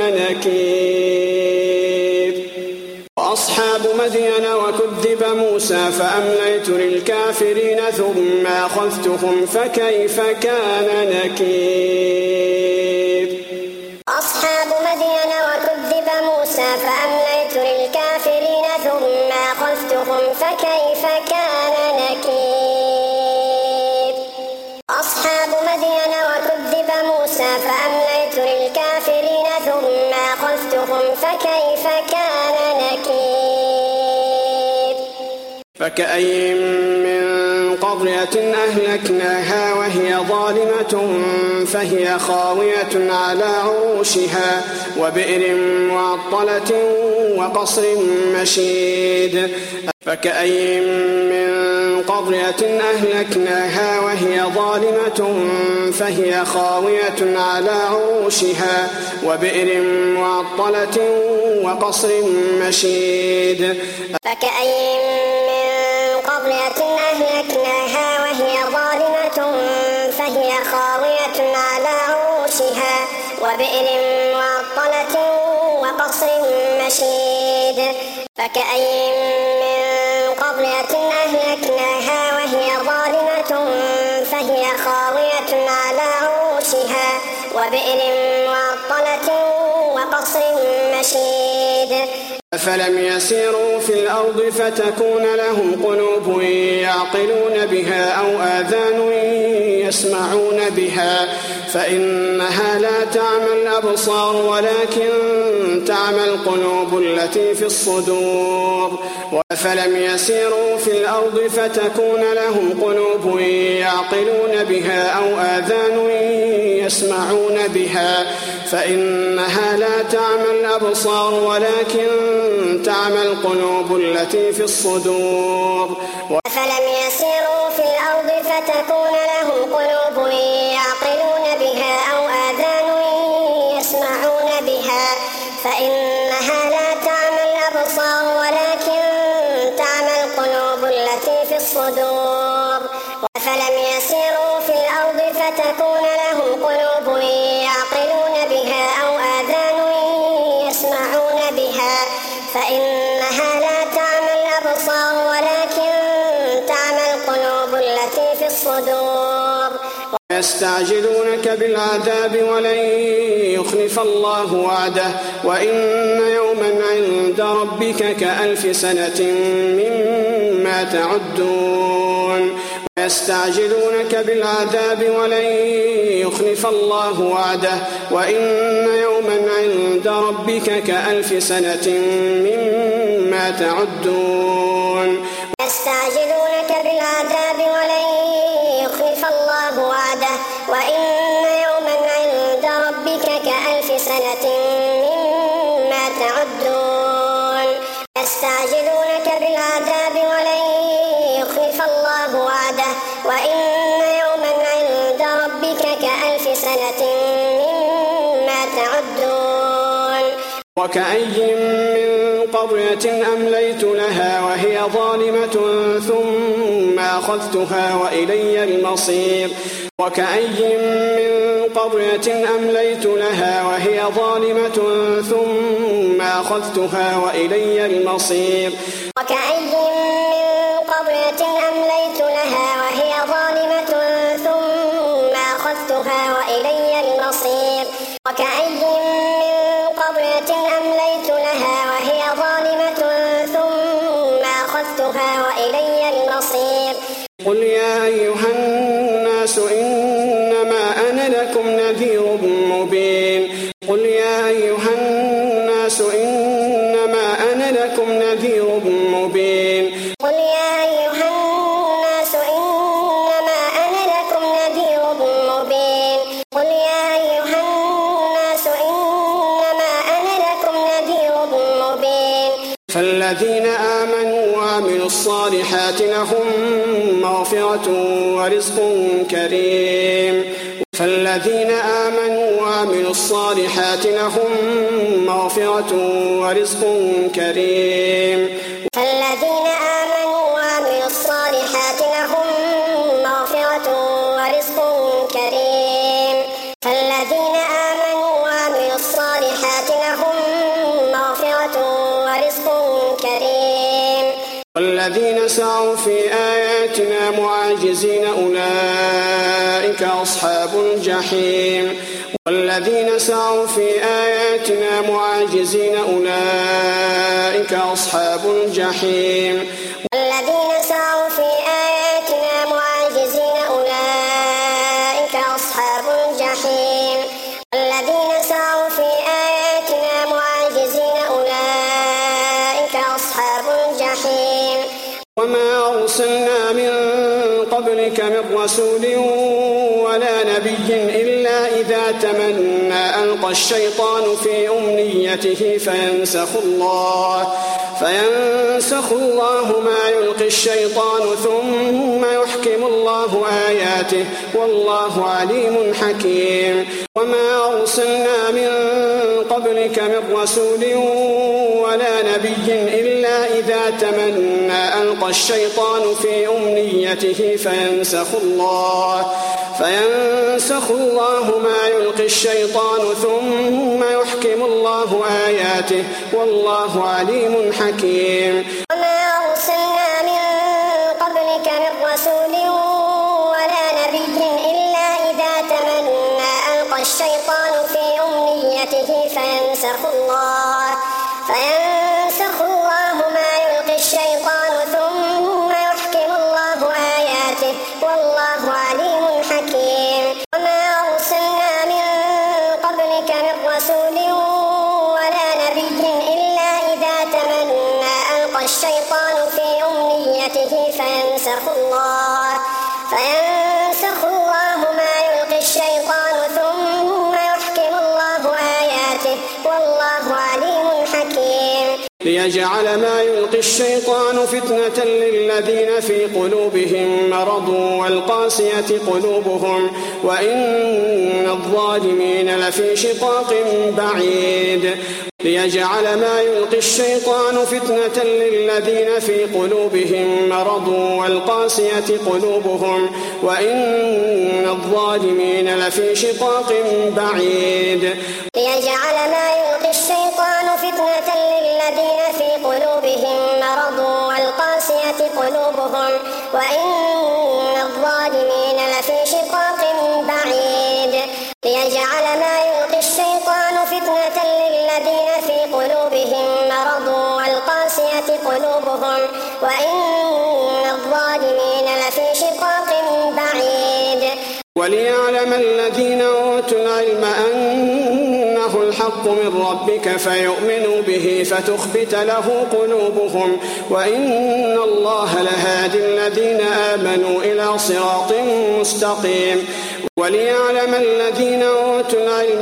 نكير وأصحاب مدين وكذب موسى فأمليت للكافرين ثم أخذتهم فكيف كان نكير أصحاب مدين وكذب موسى فأمليت للكافرين ثم أخذتهم فكيف كان نكير أصحاب مدين وكذب موسى فأمليت للكافرين ثم أخذتهم فكيف كان نكير فكأين من قرية أهلكناها وهي ظالمة فهي خاوية على عروشها وبئر معطلة وقصر مشيد فكأين من قرية أهلكناها وهي ظالمة فهي خاوية على عروشها وبئر معطلة وقصر مشيد فكأين من قرية أهلكناها وهي ظالمة فهي خاوية على عروشها وبئر معطلة وقصر مشيد فكأين من قرية أهلكناها وهي ظالمة فهي خاوية على عروشها وبئر معطلة وقصر مشيد أفلم يسيروا في الأرض فتكون لهم قلوب يعقلون بها أو آذان يسمعون بها فإنها لا تعمى الأبصار ولكن تعمى القلوب التي في الصدور وأفلم يسيروا في الأرض فتكون لهم قلوب يعقلون بها أو آذان يسمعون بها فإنها لا تعمى الأبصار ولكن تعمى القلوب التي في الصدور أفلم يسيروا في الأرض فتكون لهم قلوب يعقلون بها أو آذان يسمعون بها فإنها لا تعمى الأبصار ولكن تعمى القلوب التي في الصدور أفلم يسيروا في الأرض فتكون لهم قلوب يعقلون بها أو آذان يسمعون بها فإنها لا تعمى الأبصار ولكن تعمى القلوب التي في الصدور يستعجلونك بالعذاب ولن يخلف الله وعده وإن يوما عند ربك كألف سنة مما تعدون يستعجلونك بالعذاب ولن يخلف الله وعده وإن يوما عند ربك كألف سنة مما تعدون يستعجلونك بالعذاب ولن يخلف الله وعده وإن يوما عند ربك كألف سنة مما تعدون يستعجلونك بالعذاب ولن يخلف الله وعده وإن يوما عند ربك كألف سنة مما تعدون وكأي من قرية أمليت لها وهي ظالمة ثم أخذتها وإلي المصير وكأي من قرية أمليت لها وهي ظالمة ثم أخذتها وإلي المصير وكأي من قرية أمليت لها وهي ظالمة ثم أخذتها وإلي المصير وكأي من قرية أمليت لها وهي ظالمة ثم أخذتها وإلي المصير قل يا أيها الناس إنما أنا لكم نذير مبين قل يا أيها الناس إنما أنا لكم نذير مبين قل يا أيها الناس إنما أنا لكم نذير مبين قل يا أيها الناس إنما أنا لكم نذير فالذين آمنوا وعملوا الصالحات لهم مغفرة ورزق كريم فالذين آمنوا وعملوا الصالحات لهم مغفرة ورزق كريم فالذين آمنوا وعملوا الصالحات لهم مغفرة ورزق كريم فالذين آمنوا وعملوا الصالحات لهم مغفرة ورزق كريم والذين سعوا في آياتنا معاجزين أولئك أصحاب الجحيم والذين سعوا في آياتنا معاجزين أولئك أصحاب الجحيم والذين سعوا في آياتنا معاجزين أولئك أصحاب الجحيم والذين سعوا في آياتنا معاجزين أولئك أصحاب الجحيم وما أرسلنا من قبلك من رسول ولا نبي إلا إذا تمنى ألقى الشيطان في أمنيته فينسخ الله فينسخ الله ما يلقي الشيطان ثم يحكم الله آياته والله عليم حكيم وما أرسلنا من قبلك من رسول ولا نبي إلا إذا تمنى ألقى الشيطان في أمنيته فينسخ الله فينسخ الله ما يلقي الشيطان ثم يحكم الله آياته والله عليم حكيم وما أرسلنا من قبلك من رسول ولا نبي إلا إذا تمنى ألقى الشيطان في أمنيته فينسخ الله فينسخ الله ما يلقي الشيطان ثم يحكم الله آياته والله عليم حكيم وما أرسلنا من قبلك من رسول ولا نبي إلا إذا تمنى ألقى الشيطان في أمنيته فينسخ الله فينسخ الله ما يلقي الشيطان ثم يحكم الله آياته والله عليم حكيم ليجعل ما يلقي الشيطان فتنة للذين في قلوبهم مرض والقاسية قلوبهم وإن الظالمين لفي شقاق بعيد ليجعل ما يلقي الشيطان فتنة للذين في قلوبهم مرض والقاسية قلوبهم وإن الظالمين لفي شقاق بعيد ليجعل ما يلقي الشيطان فتنة للذين في قلوبهم مرض والقاسية قلوبهم وإن الظالمين لفي شقاق بعيد ليجعل ما يلقي الشيطان فتنة للذين في قلوبهم مرض والقاسية قلوبهم وإن الظالمين لفي شقاق بعيد وليعلم الذين أوتوا العلم أنه الحق من ربك فيؤمنوا به فتخبت له قلوبهم وإن الله لهادي الذين آمنوا إلى صراط مستقيم وليعلم الذين أوتوا العلم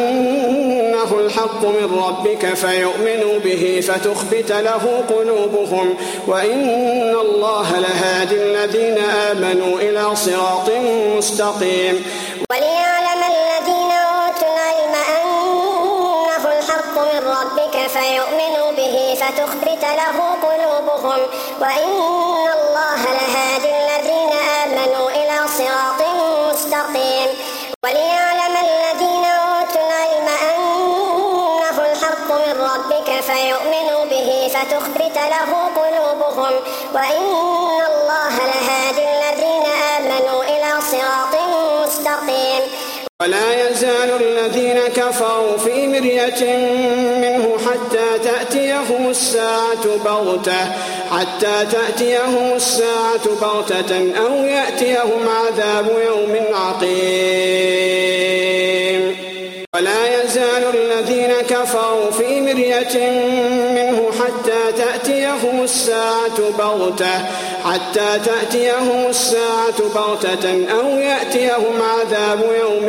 أنه الحق من ربك فيؤمنوا به فتخبت له قلوبهم وإن الله لهادي الذين آمنوا إلى صراط مستقيم وليعلم الذين أوتوا العلم أنه الحق من ربك فيؤمنوا به فتخبت له قلوبهم وإن الله لهادي الذين آمنوا إلى صراط مستقيم وليعلم الذين أوتوا العلم أنه الحق من ربك فيؤمنوا به فتخبت له قلوبهم وإن الله لهادي الذين آمنوا إلى صراط مستقيم ولا يزال الذين كفروا في مرية منه حتى تأتيهم الساعة بغتة حتى تأتيهم الساعة بغتة أو يأتيهم عذاب يوم عقيم ولا يزال الذين كفروا في مرية منه حتى تأتيهم الساعة بغتة حتى تأتيهم الساعة بغتة أو يأتيهم عذاب يوم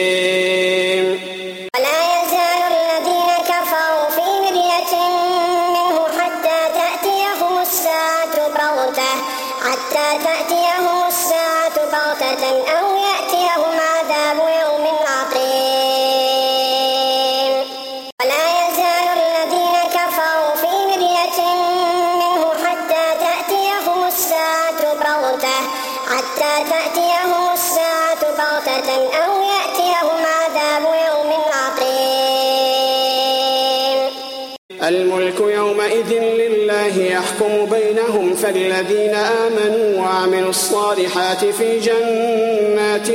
عقيم ولا يزال الذين كفروا في مرية أو يأتيهم عذاب يوم عقيم ولا يزال الذين كفروا في مرية منه حتى تأتيهم الساعة بغتة حتى تأتيهم الساعة بغتة أو يأتيهم عذاب يوم عقيم. الملك يومئذ لله يحكم بينهم فالذين آمنوا وعملوا الصالحات في جنات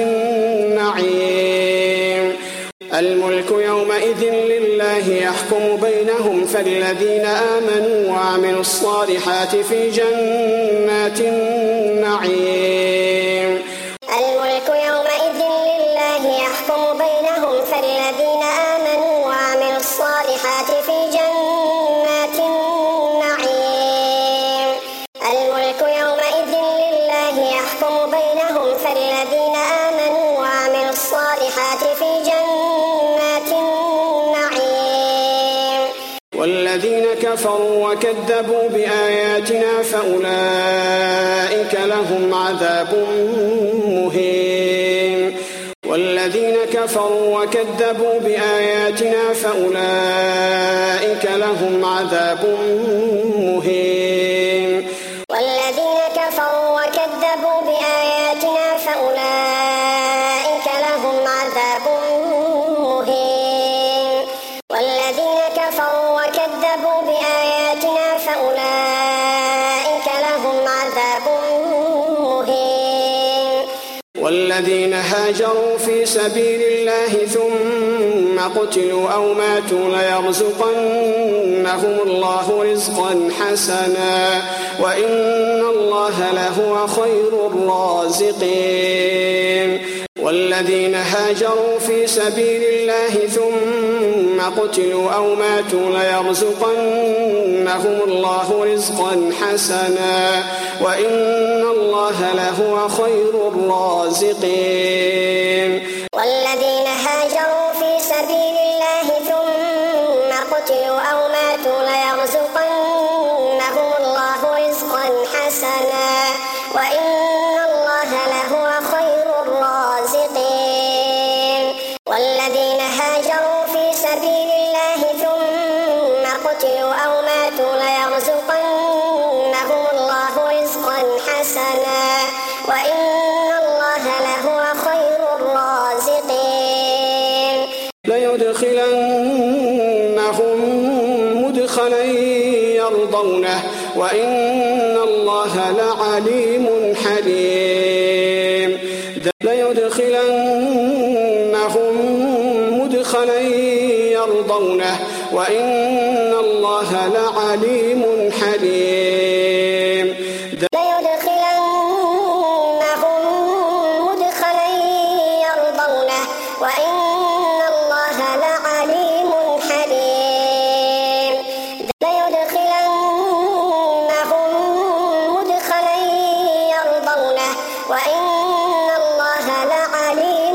النعيم الملك يومئذ لله يحكم بينهم فالذين آمنوا وعملوا الصالحات في جنات النعيم الملك يومئذ لله يحكم بينهم فالذين آمنوا وعملوا الصالحات في جنات النعيم الملك يومئذ لله يحكم بينهم فالذين آمنوا وعملوا الصالحات في جنات النعيم والذين كفروا وكذبوا بآياتنا فأولئك لهم عذاب مهين والذين كفروا وكذبوا بآياتنا فأولئك لهم عذاب مهين والذين كفروا وكذبوا بآياتنا فأولئك لهم عذاب مهين والذين كفروا وكذبوا بآياتنا فأولئك لهم عذاب مهين والذين هاجروا في سبيل الله ثم قتلوا أو ماتوا ليرزقنهم الله رزقا حسنا وإن الله لهو خير الرازقين والذين هاجروا في سبيل الله ثم قتلوا أو ماتوا ليرزقنهم الله رزقا حسنا وإن الله لهو خير الرازقين والذين هاجروا في سبيل الله ثم قتلوا أو ماتوا ليرزقنهم الله رزقا حسنا وإن الله لهو خير الرازقين والذين هاجروا في سبيل الله ثم قتلوا أو ماتوا ليرزقنهم الله رزقا حسنا وإن الله لهو خير الرازقين ليدخلنهم مدخلا يرضونه وإن الله لعليم حليم ليدخلنهم مدخلا يرضونه وإن الله لعليم حليم ليدخلنهم مدخلا يرضونه وإن الله لعليم حليم ليدخلنهم مدخلا يرضونه وإن الله لعليم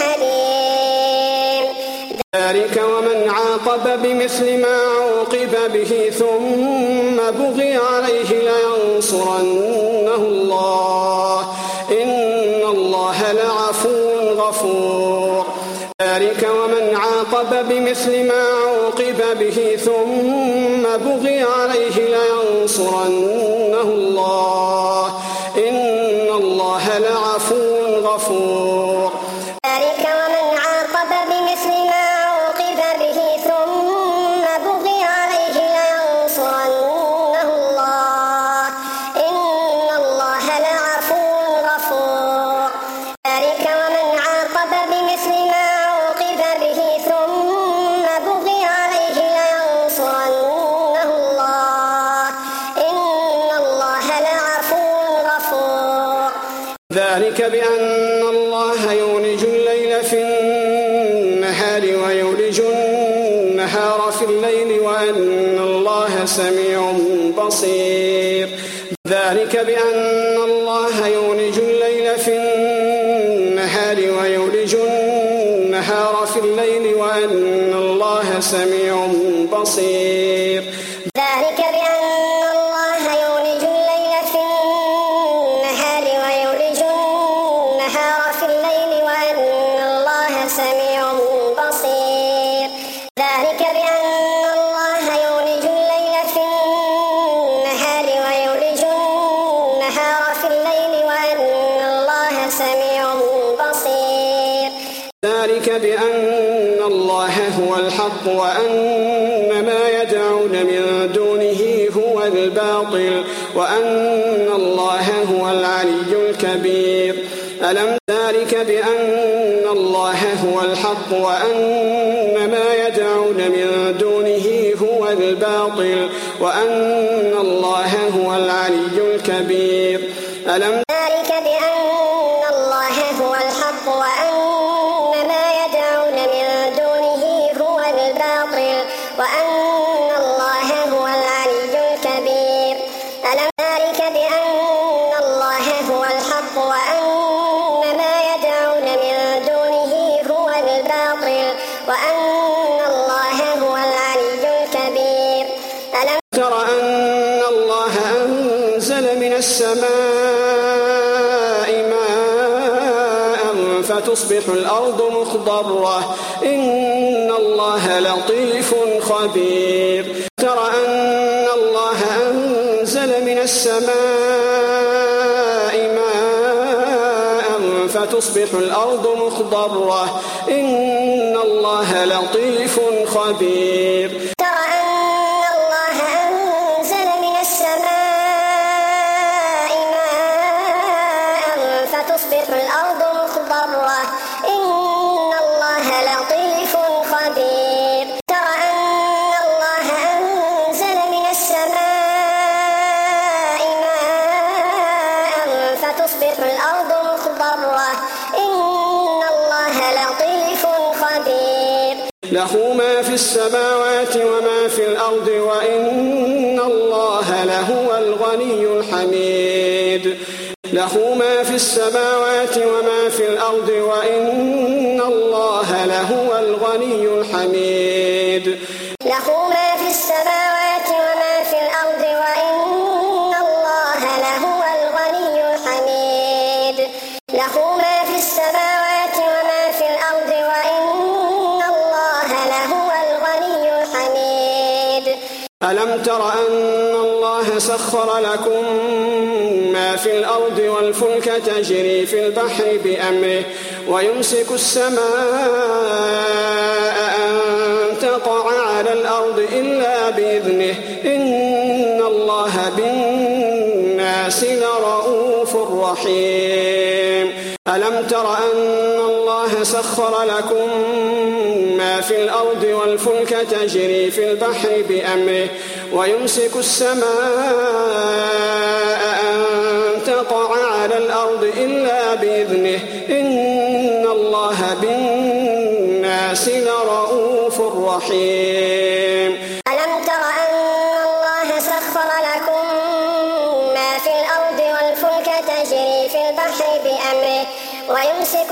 حليم ذلك ومن عاقب بمثل ما عوقب به ثم بغي عليه لينصرنه الله إن الله لعفو غفور ذلك ومن عاقب بمثل ما عوقب به ثم بغي عليه لينصرنه الله إن الله لعفو غفور ذلك ومن عاقب بمثل ما عوقب به ثم بغي عليه لينصرنه الله إن الله لعفو غفور ذلك ومن عاقب بمثل ما عوقب به ثم بغي عليه لينصرنه الله إن الله لعفو غفور ذلك بأن الله يولج الليل في النهار ويولج النهار في الليل وأن الله سميع بصير ذلك بأن الله يولج الليل في النهار ويولج النهار في الليل وأن الله سميع بصير ذلك بأن الله يولج الليل في النهار ويولج النهار في سميع بصير. ذلك بأن الله يولج الليل في النهار ويولج النهار في الليل وأن الله سميع بصير. ذلك بأن الله هو الحق وأن ما يدعون من دونه هو الباطل وأن الله هو العلي الكبير. ألم ذلك بأن الله هو الحق وأن ما يدعون من دونه هو الباطل وأن الله هو العلي الكبير. ألم ذلك بأن الله هو الحق وأن ما يدعون من دونه هو الباطل وأن الله هو العلي الكبير. ألم ذلك بأن الله هو الحق وأن ما يدعون من دونه هو الباطل وأن الله هو العلي الكبير. ألم تر أن الله أنزل من السماء ماء فتصبح الأرض مخضرة إن الله لطيف خبير. تر أن الله أنزل من السماء ماء فتصبح الأرض مخضرة إن الله لطيف خبير. تر أن الله أنزل من السماء ماء فتصبح الأرض مخضرة إن الله لطيف خبير. تر أن الله أنزل من السماء ماء فتصبح الأرض مخضرة إن الله لطيف خبير. له ما في السماوات وما في الأرض وإن الله لهو الغني الحميد. له ما في السماوات وما في الأرض وإن الله لهو الغني الحميد. له ما في السماوات وما في الأرض وإن الله لهو الغني الحميد. له ما في السماوات وما في الأرض وإن الله لهو الغني الحميد. ألم تر أن الله سخر لكم ما في الأرض والفلك تجري في البحر بأمره ويمسك السماء أن تقع على الأرض إلا بإذنه إن الله بالناس لرؤوف رحيم. ألم تر أن الله سخر لكم ما في الأرض والفلك تجري في البحر بأمره ويمسك السماء أن تقع على الأرض إلا بإذنه إن الله بالناس لرؤوف رحيم. ألم تر أن الله سخر لكم ما في الأرض والفلك تجري في البحر بأمره ويمسك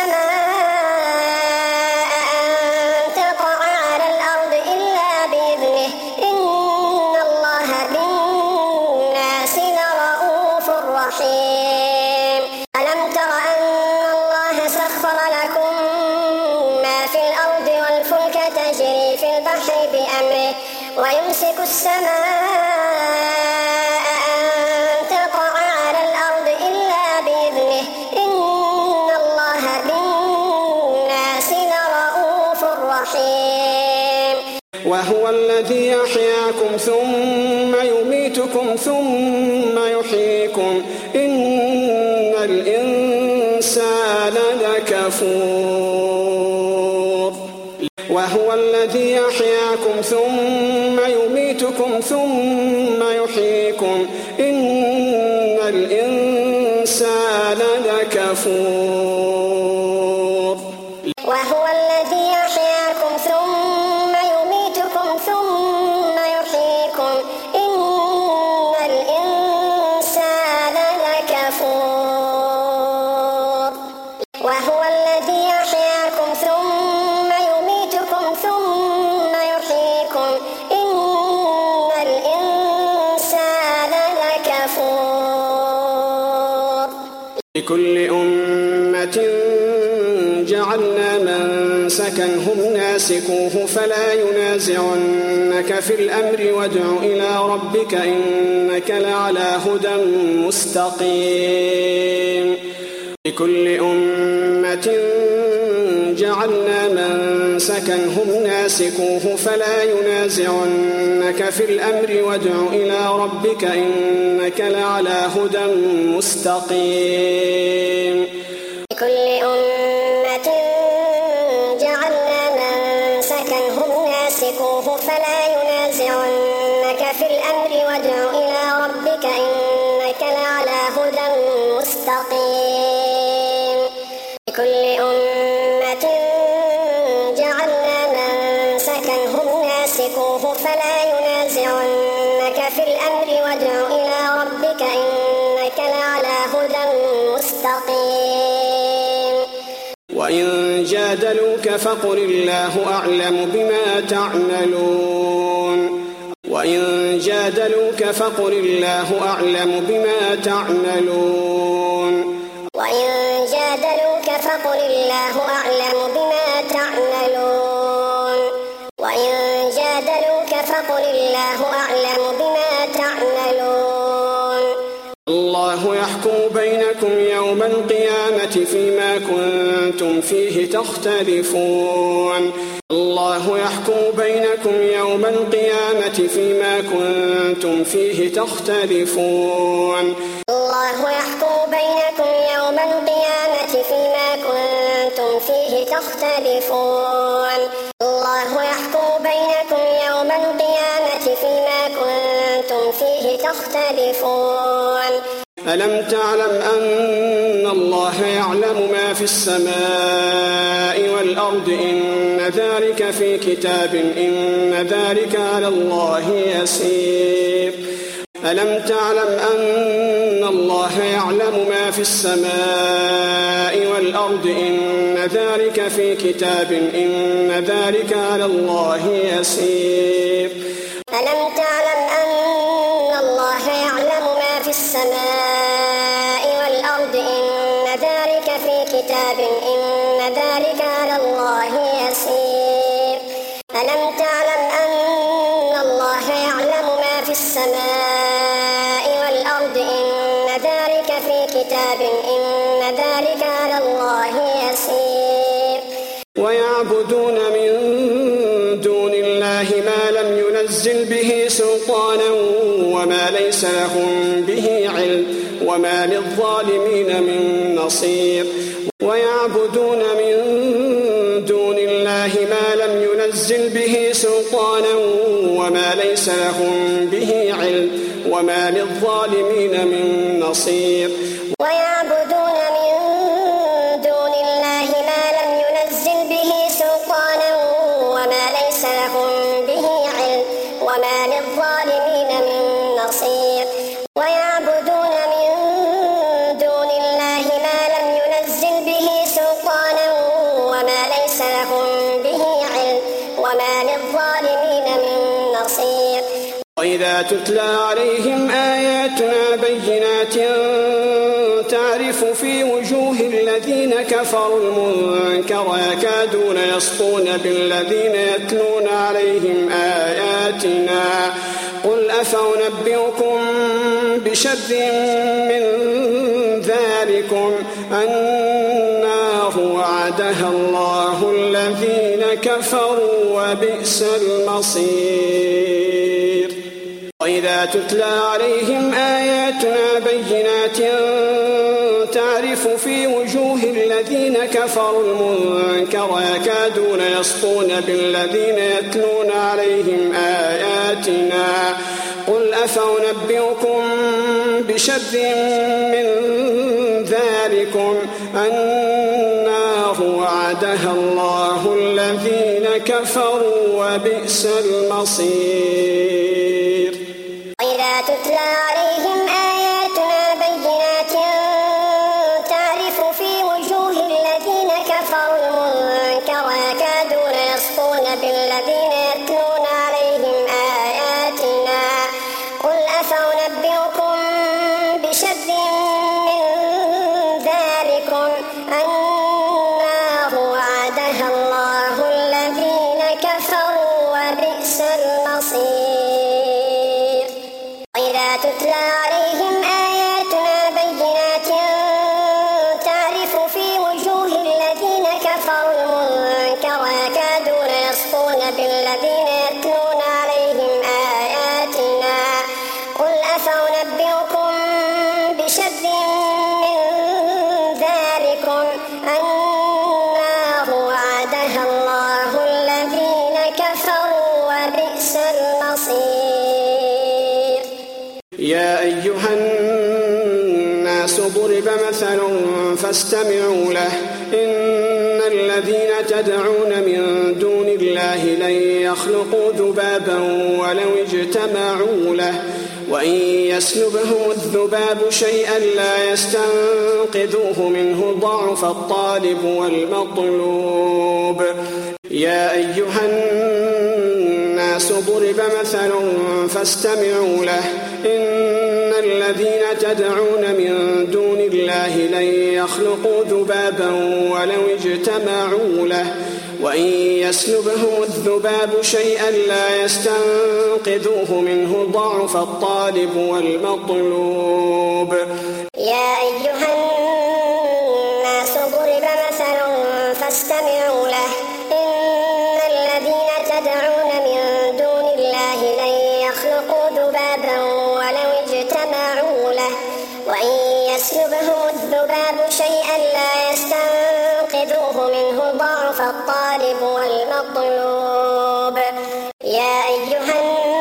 السماء أن تقع على الأرض إلا بإذنه إن الله بالناس لرؤوف رحيم. ألم تر أن الله سخر لكم ما في الأرض والفلك تجري في البحر بأمره ويمسك السماء أن تقع على الأرض إلا بإذنه إن الله بالناس لرؤوف رحيم. وهو الذي يحياكم ثم يميتكم ثم يحييكم إن الإنسان لكفور. وهو الذي يحياكم ثم يميتكم ثم يحييكم إن الإنسان لكفور. وهو الذي يحياكم ثم يميتكم ثم يحييكم إن الإنسان لكفور. وهو الذي يحياكم ثم يميتكم ثم يحييكم إن الإنسان لكفور. لكل أمة جعلنا منسكا هم ناسكوه فلا ينازعنك في الأمر وادع إلى ربك إنك لعلى هدى مستقيم لكل أمة جعلنا منسكا هم ناسكوه فلا ينازعنك في الأمر وادع إلى ربك إنك لعلى هدى مستقيم لكل أمة جعلنا منسكا هم ناسكوه فلا ينازعنك في الأمر وادع إلى ربك إنك لعلى هدى مستقيم لكل أمة جعلنا منسكا هم ناسكوه فلا ينازعنك في الأمر وادع إلى ربك إنك لعلى هدى مستقيم وإن جادلوك فقل الله أعلم بما تعملون وإن جادلوك فقل الله أعلم بما تعملون وإن جادلوك فقل الله أعلم بما تعملون وإن جادلوك فقل الله أعلم بما تعملون الله يحكم بينكم يوم القيامة فيما كنتم فيه تختلفون الله يحكم بينكم يوم القيامة فيما كنتم فيه تختلفون الله يحكم بينكم يوم القيامة فيما كنتم فيه تختلفون الله يحكم بينكم يوم القيامة فيما كنتم فيه تختلفون ألم تعلم أن الله يعلم ما في السماء والأرض إن ذلك في كتاب إن ذلك على الله يسير ألم تعلم أن الله يعلم ما في السماء والأرض إن ذلك في كتاب إن ذلك على الله يسير ألم تعلم أن الله يعلم ما في السماء والأرض إن ذلك في كتاب إن ذلك على الله يسير ألم تعلم أن الله يعلم ما في السماء والأرض إن ذلك في كتاب إن ذلك على الله يسير ويعبدون من دون الله ما لم ينزل به سلطانا وما ليس لهم به علم وما للظالمين من نصير ويعبدون من دون الله ما لم ينزل به سلطانا وما ليس لهم به علم وما للظالمين من نصير ويعبدون من دون الله ما لم ينزل به سلطانا وما ليس لهم به علم وما للظالمين من نصير ويعبدون من دون الله ما لم ينزل به سلطانا وما ليس لهم به علم وما للظالمين من نصير وإذا تتلى عليهم آياتنا بينات تعرف في وجوه الذين كفروا المنكر يكادون يسطون بالذين يتلون عليهم آياتنا قل أفأنبئكم بشر من ذلكم النار وعدها الله الذين كفروا وبئس المصير وإذا تتلى عليهم آياتنا بينات تعرف في وجوه الذين كفروا المنكر يكادون يسطون بالذين يتلون عليهم آياتنا قل أفأنبئكم بشر من ذلكم النار وعدها الله الذين كفروا وبئس المصير وإذا تتلى عليهم آياتنا بينات تعرف في وجوه الذين كفروا المنكر يكادون يسطون بالذين يتلون عليهم آياتنا قل أفأنبئكم بشر من ذلكم النار الذين يتلون عليهم آياتنا قل أفأنبئكم بشر من ذلكم النار وعدها الله الذين كفروا وبئس المصير. يا أيها الناس ضرب مثل فاستمعوا له إن الذين تدعون من دون الله لن يخلقوا ذبابا ولو اجتمعوا له وإن يسلبهم الذباب شيئا لا يستنقذوه منه ضعف الطالب والمطلوب. يا أيها الناس ضرب مثل فاستمعوا له إن الذين تدعون من دون الله لن يخلقوا ذبابا ولو اجتمعوا له وإن يسلبهم الذباب شيئا لا يستنقذوه منه ضعف الطالب والمطلوب. يا أيها الناس ضرب مثل فاستمعوا له إن الذين تدعون من دون الله لن يخلقوا ذبابا ولو اجتمعوا له وإن يسلبهم الذباب شيئا لا يستنقذوه منه ضعف الطالب والمطلوب. يا أيها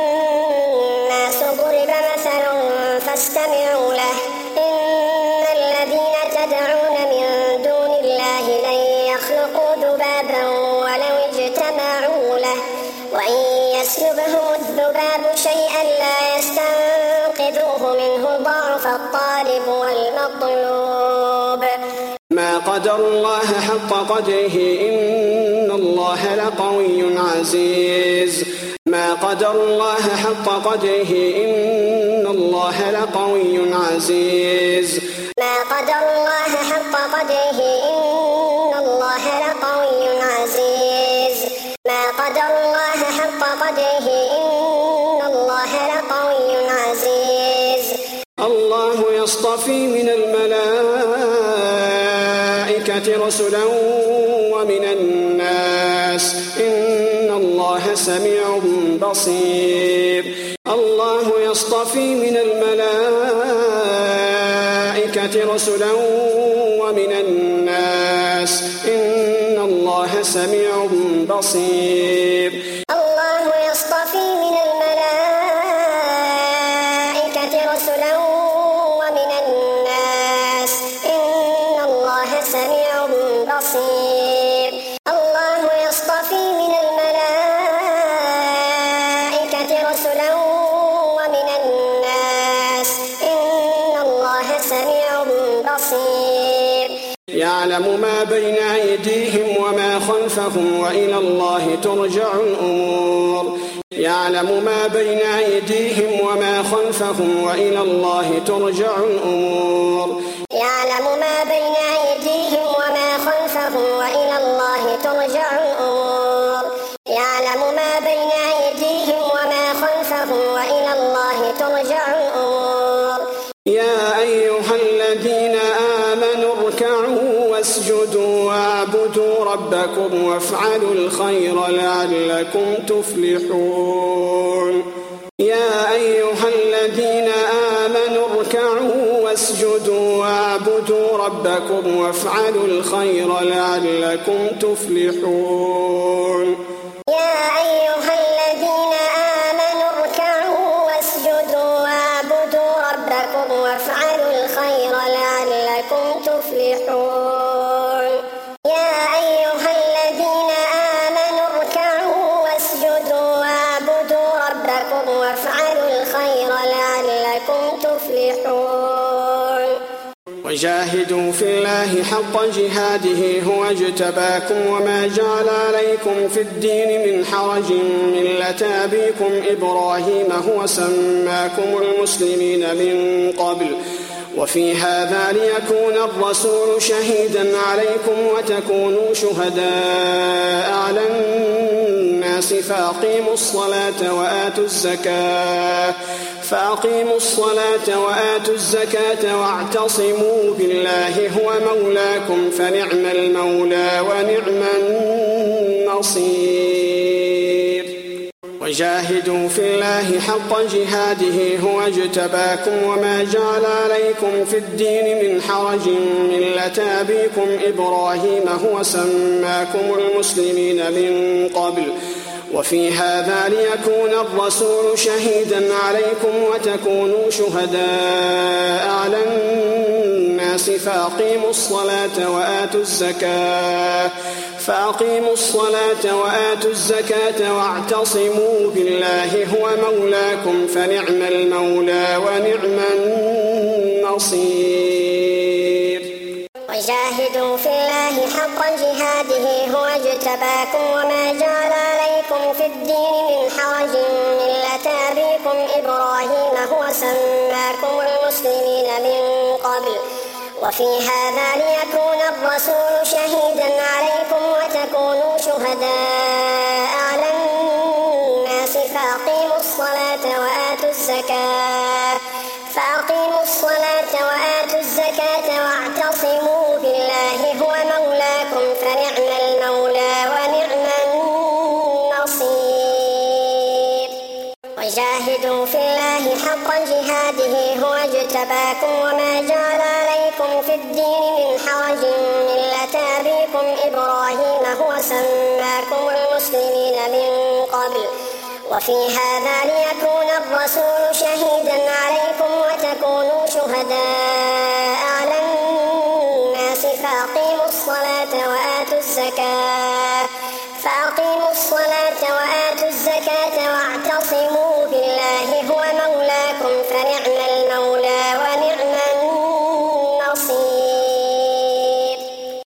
الناس ضرب مثل فاستمعوا له إن الذين تدعون من دون الله لن يخلقوا ذبابا ولو اجتمعوا له وإن يسلبهم الذباب شيئا لا يستنقذوه منه ضعف الطالب والمطلوب. ما قدر الله حق قدره إن الله لقوي عزيز. ما قدر الله حق قدره إن الله لقوي عزيز. ما قدر الله حق قدره إن الله لقوي عزيز. ما قدر الله حق قدره إن الله لقوي عزيز. الله يصطفي من الملائكة رسلا ومن الناس إن الله سميع بصير. الله يصطفي من الملائكة رسلا ومن الناس إن الله سميع بصير. الله يصطفي من الملائكة رسلا ومن الناس إن الله سميع بصير. الله يصطفي من الملائكة رسلا ومن الناس إن الله سميع بصير. يعلم ما بين أيديهم وما خلفهم وإلى الله ترجع الأمور. يعلم ما بين أيديهم وما خلفهم وإلى الله ترجع الأمور. يعلم ما بين أيديهم وما خلفهم وإلى الله ترجع الأمور. يعلم ما بين أيديهم وما خلفهم وإلى الله ترجع الأمور. يا أيها الذين آمنوا اركعوا واسجدوا واعبدوا ربكم وافعلوا الخير لعلكم تفلحون. يا أيها الذين آمنوا اركعوا واسجدوا واعبدوا ربكم وافعلوا الخير لعلكم تفلحون. يا أيها الذين آمنوا اركعوا واسجدوا واعبدوا ربكم وافعلوا الخير لعلكم تفلحون. يا أيها الذين آمنوا اركعوا واسجدوا واعبدوا ربكم وافعلوا الخير لعلكم تفلحون. وجاهدوا في الله حق جهاده هو اجتباكم وما جعل عليكم في الدين من حرج ملة أبيكم إبراهيم هو سماكم المسلمين من قبل وفي هذا ليكون الرسول شهيدا عليكم وتكونوا شهداء على الناس فأقيموا الصلاة وآتوا الزكاة فأقيموا الصلاة وآتوا الزكاة واعتصموا بالله هو مولاكم فنعم المولى ونعم النصير. وجاهدوا في الله حق جهاده هو اجتباكم وما جعل عليكم في الدين من حرج ملة أبيكم إبراهيم هو سماكم المسلمين من قبل وفي هذا ليكون الرسول شهيدا عليكم وتكونوا شهداء على الناس فأقيموا الصلاة وآتوا الزكاة فأقيموا الصلاة وآتوا الزكاة واعتصموا بالله هو مولاكم فنعم المولى ونعم النصير. وجاهدوا في الله حق جهاده هو اجتباكم وما جعل عليكم في الدين من حرج ملة أبيكم إبراهيم هو سماكم المسلمين من قبل وفي هذا ليكون الرسول شهيدا عليكم وتكونوا شهداء على الناس فأقيموا الصلاة وآتوا الزكاة فأقيموا الصلاة وآتوا الزكاة واعتصموا بالله هو مولاكم فنعم المولى ونعم النصير. وجاهدوا في الله حق جهاده هو اجتباكم وما جعل عليكم في الدين من حرج ملة أبيكم إبراهيم هو سماكم المسلمين من قبل وفي هذا ليكون الرسول شهيدا عليكم وتكونوا شهداء على الناس فأقيموا الصلاة وآتوا الزكاة فأقيموا الصلاة